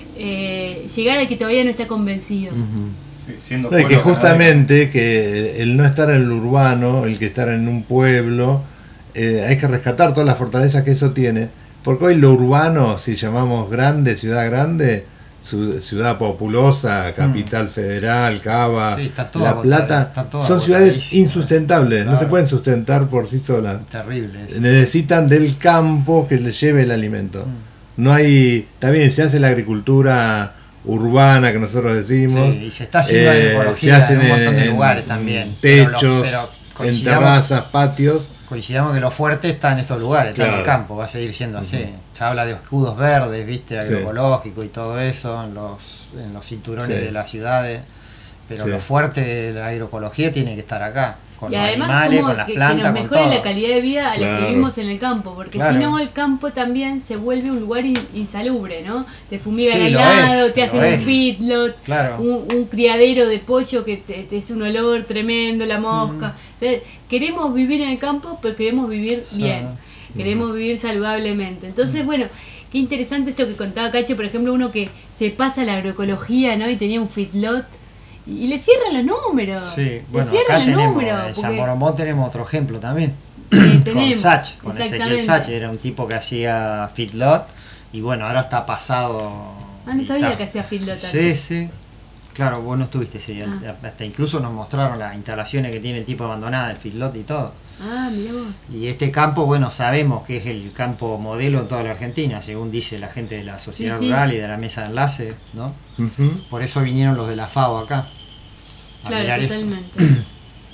eh, llegar al que todavía no está convencido. Sí, siendo No, y que pueblo ganadero. justamente que el no estar en el urbano, el que estar en un pueblo, eh, hay que rescatar todas las fortalezas que eso tiene, porque hoy lo urbano, si llamamos grande, ciudad grande, su- ciudad populosa, capital federal, Cava, Sí, está todo La agotado, Plata, está todo son ciudades agotadísimo. insustentables, no Claro. se pueden sustentar por sí solas. Terrible eso. Necesitan del campo que les lleve el alimento. No hay, está bien, se hace la agricultura urbana que nosotros decimos. Sí, y se está haciendo eh, agroecología se hacen en un montón de en- lugares en también. Pero los- techos, pero en coincidamos- terrazas, patios. coincidamos que lo fuerte está en estos lugares, está Claro. en el campo, va a seguir siendo así. Ujú. Se habla de escudos verdes, viste, Sí. agroecológico y todo eso, en los, en los cinturones Sí. de las ciudades. Pero Sí. lo fuerte de la agroecología tiene que estar acá, con Y los además animales, como con las que, que plantas, nos con mejore todo. la calidad de vida a los Claro. que vivimos en el campo, porque Claro. si no el campo también se vuelve un lugar in- insalubre, ¿no? Te fumigan Sí, al lo lado, es, te lo hacen un es. feedlot, Claro. un, un criadero de pollo que te, te es un olor tremendo, la mosca. O sea, queremos vivir en el campo, pero queremos vivir Sí. bien, queremos vivir saludablemente. Entonces, bueno, qué interesante esto que contaba Cacho, por ejemplo, uno que se pasa a la agroecología, ¿no? Y tenía un feedlot. Y le cierran los números. Sí, le bueno, cierran acá los tenemos, números, en San porque- Boromó tenemos otro ejemplo también. Eh, Con tenemos, Sach, con Ezequiel exactamente. Sach, era un tipo que hacía feedlot y bueno, ahora está pasado. Ah, no y sabía está- que hacía feedlot. Sí, sí. Claro, vos no estuviste ese día. Ah. Hasta incluso nos mostraron las instalaciones que tiene el tipo abandonada de feedlot y todo. Ah, mirá vos. Y este campo, bueno, sabemos que es el campo modelo en toda la Argentina, según dice la gente de la Sociedad Sí, sí. Rural y de la Mesa de Enlace, ¿no? Ujú. Por eso vinieron los de la FAO acá. A Claro, mirar esto. totalmente.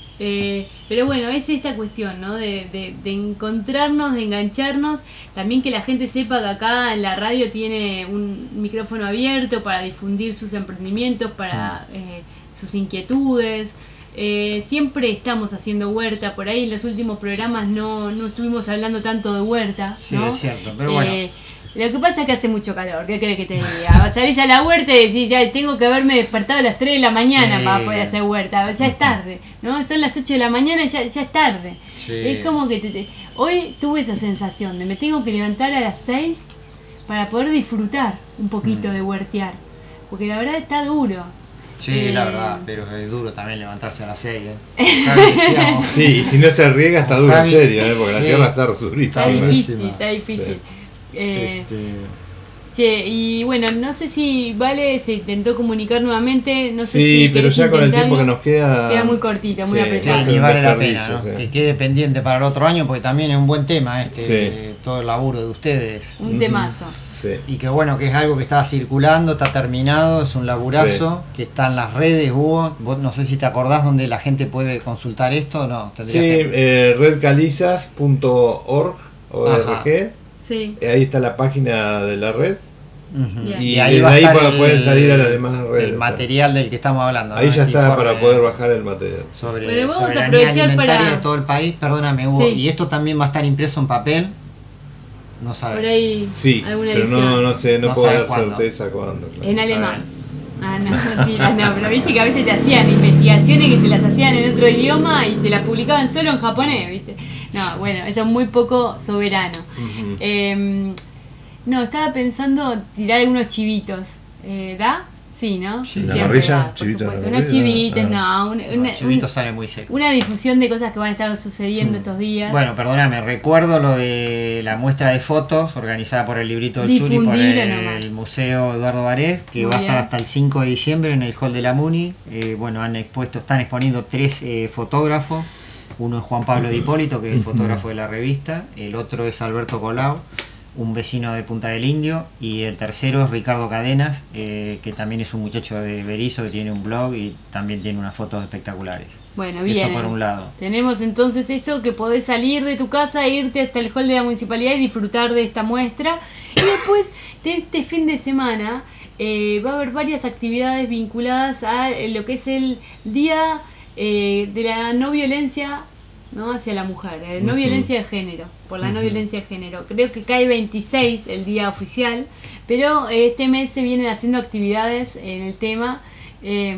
Eh, pero bueno, es esa cuestión, ¿no? De, de, de encontrarnos, de engancharnos. También que la gente sepa que acá en la radio tiene un micrófono abierto para difundir sus emprendimientos, para eh, sus inquietudes. Eh, siempre estamos haciendo huerta. Por ahí en los últimos programas no, no estuvimos hablando tanto de huerta, Sí, ¿no? es cierto, pero bueno. Eh, lo que pasa es que hace mucho calor, ¿qué querés que te diga? Salís a la huerta y decís, ya tengo que haberme despertado a las tres de la mañana Sí. para poder hacer huerta, ya es tarde, ¿no? Son las ocho de la mañana y ya, ya es tarde. Sí. Es como que te- te- hoy tuve esa sensación de me tengo que levantar a las seis para poder disfrutar un poquito de huertear, porque la verdad está duro. Sí, Eh, la verdad, pero es duro también levantarse a las seis, ¿eh? Javi decíamos- Sí, y si no se riega está duro, en Javi, serio, ¿eh? Porque sí. la tierra está durísima. Está difícil, buenísima. está difícil. Sí. Eh, Este, Che, y bueno, no sé si Vale se intentó comunicar nuevamente, no sé Sí, si pero querés ya con el tiempo que intentarlo. nos queda. Queda muy cortita, muy Sí, apretada. va a Sí, ser y un vale la pena, desperdicio, ¿no? sí. Que quede pendiente para el otro año, porque también es un buen tema este, Sí. eh, todo el laburo de ustedes. Un temazo. Sí. Y que bueno, que es algo que está circulando, está terminado, es un laburazo, que está en las redes, Hugo. Vos no sé si te acordás dónde la gente puede consultar esto, no, Sí, tendrías que... eh, red calizas punto org, O R G. Sí. Eh, Ahí está la página de la red. Ujú. Bien. Y, Y ahí desde va a ahí estar para- el- pueden salir a las demás redes. El material del que estamos hablando. Ahí ¿no? ya Este está informe para poder bajar el material. sobre Bueno, vamos a soberanía aprovechar alimentaria para- de todo el país. Perdóname, Hugo. Sí. Y esto también va a estar impreso en papel. No sabes. Por ahí Sí, alguna pero edición. no, no sé, no, No puedo sabes dar cuándo. certeza cuándo. claro. En alemán. Ah, no, mentira, no, pero viste que a veces te hacían investigaciones que te las hacían en otro idioma y te las publicaban solo en japonés, viste. No, bueno, eso es muy poco soberano. Ujú. Eh, no, estaba pensando tirar algunos chivitos. Eh, ¿Da? Sí, ¿no? Sí, ¿la Siempre parrilla? da, por ¿Chivitos en la supuesto. Unos parrilla? chivitos, Ah. no. Una, No, una- Chivito un- sale muy seco. una difusión de cosas que van a estar sucediendo estos días. Bueno, perdóname, recuerdo lo de la muestra de fotos organizada por el Librito del Sur y por Difundilo el, nomás. Museo Eduardo Varés, que Muy va a estar bien. hasta el cinco de diciembre en el hall de la Muni. Eh, bueno, han expuesto, están exponiendo tres eh, fotógrafos. Uno es Juan Pablo Di Hipólito, que es el fotógrafo de la revista. El otro es Alberto Colau, un vecino de Punta del Indio. Y el tercero es Ricardo Cadenas, eh, que también es un muchacho de Berizo, que tiene un blog y también tiene unas fotos espectaculares. Bueno, bien. Eso por un lado. Tenemos entonces eso, que podés salir de tu casa, irte hasta el hall de la municipalidad y disfrutar de esta muestra. Y después de este fin de semana eh, va a haber varias actividades vinculadas a eh, lo que es el Día eh, de la No Violencia, ¿no? Hacia la mujer, eh, no Ujú. violencia de género, por la no Ujú. violencia de género. Creo que cae veintiséis el día oficial, pero eh, este mes se vienen haciendo actividades en el tema. eh,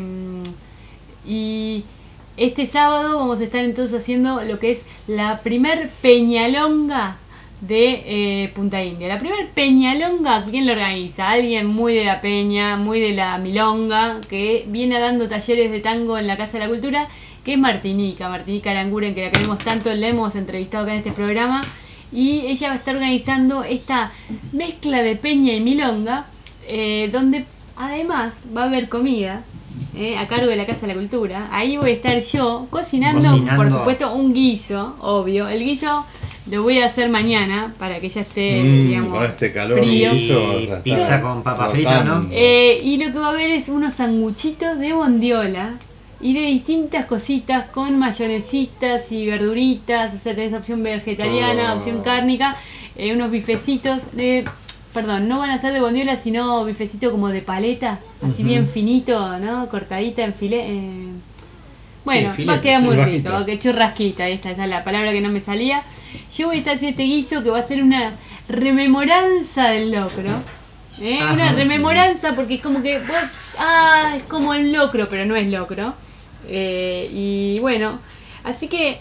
y este sábado vamos a estar entonces haciendo lo que es la primer peñalonga de eh, Punta India. La primer peñalonga, ¿quién lo organiza? Alguien muy de la peña, muy de la milonga, que viene dando talleres de tango en la Casa de la Cultura, que es Martinica, Martinica Aranguren, que la queremos tanto, la hemos entrevistado acá en este programa, y ella va a estar organizando esta mezcla de peña y milonga, eh, donde además va a haber comida, eh, a cargo de la Casa de la Cultura. Ahí voy a estar yo cocinando, Cocinando. por supuesto, un guiso, obvio. El guiso lo voy a hacer mañana para que ya esté, Mm, digamos, con este calor, frío. guiso, Y o sea, está pizza con papa frita, ¿no? flotando. Eh, y lo que va a haber es unos sanguchitos de bondiola y de distintas cositas con mayonesitas y verduritas, o sea, tenés opción vegetariana, Oh. opción cárnica, eh, unos bifecitos, eh, perdón, no van a ser de bondiola, sino bifecito como de paleta, así Ujú. bien finito, ¿no? Cortadita en filete. Eh, bueno, Sí, va a filete, quedar muy churrasquito. rico, que churrasquita, esta esa es la palabra que no me salía. Yo voy a estar haciendo este guiso que va a ser una rememoranza del locro. ¿eh? Ajá. Una rememoranza porque es como que vos, ah, es como el locro, pero no es locro. Eh, y bueno, así que,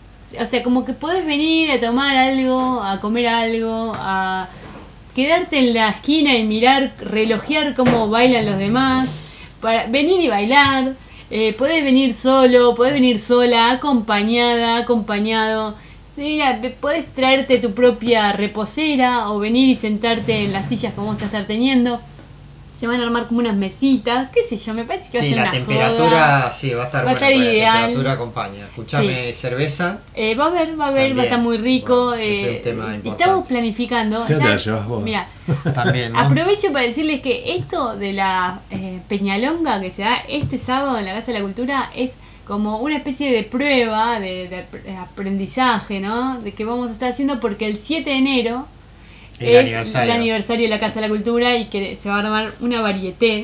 o sea, como que podés venir a tomar algo, a comer algo, a quedarte en la esquina y mirar, relojear cómo bailan los demás, para venir y bailar. Eh, podés venir solo, podés venir sola, acompañada, acompañado. Mira, ve- podés traerte tu propia reposera o venir y sentarte en las sillas que vamos a estar teniendo. Se van a armar como unas mesitas, qué sé yo, me parece que va a Sí, ser la una temperatura, joda. sí, va a estar Va a buena, estar porque ideal. La temperatura acompaña. Escuchame, Sí. cerveza. Eh, va a haber, va a haber, va a estar muy rico. Bueno, ese eh, es un tema importante. estamos planificando. Si no te ya- la llevas vos. Mira, También, ¿no? aprovecho para decirles que esto de la eh, Peñalonga que se da este sábado en la Casa de la Cultura es como una especie de prueba, de, de ap- de aprendizaje, ¿no? De que vamos a estar haciendo porque el siete de enero El es aniversario. el aniversario de la Casa de la Cultura y que se va a armar una varieté.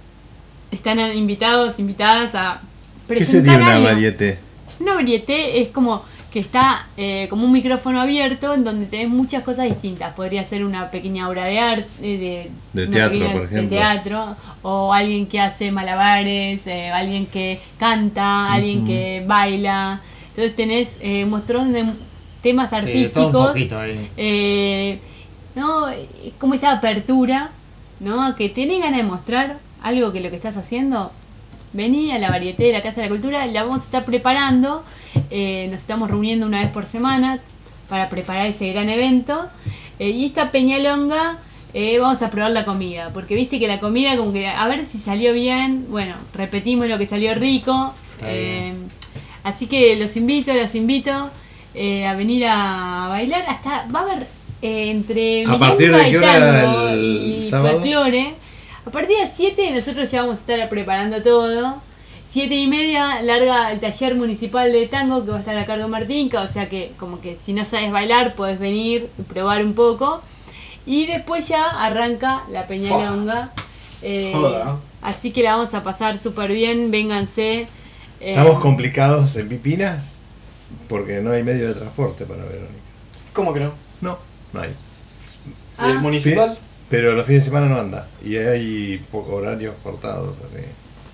Están invitados, invitadas a ¿Qué presentar sería una algo. varieté? Una varieté es como que está eh, como un micrófono abierto en donde tenés muchas cosas distintas. Podría ser una pequeña obra de arte, de, De una teatro, pequeña- por ejemplo. De teatro, o alguien que hace malabares, eh, alguien que canta, alguien Ujú. que baila. Entonces tenés eh, un montón de temas Sí, de artísticos. todo un poquito ahí. eh, ¿no? Es como esa apertura, ¿no? Que tenés ganas de mostrar algo que lo que estás haciendo. Vení a la varieté de la Casa de la Cultura, la vamos a estar preparando, eh, nos estamos reuniendo una vez por semana para preparar ese gran evento. Eh, y esta Peñalonga, eh, vamos a probar la comida, porque viste que la comida como que a ver si salió bien, bueno, repetimos lo que salió rico. Está eh, así que los invito, los invito eh, a venir a bailar, hasta va a haber eh, entre ¿A partir de milonga y qué hora tango el y sábado? folclore. A partir de las siete nosotros ya vamos a estar preparando todo. siete y media larga el taller municipal de tango que va a estar a cargo de Martín, o sea que como que si no sabes bailar podés venir y probar un poco. Y después ya arranca la Peñalonga. Eh, Joda. así que la vamos a pasar súper bien, vénganse. Eh, ¿Estamos complicados en Pipinas? Porque no hay medio de transporte para Verónica. ¿Cómo que no? No, no hay. Ah. ¿El municipal? Fin- pero los fines de semana no anda. Y hay pocos horarios cortados. Así.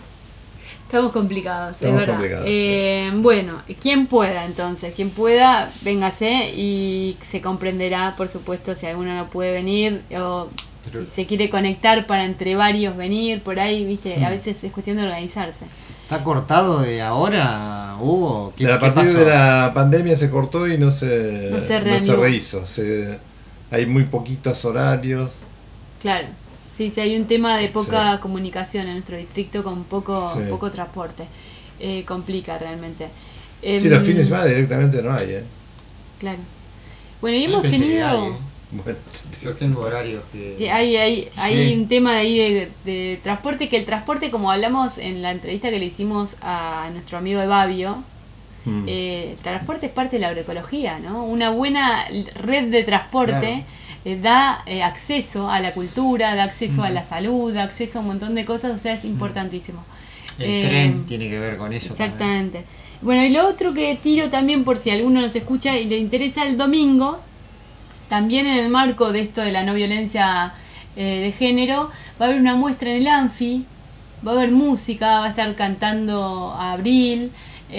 Estamos complicados, Estamos es verdad. complicados, Eh, bueno, quien pueda entonces, quien pueda, véngase y se comprenderá, por supuesto, si alguno no puede venir o Pero- si se quiere conectar para entre varios venir por ahí, viste, Hmm. a veces es cuestión de organizarse. ¿Está cortado de ahora, Hugo? ¿Qué, A qué partir pasó? de la pandemia se cortó y no se, No se reanimó. rehizo. Se- hay muy poquitos horarios. Claro, sí, sí, hay un tema de poca comunicación en nuestro distrito con poco, Sí. poco transporte. Eh, complica realmente. Sí, Em, los fines de semana directamente no hay, ¿eh? Claro. Bueno, y Yo hemos pensé que tenido... hay, ¿eh? Bueno, Yo tengo horarios que... Sí, hay, hay, hay Sí. un tema de ahí de, de transporte, que el transporte, como hablamos en la entrevista que le hicimos a nuestro amigo Evavio, mm. eh, el transporte es parte de la agroecología, ¿no? Una buena red de transporte Claro. eh, da eh, acceso a la cultura, da acceso a Mm. la salud, da acceso a un montón de cosas, o sea, es importantísimo. El Eh, tren tiene que ver con eso también. Exactamente. Bueno, y lo otro que tiro también, por si alguno nos escucha y le interesa, el domingo, también en el marco de esto de la no violencia eh, de género, va a haber una muestra en el Anfi, va a haber música, va a estar cantando Abril,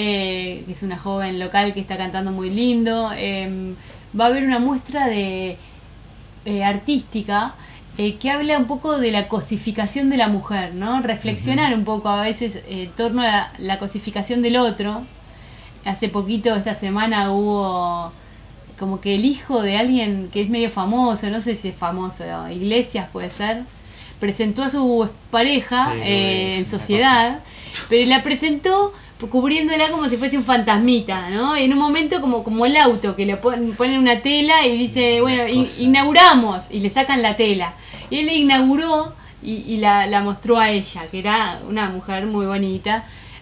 eh, que es una joven local que está cantando muy lindo, eh, va a haber una muestra de eh, artística eh, que habla un poco de la cosificación de la mujer, ¿no? Reflexionar un poco a veces eh, en torno a la, la cosificación del otro. Hace poquito, esta semana, hubo como que el hijo de alguien que es medio famoso, no sé si es famoso, Iglesias puede ser, presentó a su pareja Sí, eh, es en una sociedad, pero la presentó cubriéndola como si fuese un fantasmita, ¿no? Y en un momento como, como el auto, que le pon- ponen una tela y dice, bueno, in- inauguramos, y le sacan la tela. Y él la inauguró y, y la, la mostró a ella, que era una mujer muy bonita.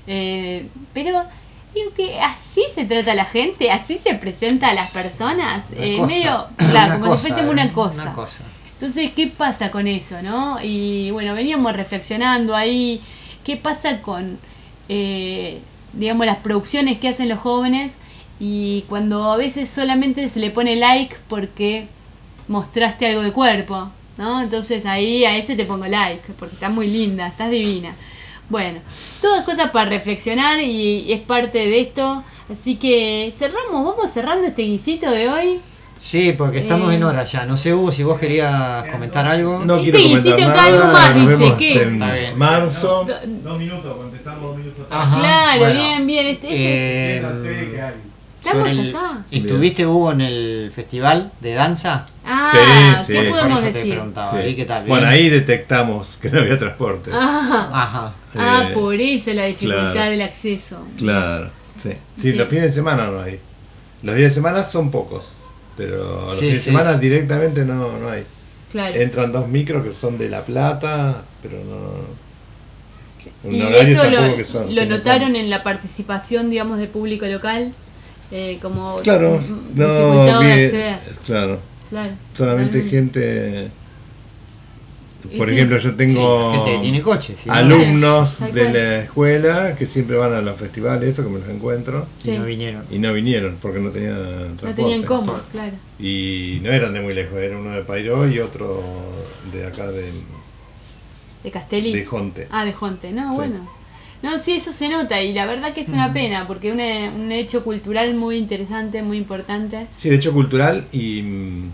Eh, pero digo que así se trata a la gente, así se presenta a las personas. Eh, cosa, medio, claro, una como cosa, si fuésemos una cosa. Una cosa. Entonces, ¿qué pasa con eso, no? Y bueno, veníamos reflexionando ahí, ¿qué pasa con, eh, digamos, las producciones que hacen los jóvenes? Y cuando a veces solamente se le pone like porque mostraste algo de cuerpo, ¿no? Entonces ahí a ese te pongo like, porque estás muy linda, estás divina. Bueno, todas cosas para reflexionar y, y es parte de esto. Así que cerramos, vamos cerrando este guisito de hoy. Sí, porque estamos Eh. en hora ya. No sé, Hugo, si vos querías comentar algo. No Este quiero comentar guisito acá nada, algo más, nos dice, vemos ¿qué? en Está bien. marzo. Dos minutos, cuando empezamos dos minutos atrás. Ajá, Claro, bueno. bien, bien. Este, ese Eh, Es la serie que hay. Estamos sobre el- acá. ¿Estuviste, Hugo, en el festival de danza? Ah, Sí, ¿qué sí. podemos Por eso te decir? preguntaba. Sí. ¿Y qué tal? ¿Bien? Bueno, ahí detectamos que no había transporte. Ah, Ajá. ah, Eh, por eso la dificultad claro. del acceso. Claro, sí. Sí, Sí. los fines de semana no hay. Los días de semana son pocos, pero los Sí, fines de sí. semana directamente no, no hay. Claro. Entran dos micros que son de La Plata, pero no... Un Y horario eso tampoco lo, que son. lo que no notaron son. en la participación, digamos, del público local, eh, como Claro, m- no, dificultad de vi- acceder. claro. Claro. Solamente totalmente. gente... Por Y sí. ejemplo, yo tengo Sí, gente que tiene coche, sí. alumnos Tal de cual. la escuela que siempre van a los festivales, eso que me los encuentro, Y no Sí. vinieron. y no vinieron porque no tenían No transporte. tenían cómo, claro. Y no eran de muy lejos, era uno de Pairó y otro de acá de, De Castelli. de Jonte. Ah, de Jonte, no, Sí. bueno. No, sí, eso se nota y la verdad que es una pena porque es una- un hecho cultural muy interesante, muy importante. Sí, de hecho cultural y mm,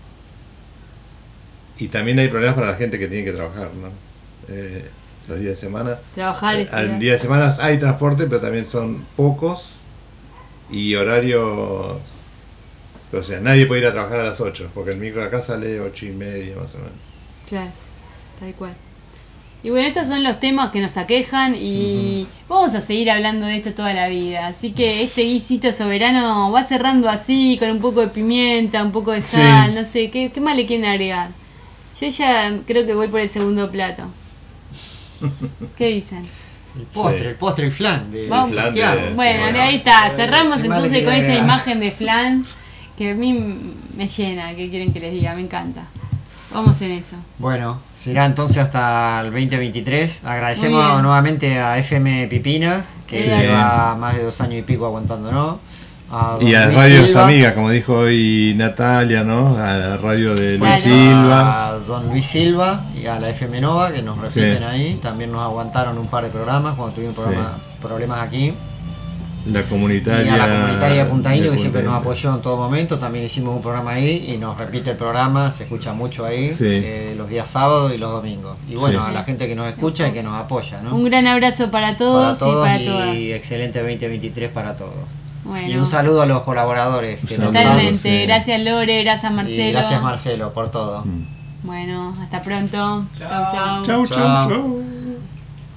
y también hay problemas para la gente que tiene que trabajar, ¿no? Eh, los días de semana. Trabajar, Eh, estudiar. Al día de semana hay transporte, pero también son pocos y horarios. O sea, nadie puede ir a trabajar a las ocho, porque el micro de acá sale ocho y media más o menos. Claro, tal cual. Y bueno, estos son los temas que nos aquejan y vamos a seguir hablando de esto toda la vida. Así que este guisito soberano va cerrando así, con un poco de pimienta, un poco de sal, Sí. no sé, ¿qué, qué más le quieren agregar? Yo ya creo que voy por el segundo plato. ¿Qué dicen? El postre, Sí. el postre y flan de Vamos. flan de- Santiago. Bueno, bueno. ahí está, cerramos ¿Qué más le entonces con quieren esa agregar? imagen de flan que a mí me llena, ¿qué quieren que les diga? Me encanta. Vamos en eso. Bueno, será entonces hasta el veinte veintitrés. Muy Agradecemos bien. nuevamente a F M Pipinas, que Sí. lleva más de dos años y pico aguantándonos. A Y don a Luis Radio Silva, Amiga, como dijo hoy Natalia, ¿no? A la radio de Luis Claro. Silva. A don Luis Silva y a la F M Nova, que nos repiten Sí. ahí. También nos aguantaron un par de programas cuando tuvimos Sí. programa- problemas aquí. La comunitaria. Y a la comunitaria de Punta Indio, de que siempre Punta nos Indio. apoyó en todo momento. También hicimos un programa ahí y nos repite el programa, se escucha mucho ahí, Sí. eh, los días sábados y los domingos. Y bueno, Sí. a la gente que nos escucha y que nos apoya, ¿no? Un gran abrazo para Para todos, todos y para y todas. excelente veinte veintitrés para todos. Bueno, Y un saludo a los colaboradores. Que nos totalmente. Sí. Gracias Lore, gracias Marcelo. Y gracias Marcelo por todo. Mm. Bueno, hasta pronto. Chau, chau. Chau, chau, Chao. chau.